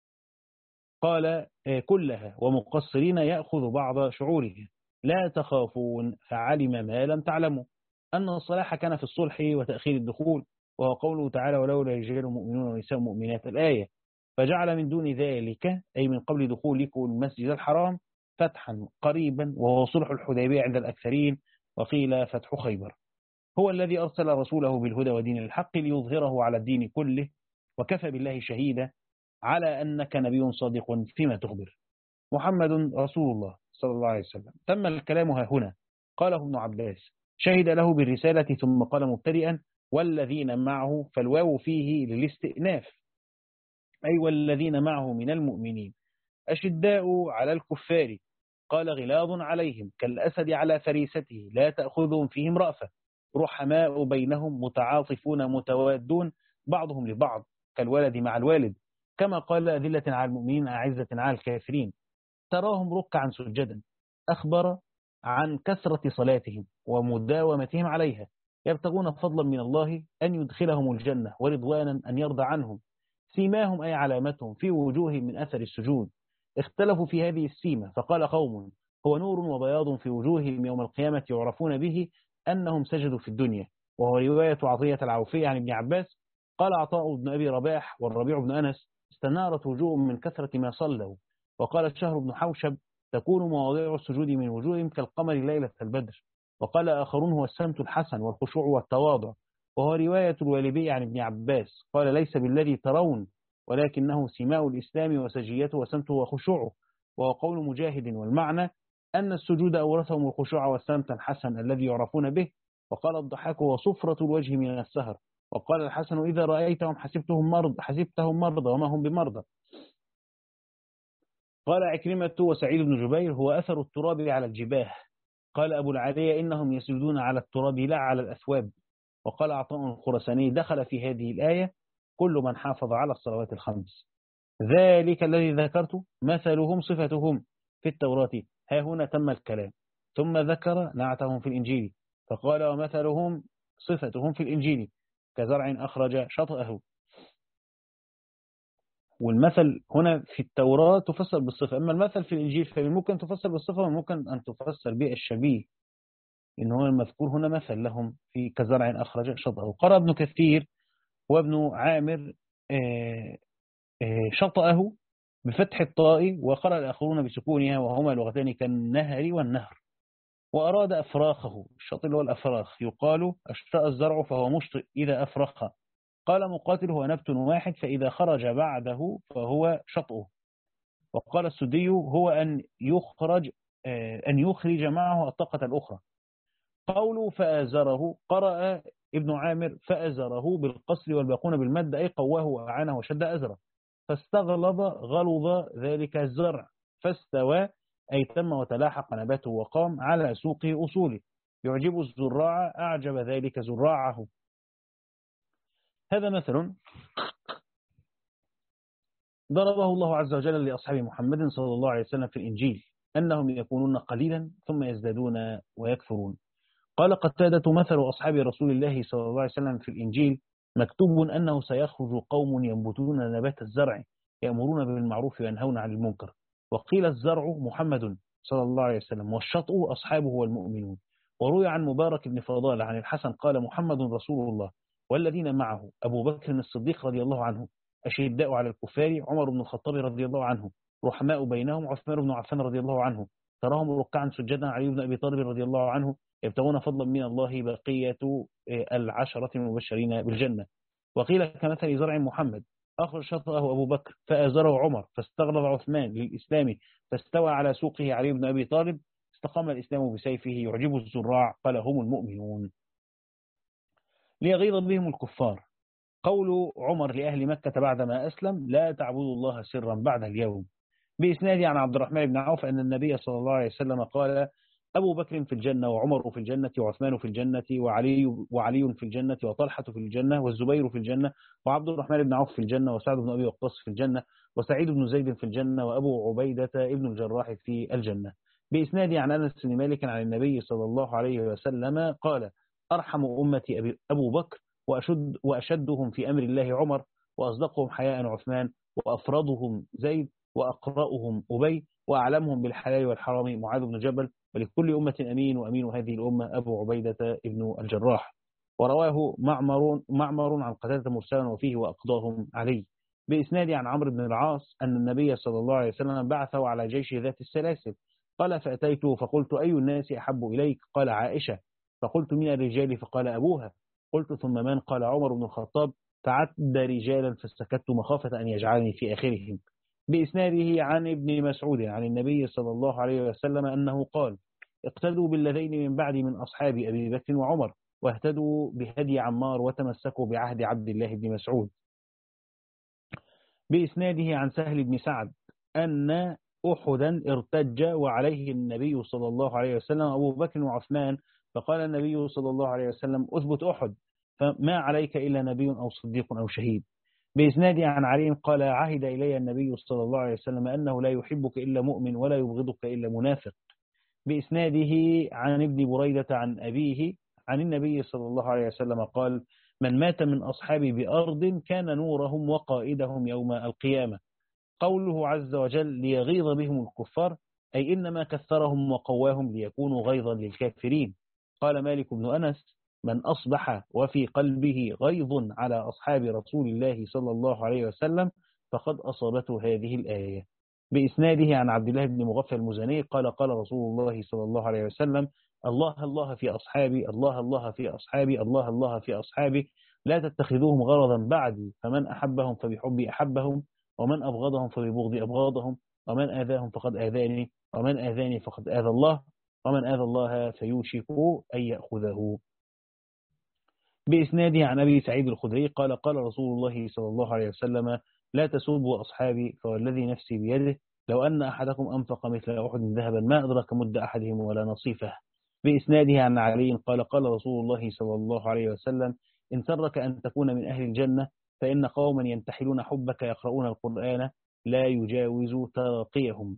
قال كلها ومقصرين يأخذ بعض شعوره. لا تخافون فعلم ما لم تعلموا، أن الصلاح كان في الصلح وتأخير الدخول، وهو قوله تعالى ولولا رجال مؤمنون ونساء مؤمنات الآية، فجعل من دون ذلك أي من قبل دخولكم المسجد الحرام فتحا قريبا، وهو صلح الحديبية عند الأكثرين، وقيل فتح خيبر. هو الذي أرسل رسوله بالهدى ودين الحق ليظهره على الدين كله، وكفى بالله شهيدا على أنك نبي صادق فيما تخبر. محمد رسول الله صلى الله عليه وسلم. تم الكلام ها هنا. قاله ابن عباس شهد له بالرسالة، ثم قال مبتدئا والذين معه، فالواو فيه للاستئناف، أي والذين معه من المؤمنين أشداء على الكفار، قال غلاظ عليهم كالأسد على فريسته لا تأخذهم فيهم رأفة، رحماء بينهم متعاطفون متوادون بعضهم لبعض كالولد مع الوالد، كما قال أذلة على المؤمنين أعزة على الكافرين، تراهم ركعا سجدا. أخبر عن كثرة صلاتهم ومداومتهم عليها، يبتغون فضلا من الله أن يدخلهم الجنة ورضوانا أن يرضى عنهم، سيماهم أي علامتهم في وجوههم من أثر السجود. اختلفوا في هذه السيمة، فقال قوم هو نور وبياض في وجوههم يوم القيامة يعرفون به أنهم سجدوا في الدنيا، وهو رواية عطية العوفي عن ابن عباس. قال عطاء بن أبي رباح والربيع بن أنس استنارت وجوههم من كثرة ما صلوا. وقال شهر بن حوشب تكون مواضيع السجود من وجوههم كالقمر ليلة البدر. وقال آخرون هو السمت الحسن والخشوع والتواضع، وهو رواية الوالبي عن ابن عباس. قال ليس بالذي ترون ولكنه سماء الإسلام وسجيته وسمته وخشوعه، وهو قول مجاهد، والمعنى أن السجود أورثهم الخشوع والسمت الحسن الذي يعرفون به. وقال الضحاك وصفرة الوجه من السهر. وقال الحسن إذا رأيتهم حسبتهم مرض حسبتهم مرضى وما هم بمرضى. قال عكرمة وسعيد بن جبير هو أثر التراب على الجباه. قال أبو العالية إنهم يسجدون على التراب لا على الأثواب. وقال عطاء الخرساني دخل في هذه الآية كل من حافظ على الصلوات الخمس. ذلك الذي ذكرت مثلهم صفتهم في التوراة، ها هنا تم الكلام، ثم ذكر نعتهم في الإنجيل فقال ومثلهم صفتهم في الإنجيل كزرع أخرج شطأه. والمثل هنا في التوراة تفسر بالصفة، أما المثل في الإنجيل فممكن تفسر بالصفة وممكن أن تفسر بالشبيه، إن هو المذكور هنا مثل لهم في كزرع أخرج شطأه. قرأ ابن كثير وابن عامر شطأه بفتح الطاء، وقرأ الآخرون بسكونها، وهما لغتان كالنهر والنهر. وأراد أفراخه، الشطء اللي هو الأفراخ، يقال أشتاء الزرع فهو مشطئ إذا أفرخ. قال مقاتل هو نبت واحد فإذا خرج بعده فهو شطئه. وقال السدي هو أن يخرج أن يخرج معه الطاقة الأخرى. قوله فأزره قرأ ابن عامر فأزره بالقصر والباقون بالمد، أي قواه وأعانه وشد أزره. فاستغلظ غلظ ذلك الزرع، فاستوى أي تم وتلاحق نباته وقام على سوقه أصوله، يعجب الزراع أعجب ذلك زراعه. هذا مثل ضربه الله عز وجل لأصحاب محمد صلى الله عليه وسلم في الإنجيل، أنهم يكونون قليلا ثم يزدادون ويكثرون. قال قتادة: مثل أصحاب رسول الله صلى الله عليه وسلم في الإنجيل مكتوب أنه سيخرج قوم ينبتون نبات الزرع يأمرون بالمعروف وينهون عن المنكر. وقيل الزرع محمد صلى الله عليه وسلم، والشطء أصحابه والمؤمنون. وروي عن مبارك بن فضال عن الحسن قال: محمد رسول الله والذين معه أبو بكر الصديق رضي الله عنه، أشداء على الكفار، عمر بن الخطاب رضي الله عنه، رحماء بينهم، عثمان بن عفان رضي الله عنه، تراهم ركعا سجدا، علي بن أبي طالب رضي الله عنه، يبتغون فضلا من الله، بقية العشرة المبشرين بالجنة. وقيل كمثل زرع محمد أخرج شطأه أبو بكر فآزره عمر، فاستغرب عثمان للإسلام فاستوى على سوقه علي بن أبي طالب، استقام الإسلام بسيفه يعجب الزراع، قال: هم المؤمنون. ليغيظ بهم الكفار. قول عمر لأهل مكة بعدما أسلم: لا تعبدوا الله سرا بعد اليوم. بإسناد عن عبد الرحمن بن عوف أن النبي صلى الله عليه وسلم قال: أبو بكر في الجنة، وعمر في الجنة، وعثمان في الجنة، وعلي, وعلي في الجنة، وطلحة في الجنة، والزبير في الجنة، وعبد الرحمن بن عوف في الجنة، وسعد بن أبي وقاص في الجنة، وسعيد بن زيد في الجنة، وأبو عبيدة ابن الجراح في الجنة. بإسناد عن أنس بن مالك عن النبي صلى الله عليه وسلم قال: أرحم أمتي أبو بكر، وأشد وأشدهم في أمر الله عمر، وأصدقهم حياء عثمان، وأفرضهم زيد، وأقرأهم أبي، وأعلمهم بالحلال والحرام معاذ بن جبل، ولكل أمة أمين، وأمين هذه الأمة أبو عبيدة ابن الجراح. ورواه معمر معمر عن قتادة مرسلا وفيه: وأقضاهم علي. بإسناد عن عمرو بن العاص أن النبي صلى الله عليه وسلم بعثه على جيش ذات السلاسل، قال: فأتيته فقلت: أي الناس أحب إليك؟ قال: عائشة. فقلت: من الرجال؟ فقال: أبوها. قلت: ثم من؟ قال: عمر بن الخطاب. فعد رجالا فسكت مخافة أن يجعلني في آخرهم. بإسناده عن ابن مسعود عن النبي صلى الله عليه وسلم أنه قال: اقتدوا بالذين من بعد من أصحاب أبي بكر وعمر، واهتدوا بهدي عمار، وتمسكوا بعهد عبد الله بن مسعود. بإسناده عن سهل بن سعد أن أحدا ارتج وعليه النبي صلى الله عليه وسلم أبو بكر وعثمان، فقال النبي صلى الله عليه وسلم: أثبت أحد، فما عليك إلا نبي أو صديق أو شهيد. بإسناد عن علي قال: عهد إلي النبي صلى الله عليه وسلم أنه لا يحبك إلا مؤمن، ولا يبغضك إلا منافق. بإسناده عن ابن بريدة عن أبيه عن النبي صلى الله عليه وسلم قال: من مات من أصحابي بأرض كان نورهم وقائدهم يوم القيامة. قوله عز وجل: ليغيظ بهم الكفار، أي إنما كثرهم وقواهم ليكونوا غيظا للكافرين. قال مالك بن أنس: من أصبح وفي قلبه غيظ على أصحاب رسول الله صلى الله عليه وسلم فقد أصابته هذه الآية. بإسناده عن عبد الله بن مغفل المزني قال: قال رسول الله صلى الله عليه وسلم: الله الله في أصحابي، الله الله في أصحابي، الله الله في أصحابي، لا تتخذوهم غرضا بعدي، فمن أحبهم فبحبي أحبهم، ومن أبغضهم فببغض أبغضهم، ومن آذاهم فقد آذاني، ومن آذاني فقد آذى الله، ومن آذى الله فيوشك أن يأخذه. بإسناده عن أبي سعيد الخدري قال: قال رسول الله صلى الله عليه وسلم: لا تسبوا أصحابي، فوالذي نفسي بيده لو أن أحدكم أنفق مثل أحد ذهبا ما أدرك مد أحدهم ولا نصيفه. بإسناده عن علي قال: قال رسول الله صلى الله عليه وسلم: إن سرك أن تكون من أهل الجنة فإن قوما ينتحلون حبك يقرؤون القرآن لا يجاوز تراقيهم،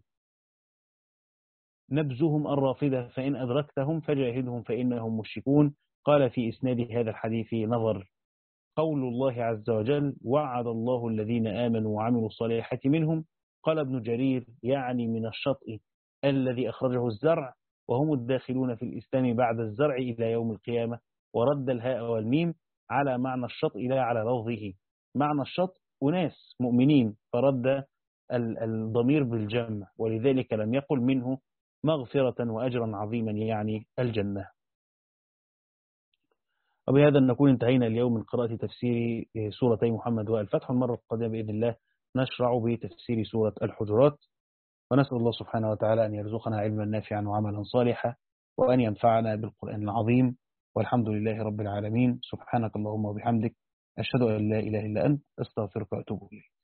نبزهم الرافدة، فإن أدركتهم فجاهدهم فإنهم مشركون. قال في إسناد هذا الحديث نظر. قول الله عز وجل: وعد الله الذين آمنوا وعملوا الصالحات منهم. قال ابن جرير: يعني من الشطء الذي أخرجه الزرع، وهم الداخلون في الإسلام بعد الزرع إلى يوم القيامة. ورد الهاء والميم على معنى الشطء لا على لفظه. معنى الشطء أناس مؤمنين، فرد الضمير بالجمع، ولذلك لم يقل منه مغفرة وأجرا عظيما يعني الجنة. وبهذا نكون انتهينا اليوم من قراءة تفسير سورتي محمد والفتح. المرة القادمة بإذن الله نشرع بتفسير سورة الحجرات، ونسأل الله سبحانه وتعالى أن يرزقنا علما نافعا وعملا صالحا، وأن ينفعنا بالقرآن العظيم. والحمد لله رب العالمين. سبحانك اللهم وبحمدك، أشهد أن لا إله إلا أنت، أستغفرك وأتوب إليك.